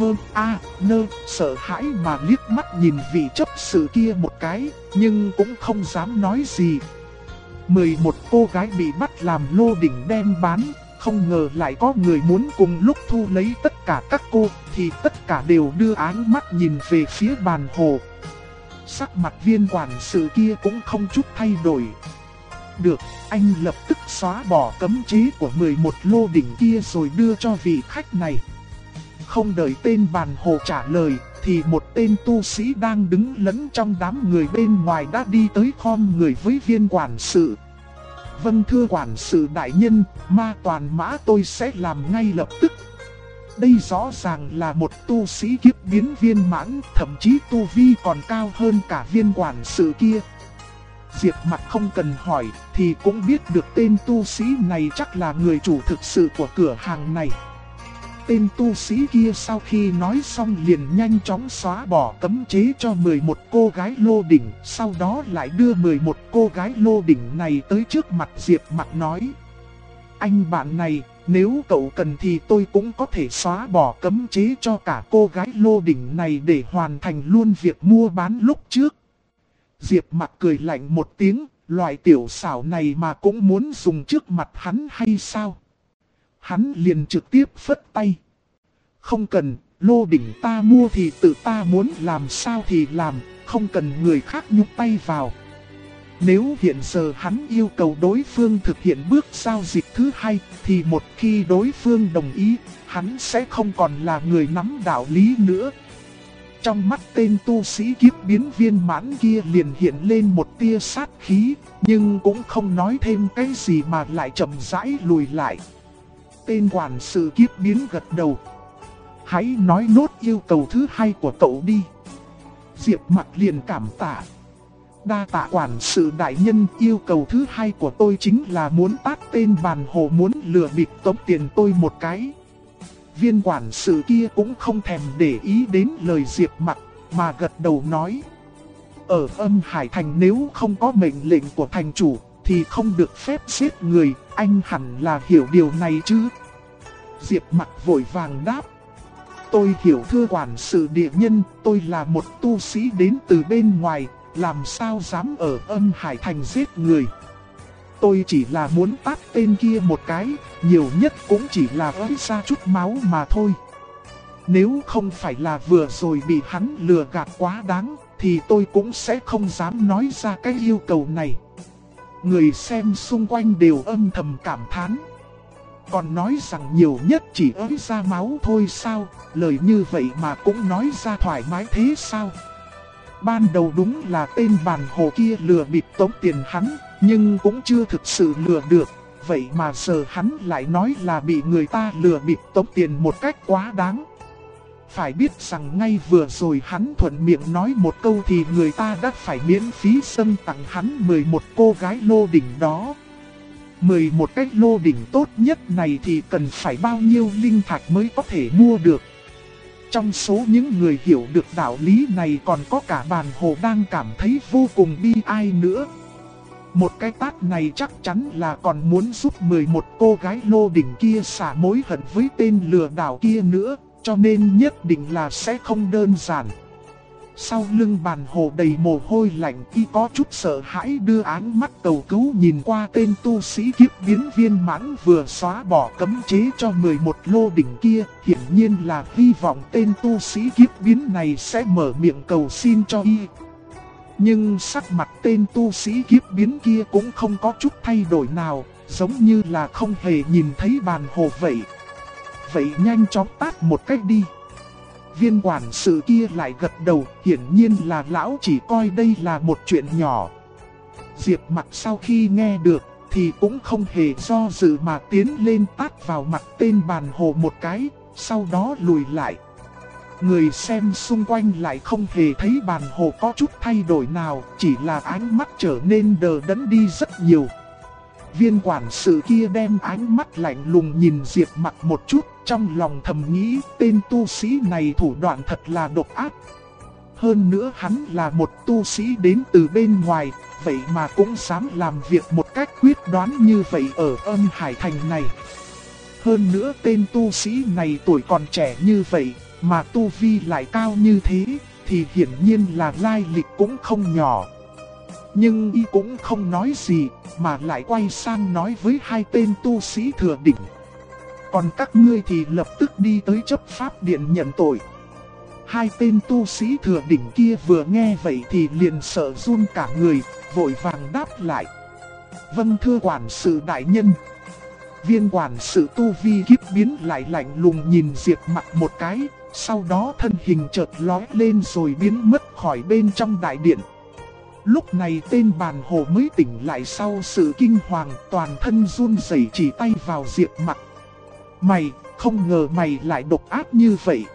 sợ hãi mà liếc mắt nhìn vị chấp sự kia một cái, nhưng cũng không dám nói gì. 11 cô gái bị bắt làm lô đỉnh đem bán, không ngờ lại có người muốn cùng lúc thu lấy tất cả các cô, thì tất cả đều đưa áng mắt nhìn về phía bàn hồ. Sắc mặt viên quản sự kia cũng không chút thay đổi. Được, anh lập tức xóa bỏ cấm chế của 11 lô đỉnh kia rồi đưa cho vị khách này. Không đợi tên bàn hồ trả lời, thì một tên tu sĩ đang đứng lẫn trong đám người bên ngoài đã đi tới khom người với viên quản sự. Vâng thưa quản sự đại nhân, ma toàn mã tôi sẽ làm ngay lập tức. Đây rõ ràng là một tu sĩ kiếp biến viên mãn, thậm chí tu vi còn cao hơn cả viên quản sự kia. Diệp Mặc không cần hỏi, thì cũng biết được tên tu sĩ này chắc là người chủ thực sự của cửa hàng này. Tên tu sĩ kia sau khi nói xong liền nhanh chóng xóa bỏ cấm chế cho 11 cô gái lô đỉnh, sau đó lại đưa 11 cô gái lô đỉnh này tới trước mặt Diệp Mặc nói. Anh bạn này, nếu cậu cần thì tôi cũng có thể xóa bỏ cấm chế cho cả cô gái lô đỉnh này để hoàn thành luôn việc mua bán lúc trước. Diệp Mặc cười lạnh một tiếng, loại tiểu xảo này mà cũng muốn dùng trước mặt hắn hay sao? Hắn liền trực tiếp phất tay. Không cần, lô đỉnh ta mua thì tự ta muốn làm sao thì làm, không cần người khác nhúc tay vào. Nếu hiện giờ hắn yêu cầu đối phương thực hiện bước giao dịch thứ hai, thì một khi đối phương đồng ý, hắn sẽ không còn là người nắm đạo lý nữa. Trong mắt tên tu sĩ kiếp biến viên mãn kia liền hiện lên một tia sát khí, nhưng cũng không nói thêm cái gì mà lại chậm rãi lùi lại. Tên quản sự kiếp biến gật đầu. Hãy nói nốt yêu cầu thứ hai của cậu đi. Diệp Mặc liền cảm tạ. Đa tạ quản sự đại nhân, yêu cầu thứ hai của tôi chính là muốn tát tên bàn hồ muốn lừa bịp tống tiền tôi một cái. Viên quản sự kia cũng không thèm để ý đến lời Diệp Mặc, mà gật đầu nói. Ở Âm Hải Thành nếu không có mệnh lệnh của thành chủ, thì không được phép giết người, anh hẳn là hiểu điều này chứ. Diệp Mặc vội vàng đáp. Tôi hiểu thưa quản sự địa nhân, tôi là một tu sĩ đến từ bên ngoài, làm sao dám ở Âm Hải Thành giết người. Tôi chỉ là muốn tát tên kia một cái, nhiều nhất cũng chỉ là ới ra chút máu mà thôi. Nếu không phải là vừa rồi bị hắn lừa gạt quá đáng, thì tôi cũng sẽ không dám nói ra cái yêu cầu này. Người xem xung quanh đều âm thầm cảm thán. Còn nói rằng nhiều nhất chỉ ới ra máu thôi sao, lời như vậy mà cũng nói ra thoải mái thế sao? Ban đầu đúng là tên bàn hồ kia lừa bịp tống tiền hắn, nhưng cũng chưa thực sự lừa được. Vậy mà giờ hắn lại nói là bị người ta lừa bịp tống tiền một cách quá đáng. Phải biết rằng ngay vừa rồi hắn thuận miệng nói một câu thì người ta đã phải miễn phí dâng tặng hắn 11 cô gái lô đỉnh đó. 11 cái lô đỉnh tốt nhất này thì cần phải bao nhiêu linh thạch mới có thể mua được. Trong số những người hiểu được đạo lý này còn có cả bàn hồ đang cảm thấy vô cùng bi ai nữa. Một cái tát này chắc chắn là còn muốn giúp 11 cô gái lô đỉnh kia xả mối hận với tên lừa đảo kia nữa, cho nên nhất định là sẽ không đơn giản. Sau lưng bàn hồ đầy mồ hôi lạnh, y có chút sợ hãi đưa ánh mắt cầu cứu nhìn qua tên tu sĩ kiếp biến viên mãn vừa xóa bỏ cấm chế cho 11 lô đỉnh kia. Hiển nhiên là hy vọng tên tu sĩ kiếp biến này sẽ mở miệng cầu xin cho y. Nhưng sắc mặt tên tu sĩ kiếp biến kia cũng không có chút thay đổi nào, giống như là không hề nhìn thấy bàn hồ vậy. Vậy nhanh chóng tát một cách đi. Viên quản sự kia lại gật đầu, hiển nhiên là lão chỉ coi đây là một chuyện nhỏ. Diệp Mặc sau khi nghe được thì cũng không hề do dự mà tiến lên tát vào mặt tên bàn hồ một cái, sau đó lùi lại. Người xem xung quanh lại không hề thấy bàn hồ có chút thay đổi nào, chỉ là ánh mắt trở nên đờ đẫn đi rất nhiều. Viên quản sự kia đem ánh mắt lạnh lùng nhìn Diệp Mặc một chút, trong lòng thầm nghĩ tên tu sĩ này thủ đoạn thật là độc ác. Hơn nữa hắn là một tu sĩ đến từ bên ngoài, vậy mà cũng dám làm việc một cách quyết đoán như vậy ở Âm Hải Thành này. Hơn nữa tên tu sĩ này tuổi còn trẻ như vậy, mà tu vi lại cao như thế, thì hiển nhiên là lai lịch cũng không nhỏ. Nhưng y cũng không nói gì, mà lại quay sang nói với hai tên tu sĩ thừa đỉnh. Còn các ngươi thì lập tức đi tới chấp pháp điện nhận tội. Hai tên tu sĩ thừa đỉnh kia vừa nghe vậy thì liền sợ run cả người, vội vàng đáp lại. Vâng thưa quản sự đại nhân. Viên quản sự tu vi kiếp biến lại lạnh lùng nhìn Diệp Mặc một cái, sau đó thân hình chợt lóe lên rồi biến mất khỏi bên trong đại điện. Lúc này tên bàn hồ mới tỉnh lại sau sự kinh hoàng, toàn thân run rẩy chỉ tay vào Diệp Mặc. Mày, không ngờ mày lại độc ác như vậy.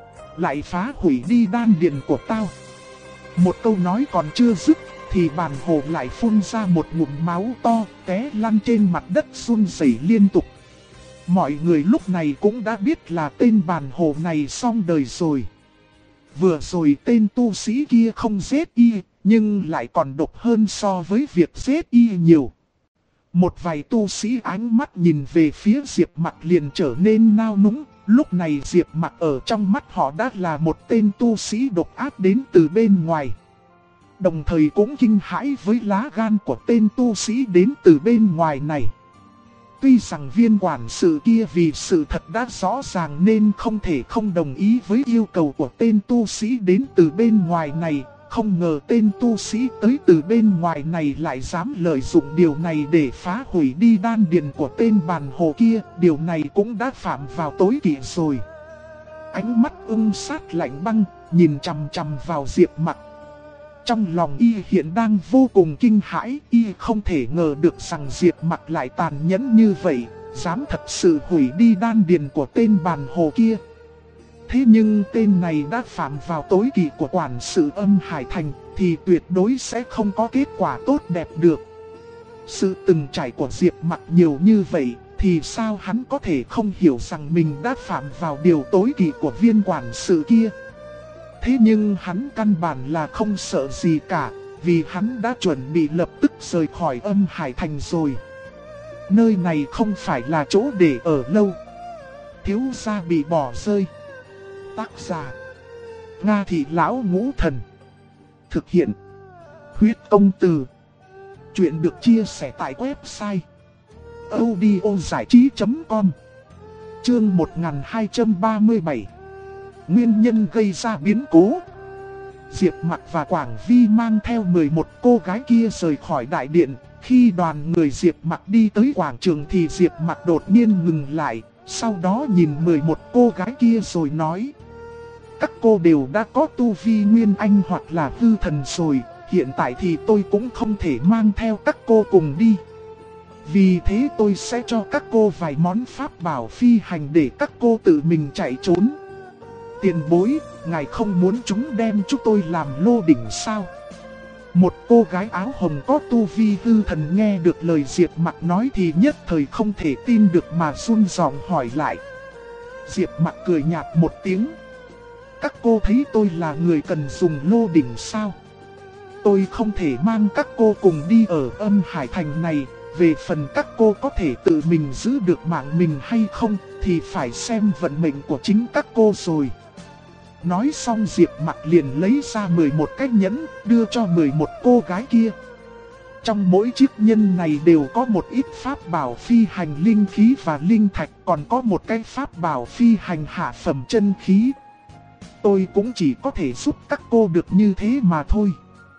Lại phá hủy đi đan điện của tao. Một câu nói còn chưa dứt, thì bàn hồ lại phun ra một ngụm máu to, té lăn trên mặt đất run rẩy liên tục. Mọi người lúc này cũng đã biết là tên bàn hồ này xong đời rồi. Vừa rồi tên tu sĩ kia không giết y, nhưng lại còn độc hơn so với việc giết y nhiều. Một vài tu sĩ ánh mắt nhìn về phía Diệp Mặc liền trở nên nao núng. Lúc này Diệp Mặc ở trong mắt họ đã là một tên tu sĩ độc ác đến từ bên ngoài. Đồng thời cũng kinh hãi với lá gan của tên tu sĩ đến từ bên ngoài này. Tuy rằng viên quản sự kia vì sự thật đã rõ ràng nên không thể không đồng ý với yêu cầu của tên tu sĩ đến từ bên ngoài này. Không ngờ tên tu sĩ tới từ bên ngoài này lại dám lợi dụng điều này để phá hủy đi đan điền của tên bàn hồ kia. Điều này cũng đã phạm vào tối kỵ rồi. Ánh mắt ưng sát lạnh băng, nhìn chằm chằm vào Diệp Mặc. Trong lòng y hiện đang vô cùng kinh hãi, y không thể ngờ được rằng Diệp Mặc lại tàn nhẫn như vậy, dám thật sự hủy đi đan điền của tên bàn hồ kia. Thế nhưng tên này đã phạm vào tối kỵ của quản sự Âm Hải Thành, thì tuyệt đối sẽ không có kết quả tốt đẹp được. Sự từng trải của Diệp Mặc nhiều như vậy, thì sao hắn có thể không hiểu rằng mình đã phạm vào điều tối kỵ của viên quản sự kia. Thế nhưng hắn căn bản là không sợ gì cả, vì hắn đã chuẩn bị lập tức rời khỏi Âm Hải Thành rồi. Nơi này không phải là chỗ để ở lâu. Thiếu gia bị bỏ rơi. Tác giả Nga Thị Lão Ngũ Thần. Thực hiện Huyết Công Từ. Chuyện được chia sẻ tại website audiozảichí.com. Chương 1237. Nguyên nhân gây ra biến cố. Diệp Mặc và Quảng Vi mang theo 11 cô gái kia rời khỏi đại điện. Khi đoàn người Diệp Mặc đi tới quảng trường thì Diệp Mặc đột nhiên ngừng lại. Sau đó nhìn 11 cô gái kia rồi nói: các cô đều đã có tu vi nguyên anh hoặc là hư thần rồi, hiện tại thì tôi cũng không thể mang theo các cô cùng đi. Vì thế tôi sẽ cho các cô vài món pháp bảo phi hành để các cô tự mình chạy trốn. Tiền bối, ngài không muốn chúng đem chúng tôi làm lô đỉnh sao? Một cô gái áo hồng có tu vi hư thần nghe được lời Diệp Mặc nói thì nhất thời không thể tin được mà run giọng hỏi lại. Diệp Mặc cười nhạt một tiếng. Các cô thấy tôi là người cần dùng lô đỉnh sao? Tôi không thể mang các cô cùng đi ở Âm Hải Thành này. Về phần các cô có thể tự mình giữ được mạng mình hay không thì phải xem vận mệnh của chính các cô rồi. Nói xong Diệp Mặc liền lấy ra 11 cái nhẫn, đưa cho 11 cô gái kia. Trong mỗi chiếc nhẫn này đều có một ít pháp bảo phi hành linh khí và linh thạch, còn có một cái pháp bảo phi hành hạ phẩm chân khí. Tôi cũng chỉ có thể giúp các cô được như thế mà thôi.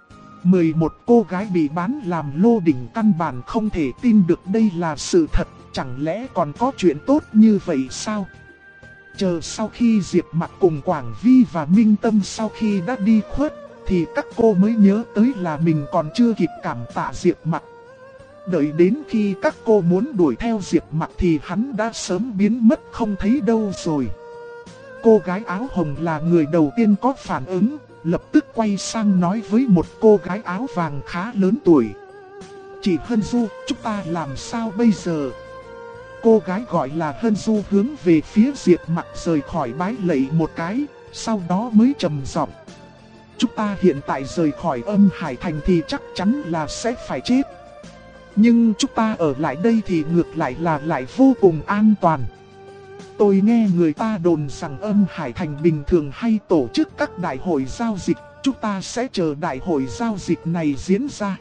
11 cô gái bị bán làm lô đỉnh căn bản không thể tin được đây là sự thật, chẳng lẽ còn có chuyện tốt như vậy sao? Chờ sau khi Diệp Mặc cùng Quảng Vi và Minh Tâm sau khi đã đi khuất, thì các cô mới nhớ tới là mình còn chưa kịp cảm tạ Diệp Mặc. Đợi đến khi các cô muốn đuổi theo Diệp Mặc thì hắn đã sớm biến mất không thấy đâu rồi. Cô gái áo hồng là người đầu tiên có phản ứng, lập tức quay sang nói với một cô gái áo vàng khá lớn tuổi. Chị Hân Du, chúng ta làm sao bây giờ? Cô gái gọi là Hân Du hướng về phía Diệp Mặc rời khỏi bái lạy một cái, sau đó mới trầm giọng. Chúng ta hiện tại rời khỏi Âm Hải Thành thì chắc chắn là sẽ phải chết. Nhưng chúng ta ở lại đây thì ngược lại là lại vô cùng an toàn. Tôi nghe người ta đồn rằng Âm Hải Thành bình thường hay tổ chức các đại hội giao dịch, chúng ta sẽ chờ đại hội giao dịch này diễn ra.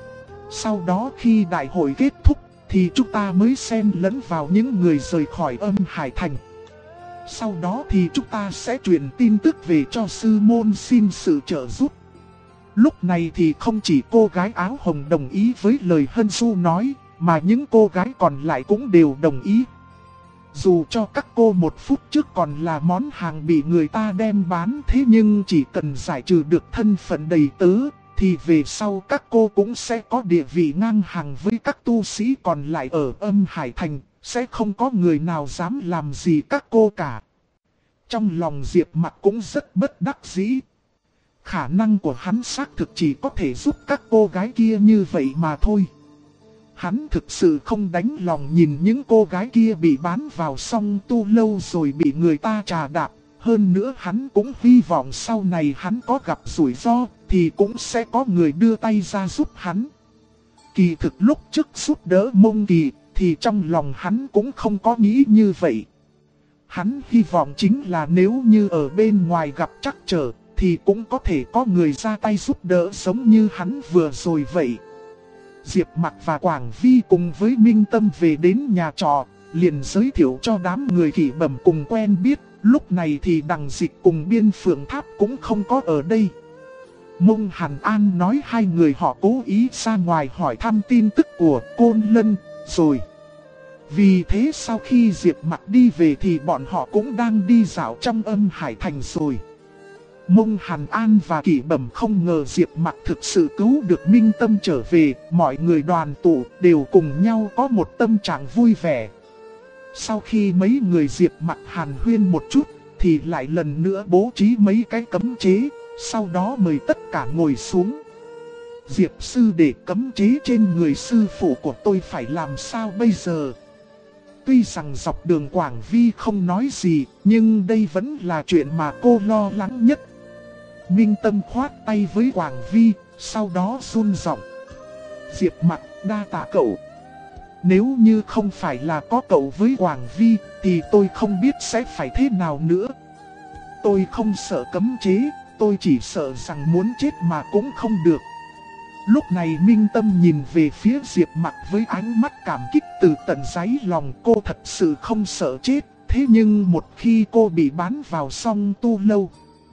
Sau đó khi đại hội kết thúc thì chúng ta mới xen lẫn vào những người rời khỏi Âm Hải Thành. Sau đó thì chúng ta sẽ truyền tin tức về cho sư môn xin sự trợ giúp. Lúc này thì không chỉ cô gái áo hồng đồng ý với lời Hân Du nói, mà những cô gái còn lại cũng đều đồng ý. Dù cho các cô một phút trước còn là món hàng bị người ta đem bán, thế nhưng chỉ cần giải trừ được thân phận đầy tớ, thì về sau các cô cũng sẽ có địa vị ngang hàng với các tu sĩ còn lại ở Âm Hải Thành, sẽ không có người nào dám làm gì các cô cả. Trong lòng Diệp Mặc cũng rất bất đắc dĩ. Khả năng của hắn xác thực chỉ có thể giúp các cô gái kia như vậy mà thôi. Hắn thực sự không đánh lòng nhìn những cô gái kia bị bán vào song tu lâu rồi bị người ta trà đạp. Hơn nữa hắn cũng hy vọng sau này hắn có gặp rủi ro thì cũng sẽ có người đưa tay ra giúp hắn. Kỳ thực lúc trước giúp đỡ Mông Kỳ thì trong lòng hắn cũng không có nghĩ như vậy. Hắn hy vọng chính là nếu như ở bên ngoài gặp trắc trở thì cũng có thể có người ra tay giúp đỡ giống như hắn vừa rồi vậy. Diệp Mặc và Quảng Vi cùng với Minh Tâm về đến nhà trọ, liền giới thiệu cho đám người Kỷ Bẩm cùng quen biết. Lúc này thì Đằng Dịch cùng Biên Phượng Tháp cũng không có ở đây. Mông Hàn An nói hai người họ cố ý ra ngoài hỏi thăm tin tức của Côn Lân rồi. Vì thế sau khi Diệp Mặc đi về thì bọn họ cũng đang đi dạo trong Âm Hải Thành rồi. Mông Hàn An và Kỷ Bẩm không ngờ Diệp Mặc thực sự cứu được Minh Tâm trở về, mọi người đoàn tụ đều cùng nhau có một tâm trạng vui vẻ. Sau khi mấy người Diệp Mặc hàn huyên một chút, thì lại lần nữa bố trí mấy cái cấm chế, sau đó mời tất cả ngồi xuống. Diệp sư để cấm chế trên người sư phụ của tôi phải làm sao bây giờ? Tuy rằng dọc đường Quảng Vi không nói gì, nhưng đây vẫn là chuyện mà cô lo lắng nhất. Minh Tâm khoát tay với Quảng Vi, sau đó run giọng. Diệp Mặc, đa tạ cậu. Nếu như không phải là có cậu với Quảng Vi, thì tôi không biết sẽ phải thế nào nữa. Tôi không sợ cấm chế, tôi chỉ sợ rằng muốn chết mà cũng không được. Lúc này Minh Tâm nhìn về phía Diệp Mặc với ánh mắt cảm kích từ tận đáy lòng. Cô thật sự không sợ chết, thế nhưng một khi cô bị bán vào song tu lâu,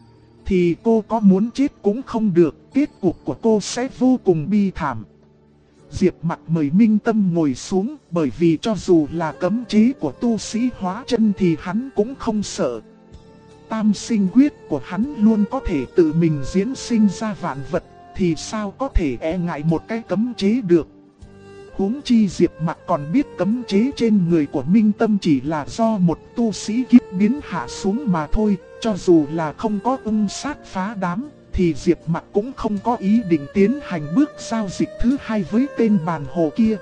thì cô có muốn chết cũng không được, kết cục của cô sẽ vô cùng bi thảm. Diệp Mặc mời Minh Tâm ngồi xuống, bởi vì cho dù là cấm chế của tu sĩ hóa chân thì hắn cũng không sợ. Tam sinh quyết của hắn luôn có thể tự mình diễn sinh ra vạn vật, thì sao có thể e ngại một cái cấm chế được. Huống chi Diệp Mặc còn biết cấm chế trên người của Minh Tâm chỉ là do một tu sĩ kiếp biến hạ xuống mà thôi. Cho dù là không có sát phá đám, thì Diệp Mặc cũng không có ý định tiến hành bước giao dịch thứ hai với tên bàn hồ kia.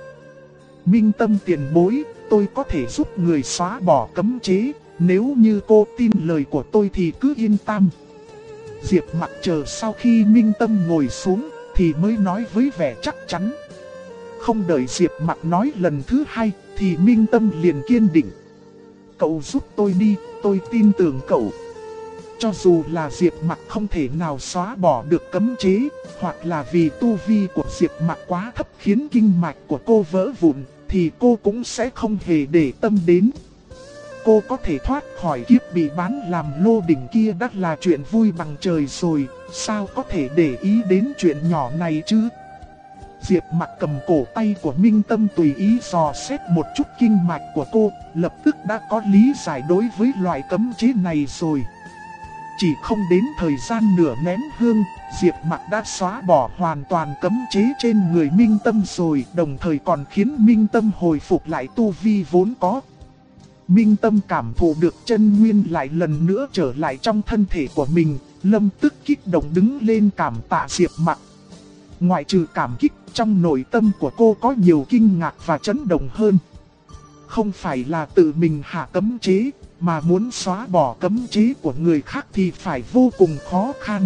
Minh Tâm tiền bối, tôi có thể giúp người xóa bỏ cấm chế, nếu như cô tin lời của tôi thì cứ yên tâm. Diệp Mặc chờ sau khi Minh Tâm ngồi xuống thì mới nói với vẻ chắc chắn. Không đợi Diệp Mặc nói lần thứ hai thì Minh Tâm liền kiên định. Cậu giúp tôi đi, tôi tin tưởng cậu. Cho dù là Diệp Mặc không thể nào xóa bỏ được cấm chế, hoặc là vì tu vi của Diệp Mặc quá thấp khiến kinh mạch của cô vỡ vụn, thì cô cũng sẽ không hề để tâm đến. Cô có thể thoát khỏi kiếp bị bán làm lô đỉnh kia đã là chuyện vui bằng trời rồi, sao có thể để ý đến chuyện nhỏ này chứ? Diệp Mặc cầm cổ tay của Minh Tâm tùy ý dò xét một chút kinh mạch của cô, lập tức đã có lý giải đối với loại cấm chế này rồi. Chỉ không đến thời gian nửa nén hương, Diệp Mặc đã xóa bỏ hoàn toàn cấm chế trên người Minh Tâm rồi, đồng thời còn khiến Minh Tâm hồi phục lại tu vi vốn có. Minh Tâm cảm thụ được chân nguyên lại lần nữa trở lại trong thân thể của mình, lập tức kích động đứng lên cảm tạ Diệp Mặc. Ngoại trừ cảm kích, trong nội tâm của cô có nhiều kinh ngạc và chấn động hơn. Không phải là tự mình hạ cấm chế, mà muốn xóa bỏ cấm chế của người khác thì phải vô cùng khó khăn.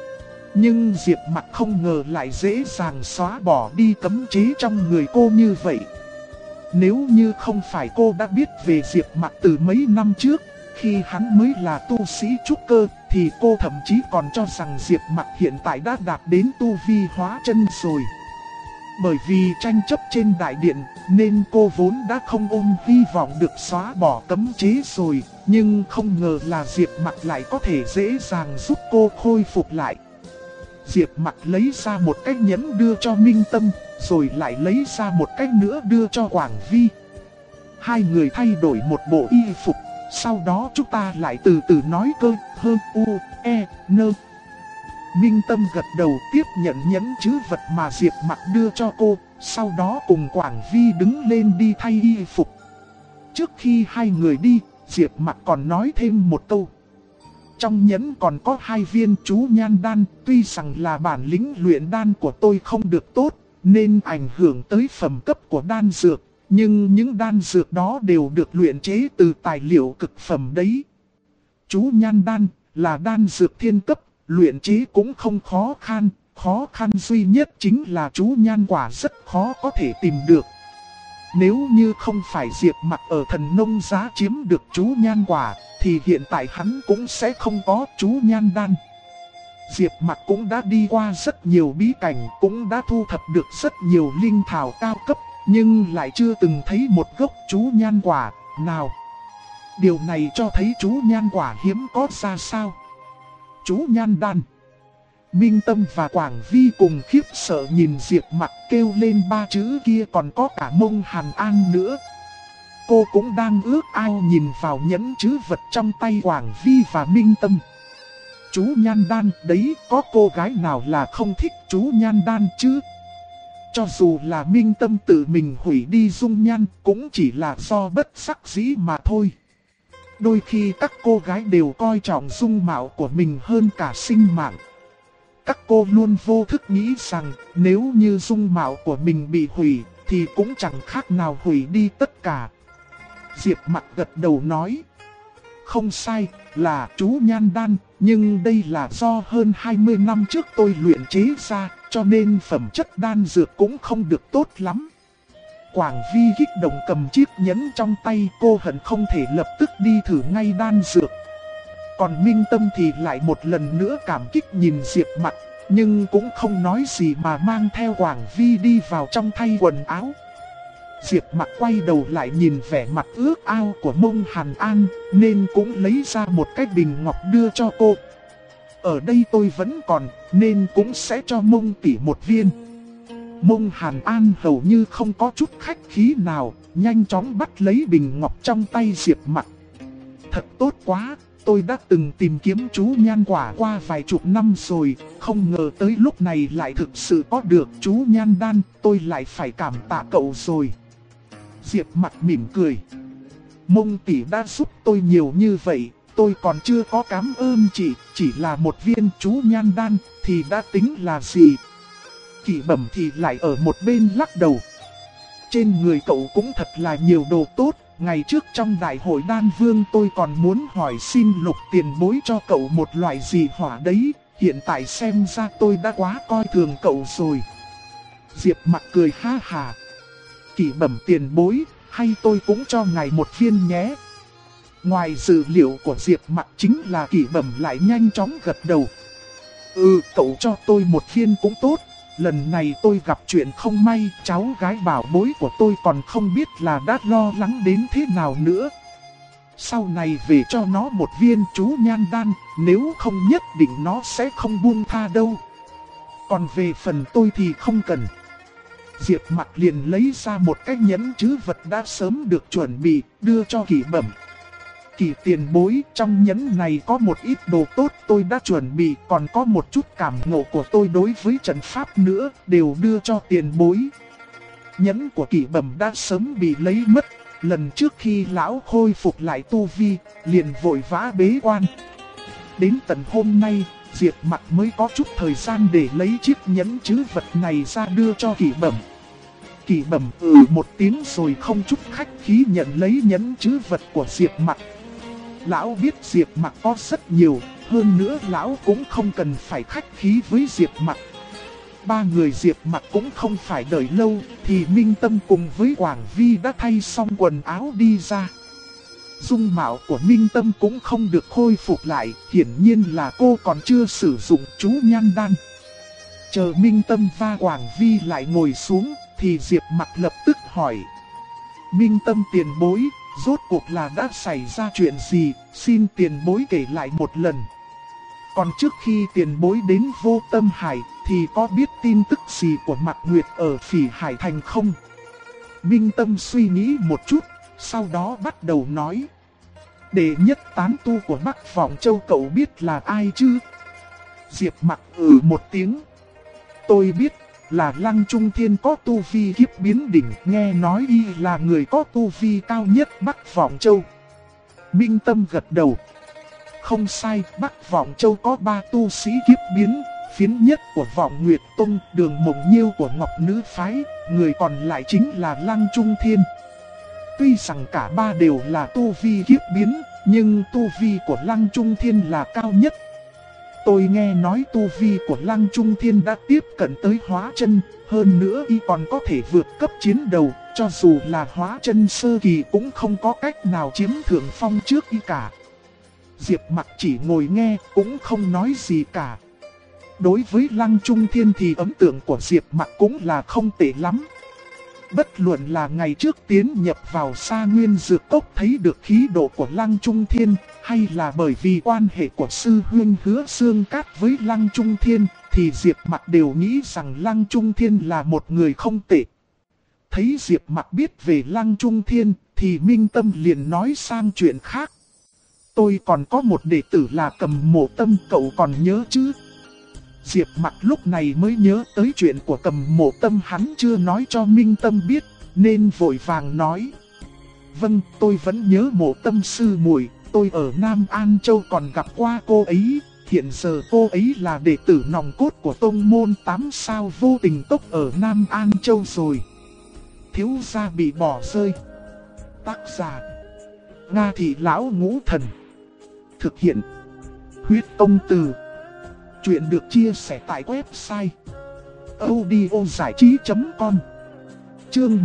Nhưng Diệp Mặc không ngờ lại dễ dàng xóa bỏ đi cấm chế trong người cô như vậy. Nếu như không phải cô đã biết về Diệp Mặc từ mấy năm trước, khi hắn mới là tu sĩ trúc cơ, thì cô thậm chí còn cho rằng Diệp Mặc hiện tại đã đạt đến tu vi hóa chân rồi. Bởi vì tranh chấp trên đại điện, nên cô vốn đã không ôm hy vọng được xóa bỏ cấm chế rồi, nhưng không ngờ là Diệp Mặc lại có thể dễ dàng giúp cô khôi phục lại. Diệp Mặc lấy ra một cái nhẫn đưa cho Minh Tâm, rồi lại lấy ra một cái nữa đưa cho Quảng Vi. Hai người thay đổi một bộ y phục, sau đó chúng ta lại từ từ nói cơ, hơ, u, e, nơ. Minh Tâm gật đầu tiếp nhận nhẫn chữ vật mà Diệp Mặc đưa cho cô, sau đó cùng Quảng Vi đứng lên đi thay y phục. Trước khi hai người đi, Diệp Mặc còn nói thêm một câu. Trong nhẫn còn có 2 viên chú nhan đan, tuy rằng là bản lĩnh luyện đan của tôi không được tốt, nên ảnh hưởng tới phẩm cấp của đan dược, nhưng những đan dược đó đều được luyện chế từ tài liệu cực phẩm đấy. Chú nhan đan là đan dược thiên cấp, luyện chế cũng không khó khăn duy nhất chính là chú nhan quả rất khó có thể tìm được. Nếu như không phải Diệp Mặc ở Thần Nông Giá chiếm được chú nhan quả, thì hiện tại hắn cũng sẽ không có chú nhan đan. Diệp Mặc cũng đã đi qua rất nhiều bí cảnh, cũng đã thu thập được rất nhiều linh thảo cao cấp, nhưng lại chưa từng thấy một gốc chú nhan quả nào. Điều này cho thấy chú nhan quả hiếm có ra sao. Chú nhan đan. Minh Tâm và Quảng Vi cùng khiếp sợ nhìn Diệp Mặc kêu lên 3 chữ kia, còn có cả Mông Hàn An nữa. Cô cũng đang ước ao nhìn vào nhẫn chữ vật trong tay Quảng Vi và Minh Tâm. Chú nhan đan đấy, có cô gái nào là không thích chú nhan đan chứ? Cho dù là Minh Tâm tự mình hủy đi dung nhan, cũng chỉ là do bất đắc dĩ mà thôi. Đôi khi các cô gái đều coi trọng dung mạo của mình hơn cả sinh mạng. Các cô luôn vô thức nghĩ rằng nếu như dung mạo của mình bị hủy thì cũng chẳng khác nào hủy đi tất cả. Diệp Mặc gật đầu nói. Không sai, là chú nhan đan, nhưng đây là do hơn 20 năm trước tôi luyện chế ra, cho nên phẩm chất đan dược cũng không được tốt lắm. Quảng Vi kích động cầm chiếc nhẫn trong tay, cô hận không thể lập tức đi thử ngay đan dược. Còn Minh Tâm thì lại một lần nữa cảm kích nhìn Diệp Mặc, nhưng cũng không nói gì mà mang theo Quảng Vi đi vào trong thay quần áo. Diệp Mặc quay đầu lại nhìn vẻ mặt ước ao của Mông Hàn An, nên cũng lấy ra một cái bình ngọc đưa cho cô. Ở đây tôi vẫn còn, nên cũng sẽ cho Mông tỷ một viên. Mông Hàn An hầu như không có chút khách khí nào, nhanh chóng bắt lấy bình ngọc trong tay Diệp Mặc. Thật tốt quá, tôi đã từng tìm kiếm chú nhan quả qua vài chục năm rồi, không ngờ tới lúc này lại thực sự có được chú nhan đan, tôi lại phải cảm tạ cậu rồi. Diệp Mặc mỉm cười. Mông tỷ đã giúp tôi nhiều như vậy, tôi còn chưa có cảm ơn chị, chỉ là một viên chú nhan đan thì đã tính là gì. Kỷ Bẩm thì lại ở một bên lắc đầu. Trên người cậu cũng thật là nhiều đồ tốt, ngày trước trong đại hội đan vương tôi còn muốn hỏi xin Lục tiền bối cho cậu một loại gì hỏa đấy, hiện tại xem ra tôi đã quá coi thường cậu rồi. Diệp Mặc cười ha hà. Kỷ Bẩm tiền bối, hay tôi cũng cho ngài một viên nhé. Ngoài dự liệu của Diệp Mặc chính là Kỷ Bẩm lại nhanh chóng gật đầu. Cậu cho tôi một viên cũng tốt. Lần này tôi gặp chuyện không may, cháu gái bảo bối của tôi còn không biết là đã lo lắng đến thế nào nữa. Sau này về cho nó một viên chú nhan đan, nếu không nhất định nó sẽ không buông tha đâu. Còn về phần tôi thì không cần. Diệp Mặc liền lấy ra một cái nhẫn trữ vật đã sớm được chuẩn bị, đưa cho Kỷ Bẩm. Kỷ tiền bối, trong nhẫn này có một ít đồ tốt tôi đã chuẩn bị, còn có một chút cảm ngộ của tôi đối với trận pháp nữa, đều đưa cho tiền bối. Nhẫn của Kỷ Bẩm đã sớm bị lấy mất, lần trước khi lão khôi phục lại tu vi, liền vội vã bế quan. Đến tận hôm nay, Diệp Mặc mới có chút thời gian để lấy chiếc nhẫn trữ vật này ra đưa cho Kỷ Bẩm. Kỷ Bẩm một tiếng rồi không chút khách khí nhận lấy nhẫn trữ vật của Diệp Mặc. Lão biết Diệp Mặc có rất nhiều, hơn nữa lão cũng không cần phải khách khí với Diệp Mặc. Ba người Diệp Mặc cũng không phải đợi lâu, thì Minh Tâm cùng với Quảng Vi đã thay xong quần áo đi ra. Dung mạo của Minh Tâm cũng không được khôi phục lại, hiển nhiên là cô còn chưa sử dụng chú nhan đan. Chờ Minh Tâm và Quảng Vi lại ngồi xuống, thì Diệp Mặc lập tức hỏi. Minh Tâm tiền bối, rốt cuộc là đã xảy ra chuyện gì, xin tiền bối kể lại một lần. Còn trước khi tiền bối đến Vô Tâm Hải, thì có biết tin tức gì của Mạc Nguyệt ở Phỉ Hải Thành không? Minh Tâm suy nghĩ một chút, sau đó bắt đầu nói. Đệ nhất tán tu của Bắc Vọng Châu cậu biết là ai chứ? Diệp Mặc một tiếng. Tôi biết là Lăng Trung Thiên có tu vi kiếp biến đỉnh, nghe nói y là người có tu vi cao nhất Bắc Vọng Châu. Minh Tâm gật đầu. Không sai, Bắc Vọng Châu có 3 tu sĩ kiếp biến, phiến nhất của Vọng Nguyệt Tông, Đường Mộng Nhiêu của Ngọc Nữ Phái, người còn lại chính là Lăng Trung Thiên. Tuy rằng cả ba đều là tu vi kiếp biến, nhưng tu vi của Lăng Trung Thiên là cao nhất. Tôi nghe nói tu vi của Lăng Trung Thiên đã tiếp cận tới hóa chân, hơn nữa y còn có thể vượt cấp chiến đầu, cho dù là hóa chân sơ kỳ cũng không có cách nào chiếm thượng phong trước y cả. Diệp Mặc chỉ ngồi nghe, cũng không nói gì cả. Đối với Lăng Trung Thiên thì ấn tượng của Diệp Mặc cũng là không tệ lắm. Bất luận là ngày trước tiến nhập vào Sa Nguyên Dược Cốc thấy được khí độ của Lăng Trung Thiên, hay là bởi vì quan hệ của sư huynh Hứa Xương Cát với Lăng Trung Thiên, thì Diệp Mặc đều nghĩ rằng Lăng Trung Thiên là một người không tệ. Thấy Diệp Mặc biết về Lăng Trung Thiên, thì Minh Tâm liền nói sang chuyện khác. Tôi còn có một đệ tử là Cầm Mộ Tâm, cậu còn nhớ chứ? Diệp Mặc lúc này mới nhớ tới chuyện của Cầm Mộ Tâm hắn chưa nói cho Minh Tâm biết, nên vội vàng nói. Vâng, tôi vẫn nhớ Mộ Tâm sư muội, tôi ở Nam An Châu còn gặp qua cô ấy, hiện giờ cô ấy là đệ tử nòng cốt của tông môn 8 sao Vô Tình Tốc ở Nam An Châu rồi. Thiếu gia bị bỏ rơi. Tác giả Nga Thị Lão Ngũ Thần. Thực hiện Huyết Tông Từ. Chuyện được chia sẻ tại website audiozảichí.com. Chương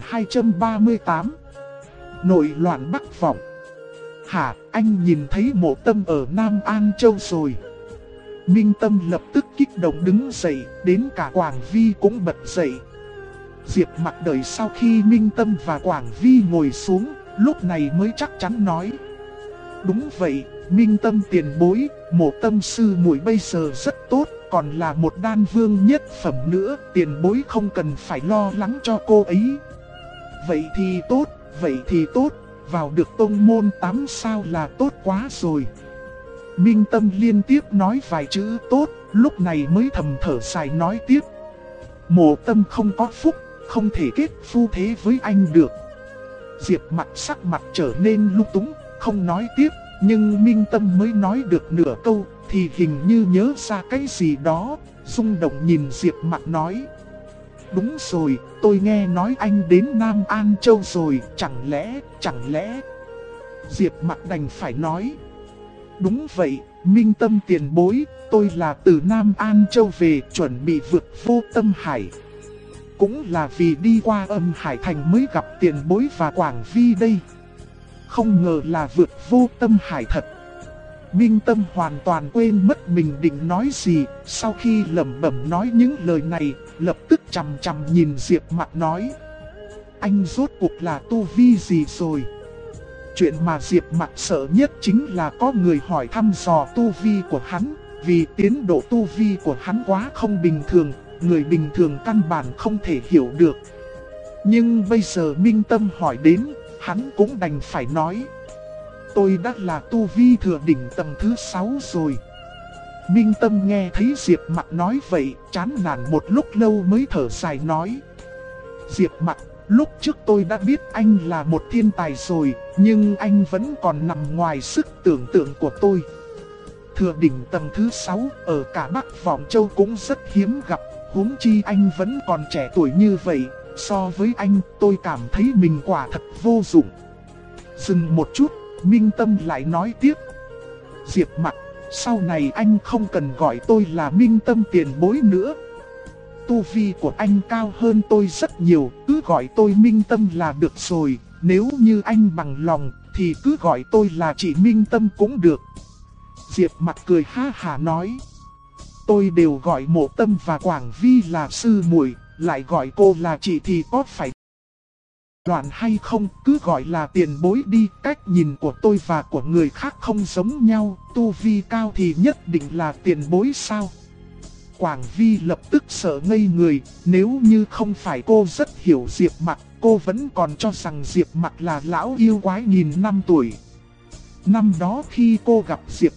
1238. Nội loạn Bắc Vọng. Hả, anh nhìn thấy Mộ Tâm ở Nam An Châu rồi? Minh Tâm lập tức kích động đứng dậy, đến cả Quảng Vi cũng bật dậy. Diệp Mặc đợi sau khi Minh Tâm và Quảng Vi ngồi xuống, lúc này mới chắc chắn nói. Đúng vậy, Minh Tâm tiền bối, Mộ Tâm sư muội bây giờ rất tốt, còn là một đan vương nhất phẩm nữa, tiền bối không cần phải lo lắng cho cô ấy. Vậy thì tốt, vào được tông môn 8 sao là tốt quá rồi. Minh Tâm liên tiếp nói vài chữ tốt, lúc này mới thầm thở dài nói tiếp. Mộ Tâm không có phúc, không thể kết phu thế với anh được. Diệp Mặc sắc mặt trở nên lung túng, không nói tiếp. Nhưng Minh Tâm mới nói được nửa câu, thì hình như nhớ ra cái gì đó, rung động nhìn Diệp Mặc nói. Đúng rồi, tôi nghe nói anh đến Nam An Châu rồi, chẳng lẽ... Diệp Mặc đành phải nói. Đúng vậy, Minh Tâm tiền bối, tôi là từ Nam An Châu về chuẩn bị vượt Vô Tâm Hải. Cũng là vì đi qua Âm Hải Thành mới gặp tiền bối và Quảng Vi đây. không ngờ là vượt vô Tâm Hải thật. Minh Tâm hoàn toàn quên mất mình định nói gì, sau khi lẩm bẩm nói những lời này, lập tức chằm chằm nhìn Diệp Mặc nói: anh rốt cuộc là tu vi gì rồi? Chuyện mà Diệp Mặc sợ nhất chính là có người hỏi thăm dò tu vi của hắn, vì tiến độ tu vi của hắn quá không bình thường, người bình thường căn bản không thể hiểu được. Nhưng bây giờ Minh Tâm hỏi đến, hắn cũng đành phải nói: tôi đã là tu vi thừa đỉnh tầng thứ 6 rồi. Minh Tâm nghe thấy Diệp Mặc nói vậy, chán nản một lúc lâu mới thở dài nói: Diệp Mặc, lúc trước tôi đã biết anh là một thiên tài rồi, nhưng anh vẫn còn nằm ngoài sức tưởng tượng của tôi. Thừa đỉnh tầng thứ 6 ở cả Bắc Vọng Châu cũng rất hiếm gặp, huống chi anh vẫn còn trẻ tuổi như vậy, so với anh tôi cảm thấy mình quả thật vô dụng. Dừng một chút, Minh Tâm lại nói tiếp: Diệp Mặc, sau này anh không cần gọi tôi là Minh Tâm tiền bối nữa. Tu vi của anh cao hơn tôi rất nhiều, cứ gọi tôi Minh Tâm là được rồi. Nếu như anh bằng lòng thì cứ gọi tôi là chị Minh Tâm cũng được. Diệp Mặc cười ha hả nói: tôi đều gọi Mộ Tâm và Quảng Vi là sư muội, lại gọi cô là chị thì có phải loạn hay không? Cứ gọi là tiền bối đi. Cách nhìn của tôi và của người khác không giống nhau, tu vi cao thì nhất định là tiền bối sao? Quảng Vi lập tức sợ ngây người, nếu như không phải cô rất hiểu Diệp Mặc, cô vẫn còn cho rằng Diệp Mặc là lão yêu quái nghìn năm tuổi. Năm đó khi cô gặp Diệp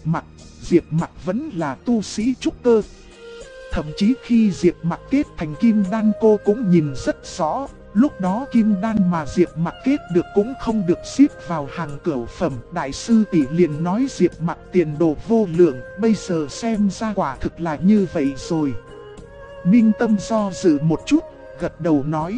Mặc vẫn là tu sĩ trúc cơ. Thậm chí khi Diệp Mặc kết thành kim đan cô cũng nhìn rất rõ, lúc đó kim đan mà Diệp Mặc kết được cũng không được xếp vào hàng cửu phẩm. Đại sư tỷ liền nói Diệp Mặc tiền đồ vô lượng, bây giờ xem ra quả thực là như vậy rồi. Minh Tâm do dự một chút, gật đầu nói: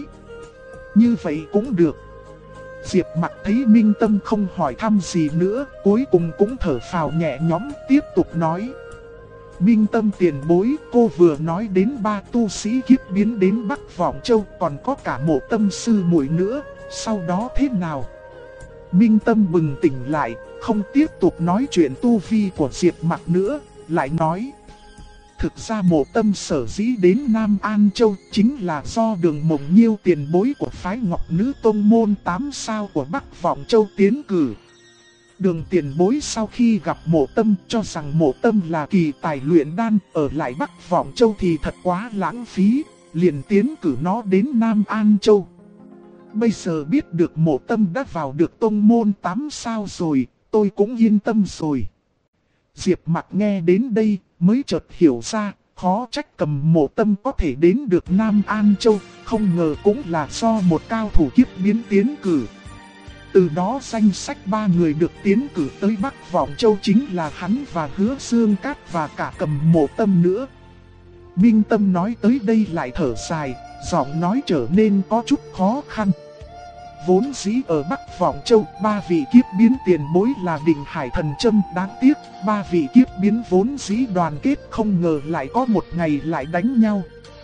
như vậy cũng được. Diệp Mặc thấy Minh Tâm không hỏi thăm gì nữa, cuối cùng cũng thở phào nhẹ nhõm, tiếp tục nói: Minh Tâm tiền bối, cô vừa nói đến 3 tu sĩ kiếp biến đến Bắc Vọng Châu, còn có cả Mộ Tâm sư muội nữa, sau đó thế nào? Minh Tâm bừng tỉnh lại, không tiếp tục nói chuyện tu vi của Diệp Mặc nữa, lại nói: thực ra Mộ Tâm sở dĩ đến Nam An Châu chính là do Đường Mộng Nhiêu tiền bối của phái Ngọc Nữ Tông môn 8 sao của Bắc Vọng Châu tiến cử. Đường tiền bối sau khi gặp Mộ Tâm cho rằng Mộ Tâm là kỳ tài luyện đan, ở lại Bắc Vọng Châu thì thật quá lãng phí, liền tiến cử nó đến Nam An Châu. Bây giờ biết được Mộ Tâm đã vào được tông môn 8 sao rồi, tôi cũng yên tâm rồi. Diệp Mặc nghe đến đây mới chợt hiểu ra, khó trách Cầm Mộ Tâm có thể đến được Nam An Châu, không ngờ cũng là do một cao thủ kiếp biến tiến cử. Từ đó danh sách 3 người được tiến cử tới Bắc Vọng Châu chính là hắn và Hứa Dương Cát và cả Cầm Mộ Tâm nữa. Minh Tâm nói tới đây lại thở dài, giọng nói trở nên có chút khó khăn. Vốn dĩ ở Bắc Vọng Châu, 3 vị kiếp biến tiền bối là Định Hải Thần Châm, đáng tiếc 3 vị kiếp biến vốn dĩ đoàn kết, không ngờ lại có một ngày lại đánh nhau.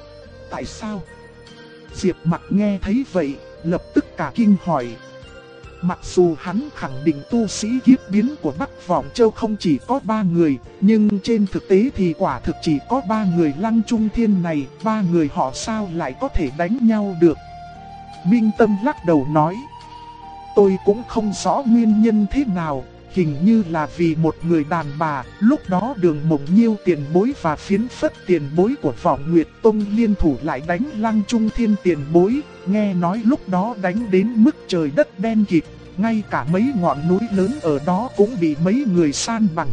Tại sao? Diệp Mặc nghe thấy vậy, lập tức cả kinh hỏi. Mặc dù hắn khẳng định tu sĩ kiếp biến của Bắc Vọng Châu không chỉ có 3 người, nhưng trên thực tế thì quả thực chỉ có 3 người Lăng Trung Thiên này, 3 người họ sao lại có thể đánh nhau được. Minh Tâm lắc đầu nói: tôi cũng không rõ nguyên nhân thế nào, hình như là vì một người đàn bà. Lúc đó Đường Mộng Nhiêu tiền bối và Phiến Phất tiền bối của Vọng Nguyệt Tông liên thủ lại đánh Lăng Trung Thiên tiền bối. Nghe nói lúc đó đánh đến mức trời đất đen kịt, ngay cả mấy ngọn núi lớn ở đó cũng bị mấy người san bằng.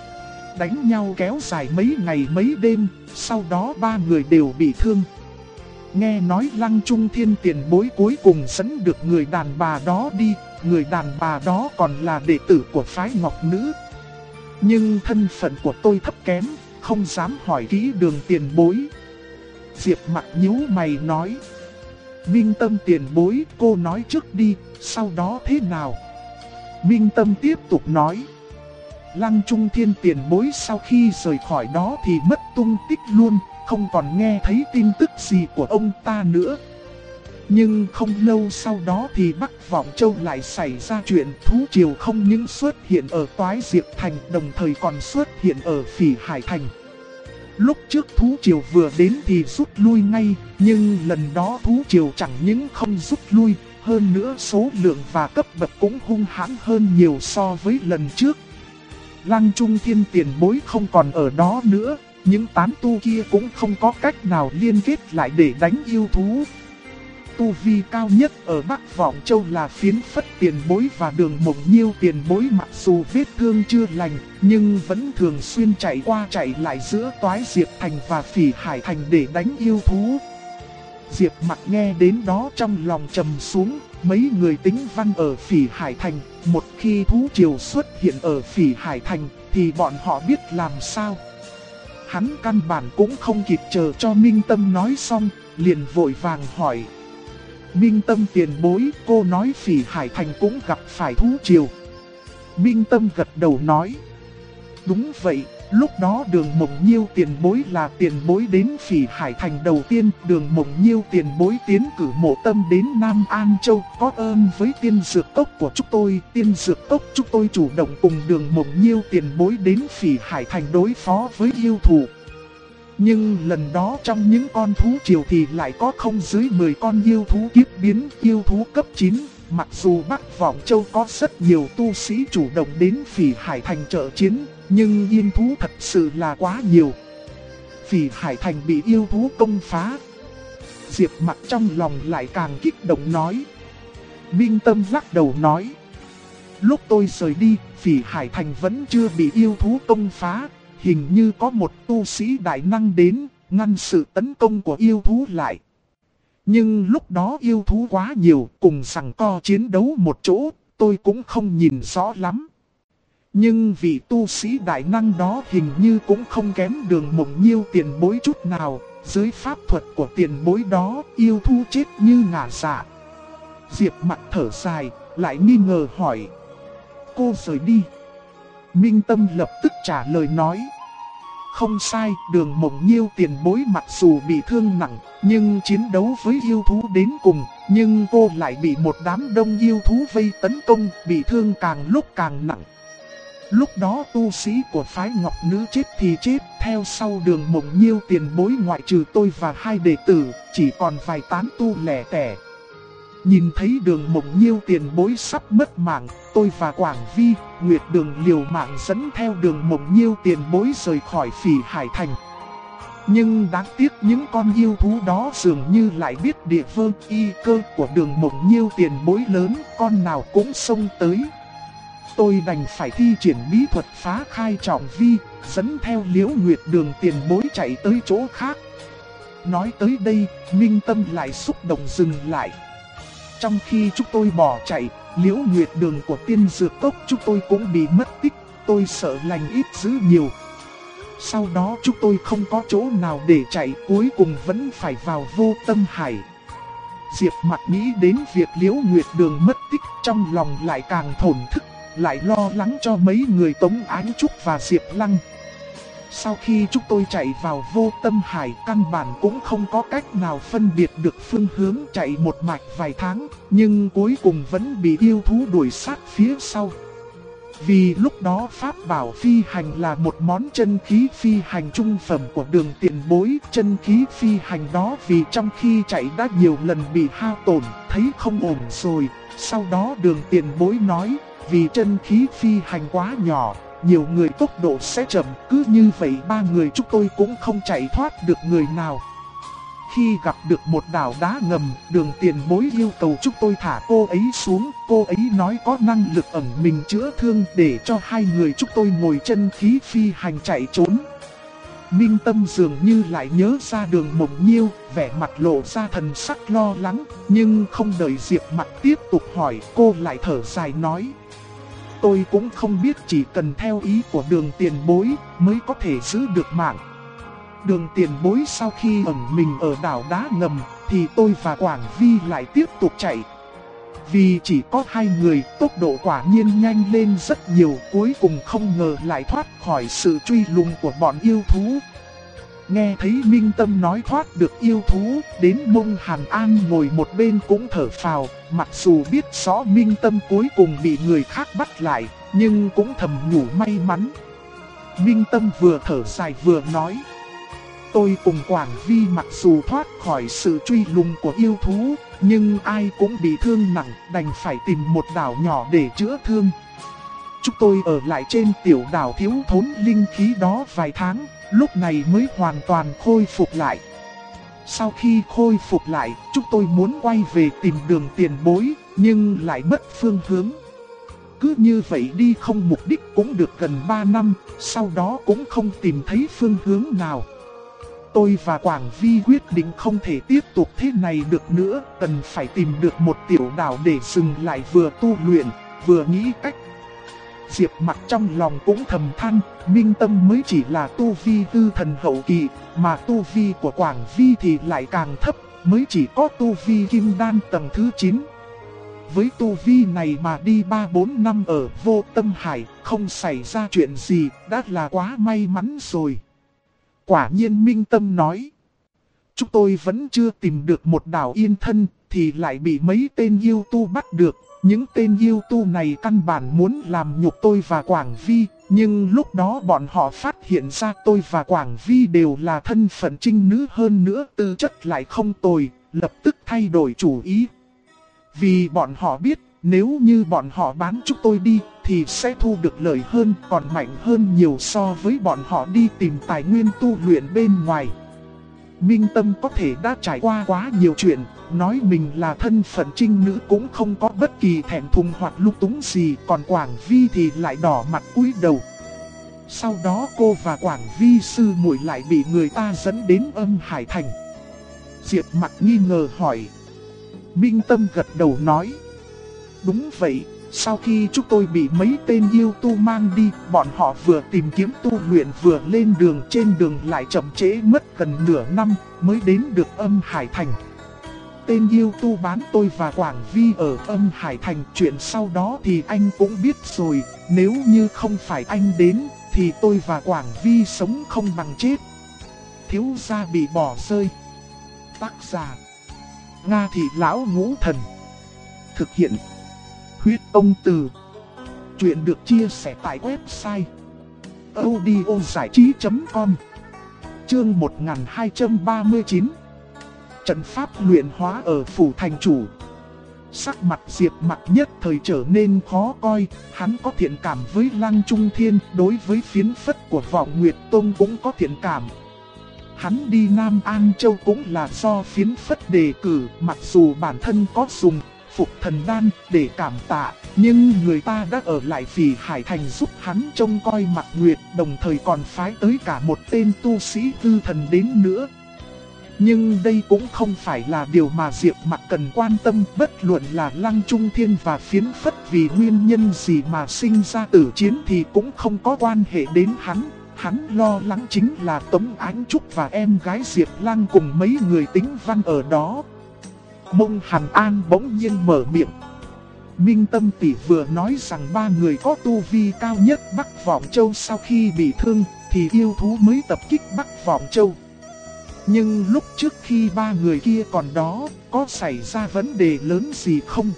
Đánh nhau kéo dài mấy ngày mấy đêm, sau đó 3 người đều bị thương. Nghe nói Lăng Trung Thiên tiền bối cuối cùng dẫn được người đàn bà đó đi, người đàn bà đó còn là đệ tử của phái Ngọc Nữ. Nhưng thân phận của tôi thấp kém, không dám hỏi kỹ Đường tiền bối. Diệp Mặc nhíu mày nói: Minh Tâm tiền bối, cô nói trước đi, sau đó thế nào? Minh Tâm tiếp tục nói: Lăng Trung Thiên tiền bối sau khi rời khỏi đó thì mất tung tích luôn, không còn nghe thấy tin tức gì của ông ta nữa. Nhưng không lâu sau đó thì Bắc Vọng Châu lại xảy ra chuyện thú triều không những xuất hiện ở Toái Diệp Thành đồng thời còn xuất hiện ở Phỉ Hải Thành. Lúc trước thú triều vừa đến thì rút lui ngay, nhưng lần đó thú triều chẳng những không rút lui, hơn nữa số lượng và cấp bậc cũng hung hãn hơn nhiều so với lần trước. Lăng Trung Thiên tiền bối không còn ở đó nữa, những tán tu kia cũng không có cách nào liên kết lại để đánh yêu thú. Tu vi cao nhất ở Bắc Vọng Châu là Phiến Phất tiền bối và Đường Mộng Nhiêu tiền bối, mặc dù vết thương chưa lành, nhưng vẫn thường xuyên chạy qua chạy lại giữa Toái Diệp Thành và Phỉ Hải Thành để đánh yêu thú. Diệp Mặc nghe đến đó trong lòng trầm xuống, mấy người tính văn ở Phỉ Hải Thành, một khi thú triều xuất hiện ở Phỉ Hải Thành thì bọn họ biết làm sao. Hắn căn bản cũng không kịp chờ cho Minh Tâm nói xong, liền vội vàng hỏi. Minh Tâm tiền bối, cô nói Phỉ Hải Thành cũng gặp phải thú triều. Minh Tâm gật đầu nói. Đúng vậy, lúc đó Đường Mộng Nhiêu tiền bối là tiền bối đến Phỉ Hải Thành đầu tiên. Đường Mộng Nhiêu tiền bối tiến cử Mộ Tâm đến Nam An Châu, có ơn với tiên dược cốc của chúng tôi. Tiên dược cốc chúng tôi chủ động cùng Đường Mộng Nhiêu tiền bối đến Phỉ Hải Thành đối phó với yêu thú. Nhưng lần đó trong những con thú triều thì lại có không dưới 10 con yêu thú kiếp biến, yêu thú cấp 9. Mặc dù Bắc Vọng Châu có rất nhiều tu sĩ chủ động đến Phỉ Hải Thành trợ chiến, nhưng yêu thú thật sự là quá nhiều. Phỉ Hải Thành bị yêu thú công phá. Diệp Mặc trong lòng lại càng kích động nói. Minh Tâm lắc đầu nói. Lúc tôi rời đi, Phỉ Hải Thành vẫn chưa bị yêu thú công phá. Hình như có một tu sĩ đại năng đến, ngăn sự tấn công của yêu thú lại. Nhưng lúc đó yêu thú quá nhiều, cùng giằng co chiến đấu một chỗ, tôi cũng không nhìn rõ lắm. Nhưng vị tu sĩ đại năng đó hình như cũng không kém Đường Mộng Nhiêu tiền bối chút nào. Dưới pháp thuật của tiền bối đó, yêu thú chết như ngả dạ. Diệp Mặc thở dài, lại nghi ngờ hỏi. Cô rời đi. Minh Tâm lập tức trả lời nói. Không sai, Đường Mộng Nhiêu tiền bối mặc dù bị thương nặng, nhưng chiến đấu với yêu thú đến cùng. Nhưng cô lại bị một đám đông yêu thú vây tấn công, bị thương càng lúc càng nặng. Lúc đó tu sĩ của phái Ngọc Nữ chết thì chết, theo sau Đường Mộng Nhiêu tiền bối ngoại trừ tôi và hai đệ tử, chỉ còn vài tán tu lẻ tẻ. Nhìn thấy Đường Mộng Nhiêu tiền bối sắp mất mạng, tôi và Quảng Vi, Nguyệt Đường liều mạng dẫn theo Đường Mộng Nhiêu tiền bối rời khỏi Phỉ Hải Thành. Nhưng đáng tiếc những con yêu thú đó dường như lại biết địa phương y cơ của Đường Mộng Nhiêu tiền bối lớn, con nào cũng xông tới. Tôi đành phải thi triển bí thuật phá khai trọng vi, dẫn theo Liễu Nguyệt Đường tiền bối chạy tới chỗ khác. Nói tới đây, Minh Tâm lại xúc động dừng lại. Trong khi chúng tôi bỏ chạy, Liễu Nguyệt Đường của tiên dược cốc chúng tôi cũng bị mất tích, tôi sợ lành ít dữ nhiều. Sau đó chúng tôi không có chỗ nào để chạy, cuối cùng vẫn phải vào Vô Tâm Hải. Diệp Mặc nghĩ đến việc Liễu Nguyệt Đường mất tích, trong lòng lại càng thổn thức, lại lo lắng cho mấy người Tống Ánh Trúc và Diệp Lăng. Sau khi chúng tôi chạy vào Vô Tâm Hải, căn bản cũng không có cách nào phân biệt được phương hướng, chạy một mạch vài tháng, nhưng cuối cùng vẫn bị yêu thú đuổi sát phía sau. Vì lúc đó pháp bảo phi hành là một món chân khí phi hành trung phẩm của Đường tiền bối. Chân khí phi hành đó vì trong khi chạy đã nhiều lần bị hao tổn, thấy không ổn rồi. Sau đó Đường tiền bối nói, vì chân khí phi hành quá nhỏ, nhiều người tốc độ sẽ chậm, cứ như vậy ba người chúng tôi cũng không chạy thoát được người nào. Khi gặp được một đảo đá ngầm, Đường tiền bối yêu cầu chúng tôi thả cô ấy xuống. Cô ấy nói có năng lực ẩn mình chữa thương để cho hai người chúng tôi ngồi chân khí phi hành chạy trốn. Minh Tâm dường như lại nhớ ra Đường Mộng Nhiêu, vẻ mặt lộ ra thần sắc lo lắng. Nhưng không đợi Diệp Mặc tiếp tục hỏi, cô lại thở dài nói. Tôi cũng không biết, chỉ cần theo ý của Đường tiền bối mới có thể giữ được mạng. Đường tiền bối sau khi ẩn mình ở đảo đá ngầm thì tôi và Quảng Vi lại tiếp tục chạy. Vì chỉ có hai người, tốc độ quả nhiên nhanh lên rất nhiều, cuối cùng không ngờ lại thoát khỏi sự truy lùng của bọn yêu thú. nghe thấy Minh Tâm nói thoát được yêu thú, đến Mông Hàn An ngồi một bên cũng thở phào, mặc dù biết rõ Minh Tâm cuối cùng bị người khác bắt lại, nhưng cũng thầm nhủ may mắn. Minh Tâm vừa thở dài vừa nói: tôi cùng Quảng Vi mặc dù thoát khỏi sự truy lùng của yêu thú, nhưng ai cũng bị thương nặng, đành phải tìm một đảo nhỏ để chữa thương. Chúng tôi ở lại trên tiểu đảo thiếu thốn linh khí đó vài tháng, lúc này mới hoàn toàn khôi phục lại. Sau khi khôi phục lại, chúng tôi muốn quay về tìm đường tiền bối, nhưng lại mất phương hướng. Cứ như vậy đi không mục đích cũng được gần 3 năm, sau đó cũng không tìm thấy phương hướng nào. Tôi và Quảng Vi quyết định không thể tiếp tục thế này được nữa, cần phải tìm được một tiểu đảo để dừng lại vừa tu luyện, vừa nghĩ cách. Diệp Mặc trong lòng cũng thầm than, Minh Tâm mới chỉ là tu vi hư thần hậu kỳ, mà tu vi của Quảng Vi thì lại càng thấp, mới chỉ có tu vi kim đan tầng thứ 9. Với tu vi này mà đi 3-4 năm ở Vô Tâm Hải, không xảy ra chuyện gì, đã là quá may mắn rồi. Quả nhiên Minh Tâm nói: chúng tôi vẫn chưa tìm được một đảo yên thân, thì lại bị mấy tên yêu tu bắt được. Những tên yêu tu này căn bản muốn làm nhục tôi và Quảng Vi, nhưng lúc đó bọn họ phát hiện ra tôi và Quảng Vi đều là thân phận trinh nữ, hơn nữa tư chất lại không tồi, lập tức thay đổi chủ ý. Vì bọn họ biết, nếu như bọn họ bán chúng tôi đi, thì sẽ thu được lợi hơn, còn mạnh hơn nhiều so với bọn họ đi tìm tài nguyên tu luyện bên ngoài. Minh Tâm có thể đã trải qua quá nhiều chuyện, nói mình là thân phận trinh nữ cũng không có bất kỳ thẹn thùng hoặc lung túng gì, còn Quảng Vi thì lại đỏ mặt cúi đầu. Sau đó cô và Quảng Vi sư muội lại bị người ta dẫn đến Âm Hải Thành. Diệp Mặc nghi ngờ hỏi. Minh Tâm gật đầu nói: đúng vậy, sau khi chúng tôi bị mấy tên yêu tu mang đi, bọn họ vừa tìm kiếm tu luyện vừa lên đường, trên đường lại chậm trễ mất gần nửa năm mới đến được Âm Hải Thành. Tên yêu tu bán tôi và Quảng Vi ở Âm Hải Thành, chuyện sau đó thì anh cũng biết rồi, nếu như không phải anh đến thì tôi và Quảng Vi sống không bằng chết. Thiếu gia bị bỏ rơi. Tác giả: Nga Thị Lão Ngũ Thần. Thực hiện: Huyết Ông Từ. Chuyện được chia sẻ tại website audiozảichí.com. Chương 1239. Trận pháp luyện hóa ở phủ thành chủ. Sắc mặt Diệp Mặc nhất thời trở nên khó coi, hắn có thiện cảm với Lăng Trung Thiên, đối với phiến phất của Vọng Nguyệt Tông cũng có thiện cảm. Hắn đi Nam An Châu cũng là do phiến phất đề cử, mặc dù bản thân có dùng Phục Thần Đan để cảm tạ, nhưng người ta đã ở lại Phỉ Hải Thành giúp hắn trông coi Mặc Nguyệt, đồng thời còn phái tới cả một tên tu sĩ hư thần đến nữa. Nhưng đây cũng không phải là điều mà Diệp Mặc cần quan tâm, bất luận là Lăng Trung Thiên và phiến phất vì nguyên nhân gì mà sinh ra tử chiến thì cũng không có quan hệ đến hắn. Hắn lo lắng chính là Tống Ánh Trúc và em gái Diệp Lăng cùng mấy người tính văn ở đó. Mông Hàn An bỗng nhiên mở miệng. Minh Tâm tỷ vừa nói rằng ba người có tu vi cao nhất Bắc Vọng Châu sau khi bị thương thì yêu thú mới tập kích Bắc Vọng Châu. Nhưng lúc trước khi ba người kia còn đó, có xảy ra vấn đề lớn gì không?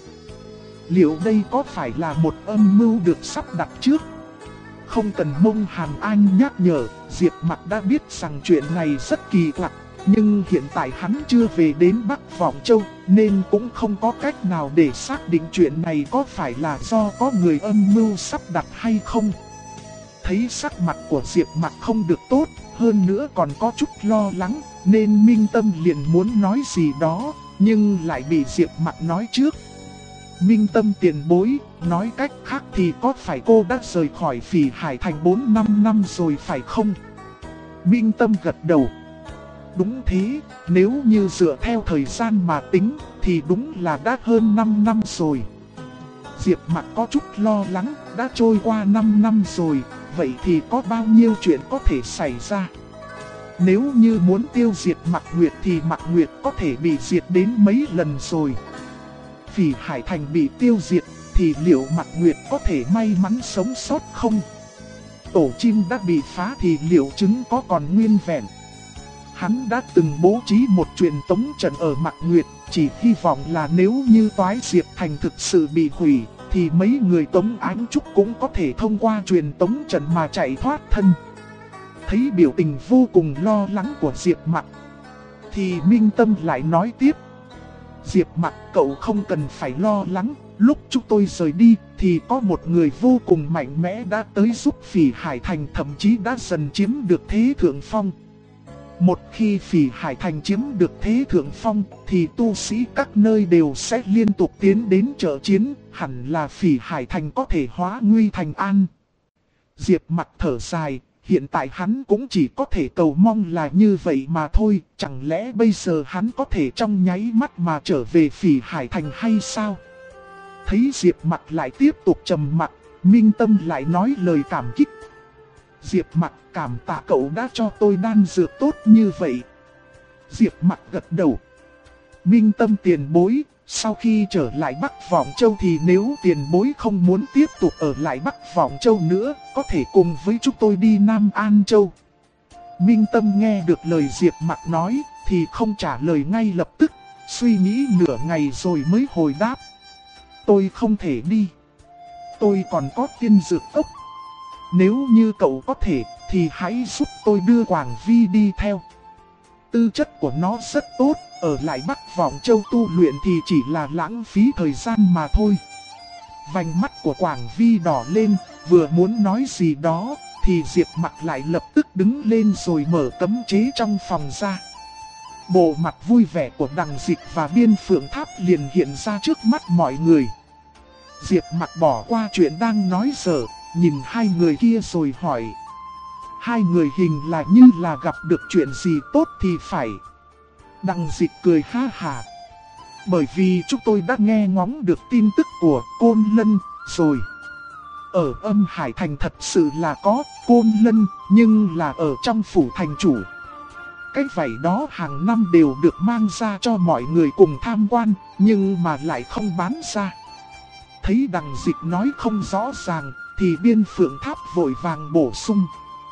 Liệu đây có phải là một âm mưu được sắp đặt trước? Không cần Mông Hàn An nhắc nhở, Diệp Mặc đã biết rằng chuyện này rất kỳ quặc. Nhưng hiện tại hắn chưa về đến Bắc Vọng Châu, nên cũng không có cách nào để xác định chuyện này có phải là do có người âm mưu sắp đặt hay không. Thấy sắc mặt của Diệp Mặc không được tốt, hơn nữa còn có chút lo lắng, nên Minh Tâm liền muốn nói gì đó, nhưng lại bị Diệp Mặc nói trước. Minh Tâm tiền bối, nói cách khác thì có phải cô đã rời khỏi Phỉ Hải Thành 4-5 năm rồi phải không? Minh Tâm gật đầu. Đúng thế, nếu như dựa theo thời gian mà tính, thì đúng là đã hơn 5 năm rồi. Diệp Mặc có chút lo lắng, đã trôi qua 5 năm rồi, vậy thì có bao nhiêu chuyện có thể xảy ra? Nếu như muốn tiêu diệt Mặc Nguyệt thì Mặc Nguyệt có thể bị diệt đến mấy lần rồi. Phỉ Hải Thành bị tiêu diệt, thì liệu Mặc Nguyệt có thể may mắn sống sót không? Tổ chim đã bị phá thì liệu trứng có còn nguyên vẹn? Hắn đã từng bố trí một truyền tống trận ở Mạc Nguyệt, chỉ hy vọng là nếu như Toái Diệp Thành thực sự bị hủy, thì mấy người Tống Ánh Trúc cũng có thể thông qua truyền tống trận mà chạy thoát thân. Thấy biểu tình vô cùng lo lắng của Diệp Mặc, thì Minh Tâm lại nói tiếp. Diệp Mặc, cậu không cần phải lo lắng, lúc chúng tôi rời đi thì có một người vô cùng mạnh mẽ đã tới giúp Phỉ Hải Thành, thậm chí đã dần chiếm được thế thượng phong. Một khi Phỉ Hải Thành chiếm được thế thượng phong thì tu sĩ các nơi đều sẽ liên tục tiến đến trợ chiến, hẳn là Phỉ Hải Thành có thể hóa nguy thành an. Diệp Mặc thở dài, hiện tại hắn cũng chỉ có thể cầu mong là như vậy mà thôi, chẳng lẽ bây giờ hắn có thể trong nháy mắt mà trở về Phỉ Hải Thành hay sao? Thấy Diệp Mặc lại tiếp tục trầm mặc, Minh Tâm lại nói lời cảm kích. Diệp Mặc, cảm tạ cậu đã cho tôi đan dược tốt như vậy. Diệp Mặc gật đầu. Minh Tâm tiền bối, sau khi trở lại Bắc Vọng Châu thì nếu tiền bối không muốn tiếp tục ở lại Bắc Vọng Châu nữa, có thể cùng với chúng tôi đi Nam An Châu. Minh Tâm nghe được lời Diệp Mặc nói thì không trả lời ngay lập tức, suy nghĩ nửa ngày rồi mới hồi đáp. Tôi không thể đi. Tôi còn có tiên dược cốc. Nếu như cậu có thể thì hãy giúp tôi đưa Quảng Vi đi theo. Tư chất của nó rất tốt, ở lại Bắc Vọng Châu tu luyện thì chỉ là lãng phí thời gian mà thôi. Vành mắt của Quảng Vi đỏ lên, vừa muốn nói gì đó thì Diệp Mặc lại lập tức đứng lên rồi mở cấm chế trong phòng ra. Bộ mặt vui vẻ của Đằng Dịch và Biên Phượng Tháp liền hiện ra trước mắt mọi người. Diệp Mặc bỏ qua chuyện đang nói dở, nhìn hai người kia rồi hỏi. Hai người hình là như là gặp được chuyện gì tốt thì phải. Đằng Dịch cười ha hả. Bởi vì chúng tôi đã nghe ngóng được tin tức của Côn Lân rồi. Ở Âm Hải Thành thật sự là có Côn Lân, nhưng là ở trong phủ thành chủ. Cái vảy đó hàng năm đều được mang ra cho mọi người cùng tham quan, nhưng mà lại không bán ra. Thấy Đằng Dịch nói không rõ ràng thì Biên Phượng Tháp vội vàng bổ sung.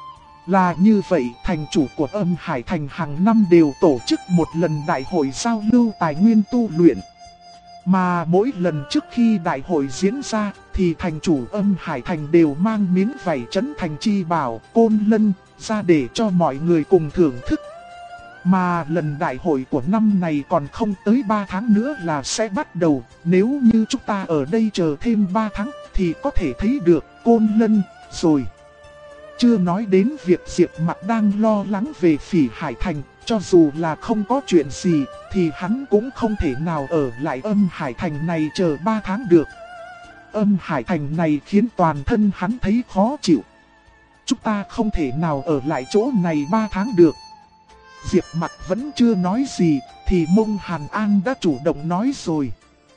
Là như vậy, thành chủ của Âm Hải Thành hàng năm đều tổ chức một lần đại hội giao lưu tài nguyên tu luyện. Mà mỗi lần trước khi đại hội diễn ra thì thành chủ Âm Hải Thành đều mang miếng vảy trấn thành chi bảo Côn Lân ra để cho mọi người cùng thưởng thức. Mà lần đại hội của năm này còn không tới 3 tháng nữa là sẽ bắt đầu. Nếu như chúng ta ở đây chờ thêm 3 tháng thì có thể thấy được Côn Lân rồi. Chưa nói đến việc Diệp Mặc đang lo lắng về Phỉ Hải Thành, cho dù là không có chuyện gì thì hắn cũng không thể nào ở lại Âm Hải Thành này chờ 3 tháng được. Âm Hải Thành này khiến toàn thân hắn thấy khó chịu. Chúng ta không thể nào ở lại chỗ này 3 tháng được. Diệp Mặc vẫn chưa nói gì thì Mông Hàn An đã chủ động nói rồi.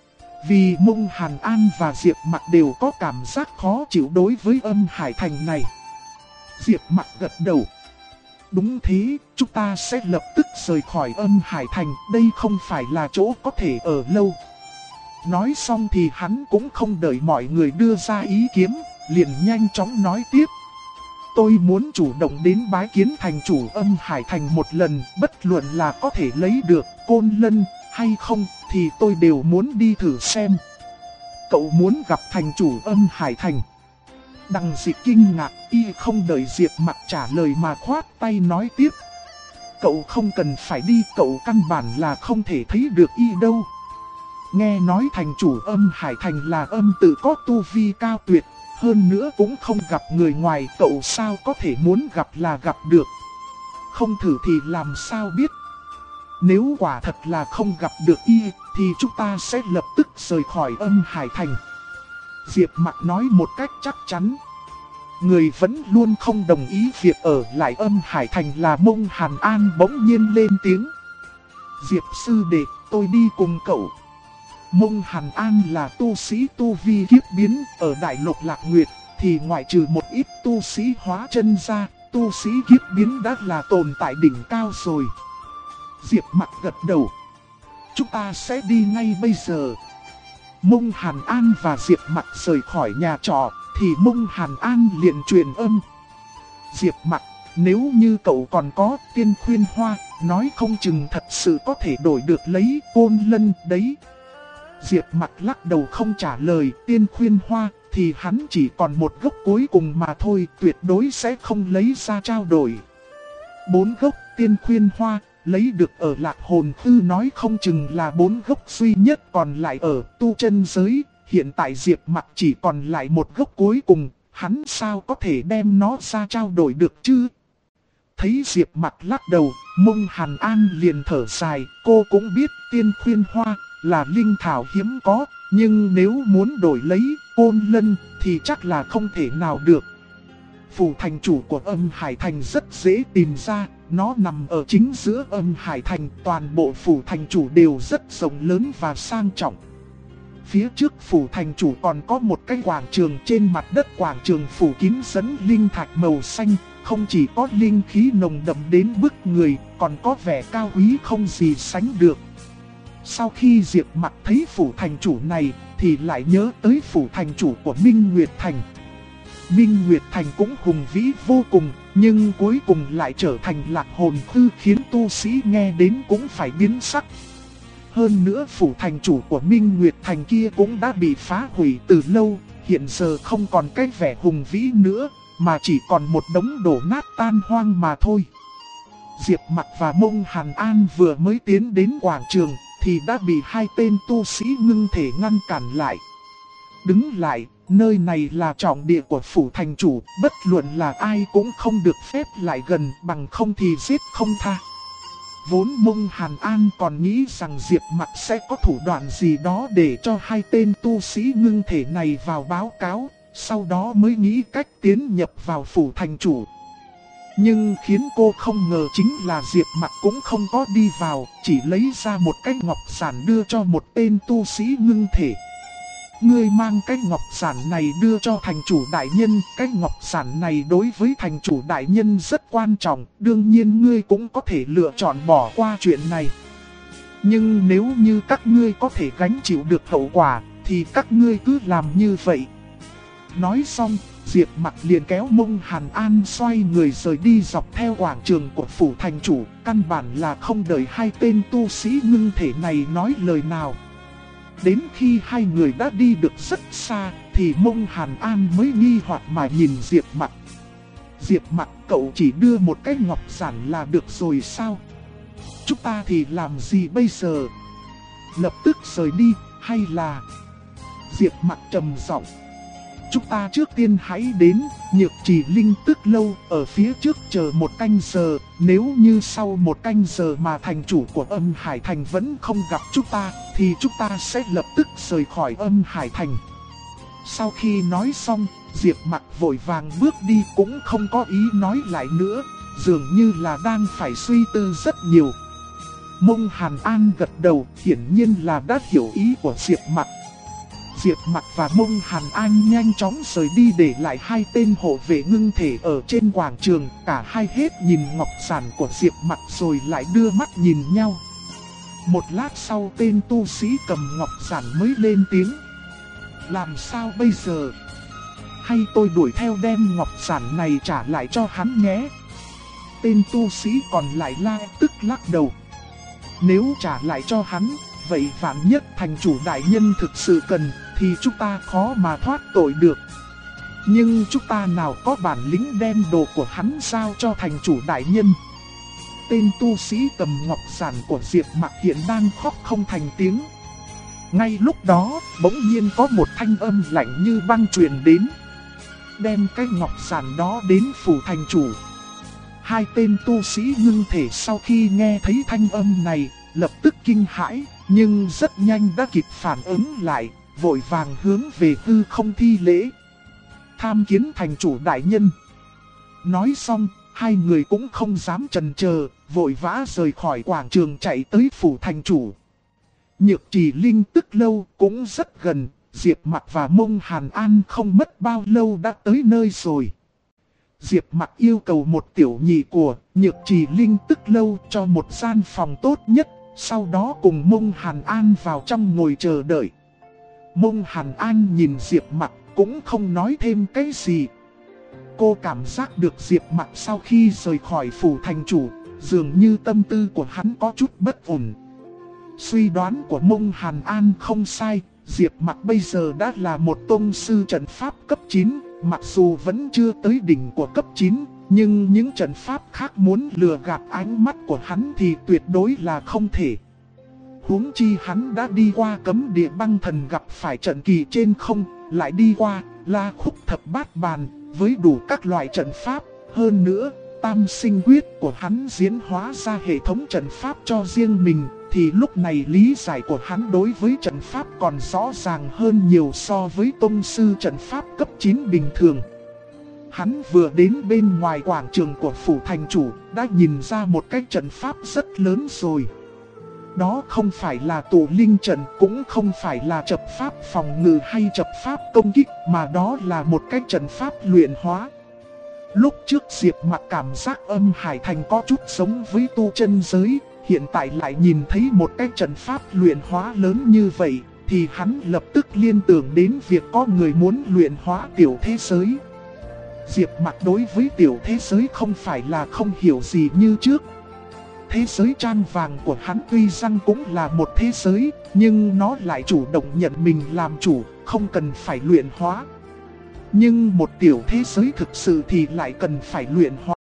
Vì Mông Hàn An và Diệp Mặc đều có cảm giác khó chịu đối với Âm Hải Thành này. Diệp Mặc gật đầu. Đúng thế, chúng ta sẽ lập tức rời khỏi Âm Hải Thành, đây không phải là chỗ có thể ở lâu. Nói xong thì hắn cũng không đợi mọi người đưa ra ý kiến, liền nhanh chóng nói tiếp. Tôi muốn chủ động đến bái kiến thành chủ Âm Hải Thành một lần, bất luận là có thể lấy được Côn Lân hay không thì tôi đều muốn đi thử xem. Cậu muốn gặp thành chủ Âm Hải Thành? Đằng Dịch kinh ngạc, y không đợi Diệp Mặc trả lời mà khoát tay nói tiếp. Cậu không cần phải đi, cậu căn bản là không thể thấy được y đâu. Nghe nói thành chủ Âm Hải Thành là âm tự có tu vi cao tuyệt, hơn nữa cũng không gặp người ngoài, cậu sao có thể muốn gặp là gặp được. Không thử thì làm sao biết. Nếu quả thật là không gặp được y thì chúng ta sẽ lập tức rời khỏi Âm Hải Thành. Diệp Mặc nói một cách chắc chắn. Người vẫn luôn không đồng ý việc ở lại Âm Hải Thành là Mông Hàn An bỗng nhiên lên tiếng. Diệp sư đệ, tôi đi cùng cậu. Mông Hàn An là tu sĩ tu vi kiếp biến ở Đại Lục Lạc Nguyệt, thì ngoại trừ một ít tu sĩ hóa chân ra, tu sĩ kiếp biến đã là tồn tại đỉnh cao rồi. Diệp Mặc gật đầu. Chúng ta sẽ đi ngay bây giờ. Mông Hàn An và Diệp Mặc rời khỏi nhà trọ, thì Mông Hàn An liền truyền âm. Diệp Mặc, nếu như cậu còn có tiên khuyên hoa, nói không chừng thật sự có thể đổi được lấy Côn Lân đấy. Diệp Mặc lắc đầu không trả lời. Tiên Khuyên Hoa thì hắn chỉ còn một gốc cuối cùng mà thôi, tuyệt đối sẽ không lấy ra trao đổi. 4 gốc Tiên Khuyên Hoa lấy được ở Lạc Hồn Tư nói không chừng là 4 gốc duy nhất còn lại ở tu chân giới. Hiện tại Diệp Mặc chỉ còn lại một gốc cuối cùng, hắn sao có thể đem nó ra trao đổi được chứ? Thấy Diệp Mặc lắc đầu, Mông Hàn An liền thở dài. Cô cũng biết Tiên Khuyên Hoa là linh thảo hiếm có, nhưng nếu muốn đổi lấy Côn Lân thì chắc là không thể nào được. Phủ thành chủ của Âm Hải Thành rất dễ tìm ra, nó nằm ở chính giữa Âm Hải Thành. Toàn bộ phủ thành chủ đều rất rộng lớn và sang trọng. Phía trước phủ thành chủ còn có một cái quảng trường, trên mặt đất quảng trường phủ kín dẫn linh thạch màu xanh. Không chỉ có linh khí nồng đậm đến bức người, còn có vẻ cao quý không gì sánh được. Sau khi Diệp Mặc thấy phủ thành chủ này, thì lại nhớ tới phủ thành chủ của Minh Nguyệt Thành. Minh Nguyệt Thành cũng hùng vĩ vô cùng, nhưng cuối cùng lại trở thành Lạc Hồn Tư, khiến tu sĩ nghe đến cũng phải biến sắc. Hơn nữa phủ thành chủ của Minh Nguyệt Thành kia cũng đã bị phá hủy từ lâu, hiện giờ không còn cái vẻ hùng vĩ nữa, mà chỉ còn một đống đổ nát tan hoang mà thôi. Diệp Mặc và Mông Hàn An vừa mới tiến đến quảng trường thì đã bị 2 tên tu sĩ ngưng thể ngăn cản lại. Đứng lại, nơi này là trọng địa của phủ thành chủ, bất luận là ai cũng không được phép lại gần, bằng không thì giết không tha. Vốn Mông Hàn An còn nghĩ rằng Diệp Mặc sẽ có thủ đoạn gì đó để cho 2 tên tu sĩ ngưng thể này vào báo cáo, sau đó mới nghĩ cách tiến nhập vào phủ thành chủ. Nhưng khiến cô không ngờ chính là Diệp Mặc cũng không có đi vào, chỉ lấy ra một cái ngọc giản đưa cho một tên tu sĩ ngưng thể. Ngươi mang cái ngọc giản này đưa cho thành chủ đại nhân, cái ngọc giản này đối với thành chủ đại nhân rất quan trọng, đương nhiên ngươi cũng có thể lựa chọn bỏ qua chuyện này. Nhưng nếu như các ngươi có thể gánh chịu được hậu quả, thì các ngươi cứ làm như vậy. Nói xong, Diệp Mặc liền kéo Mông Hàn An xoay người rời đi dọc theo quảng trường của phủ thành chủ, căn bản là không đợi 2 tên tu sĩ ngưng thể này nói lời nào. Đến khi 2 người đã đi được rất xa, thì Mông Hàn An mới nghi hoặc mà nhìn Diệp Mặc. Diệp Mặc, cậu chỉ đưa một cái ngọc giản là được rồi sao? Chúng ta thì làm gì bây giờ? Lập tức rời đi, hay là... Diệp Mặc trầm giọng. Chúng ta trước tiên hãy đến Nhược Trì Linh Tức Lâu ở phía trước chờ 1 canh giờ. Nếu như sau 1 canh giờ mà thành chủ của Âm Hải Thành vẫn không gặp chúng ta, thì chúng ta sẽ lập tức rời khỏi Âm Hải Thành. Sau khi nói xong, Diệp Mặc vội vàng bước đi, cũng không có ý nói lại nữa, dường như là đang phải suy tư rất nhiều. Mông Hàn An gật đầu, hiển nhiên là đã hiểu ý của Diệp Mặc. Diệp Mặc và Mông Hàn An nhanh chóng rời đi, để lại 2 tên hộ vệ ngưng thể ở trên quảng trường. Cả hai hết nhìn ngọc giản của Diệp Mặc rồi lại đưa mắt nhìn nhau. Một lát sau, tên tu sĩ cầm ngọc giản mới lên tiếng. Làm sao bây giờ? Hay tôi đuổi theo đem ngọc giản này trả lại cho hắn nhé? Tên tu sĩ còn lại tức lắc đầu. Nếu trả lại cho hắn, vậy vạn nhất thành chủ đại nhân thực sự cần, thì chúng ta khó mà thoát tội được. Nhưng chúng ta nào có bản lĩnh đem đồ của hắn giao cho thành chủ đại nhân. Tên tu sĩ cầm ngọc giản của Diệp Mặc hiện đang khóc không thành tiếng. Ngay lúc đó, bỗng nhiên có một thanh âm lạnh như băng truyền đến. Đem cái ngọc giản đó đến phủ thành chủ. 2 tên tu sĩ ngưng thể sau khi nghe thấy thanh âm này, lập tức kinh hãi, nhưng rất nhanh đã kịp phản ứng lại, vội vàng hướng về hư không thi lễ. Tham kiến thành chủ đại nhân. Nói xong, 2 người cũng không dám chần chờ, vội vã rời khỏi quảng trường chạy tới phủ thành chủ. Nhược Trì Linh Tức Lâu cũng rất gần, Diệp Mặc và Mông Hàn An không mất bao lâu đã tới nơi rồi. Diệp Mặc yêu cầu một tiểu nhị của Nhược Trì Linh Tức Lâu cho một gian phòng tốt nhất, sau đó cùng Mông Hàn An vào trong ngồi chờ đợi. Mông Hàn An nhìn Diệp Mặc cũng không nói thêm cái gì. Cô cảm giác được Diệp Mặc sau khi rời khỏi phủ thành chủ dường như tâm tư của hắn có chút bất ổn. Suy đoán của Mông Hàn An không sai, Diệp Mặc bây giờ đã là một tông sư trận pháp cấp 9, mặc dù vẫn chưa tới đỉnh của cấp 9, nhưng những trận pháp khác muốn lừa gạt ánh mắt của hắn thì tuyệt đối là không thể. Huống chi hắn đã đi qua cấm địa băng thần gặp phải trận kỳ trên không, lại đi qua La Khúc Thập Bát Bàn với đủ các loại trận pháp. Hơn nữa, tam sinh quyết của hắn diễn hóa ra hệ thống trận pháp cho riêng mình, thì lúc này lý giải của hắn đối với trận pháp còn rõ ràng hơn nhiều so với tông sư trận pháp cấp 9 bình thường. Hắn vừa đến bên ngoài quảng trường của phủ thành chủ, đã nhìn ra một cái trận pháp rất lớn rồi. Đó không phải là tụ linh trận, cũng không phải là trận pháp phòng ngự hay trận pháp công kích, mà đó là một cái trận pháp luyện hóa. Lúc trước Diệp Mặc cảm giác Âm Hải Thành có chút giống với tu chân giới, hiện tại lại nhìn thấy một cái trận pháp luyện hóa lớn như vậy, thì hắn lập tức liên tưởng đến việc có người muốn luyện hóa tiểu thế giới. Diệp Mặc đối với tiểu thế giới không phải là không hiểu gì như trước. Thế giới trang vàng của hắn tuy rằng cũng là một thế giới, nhưng nó lại chủ động nhận mình làm chủ, không cần phải luyện hóa. Nhưng một tiểu thế giới thực sự thì lại cần phải luyện hóa.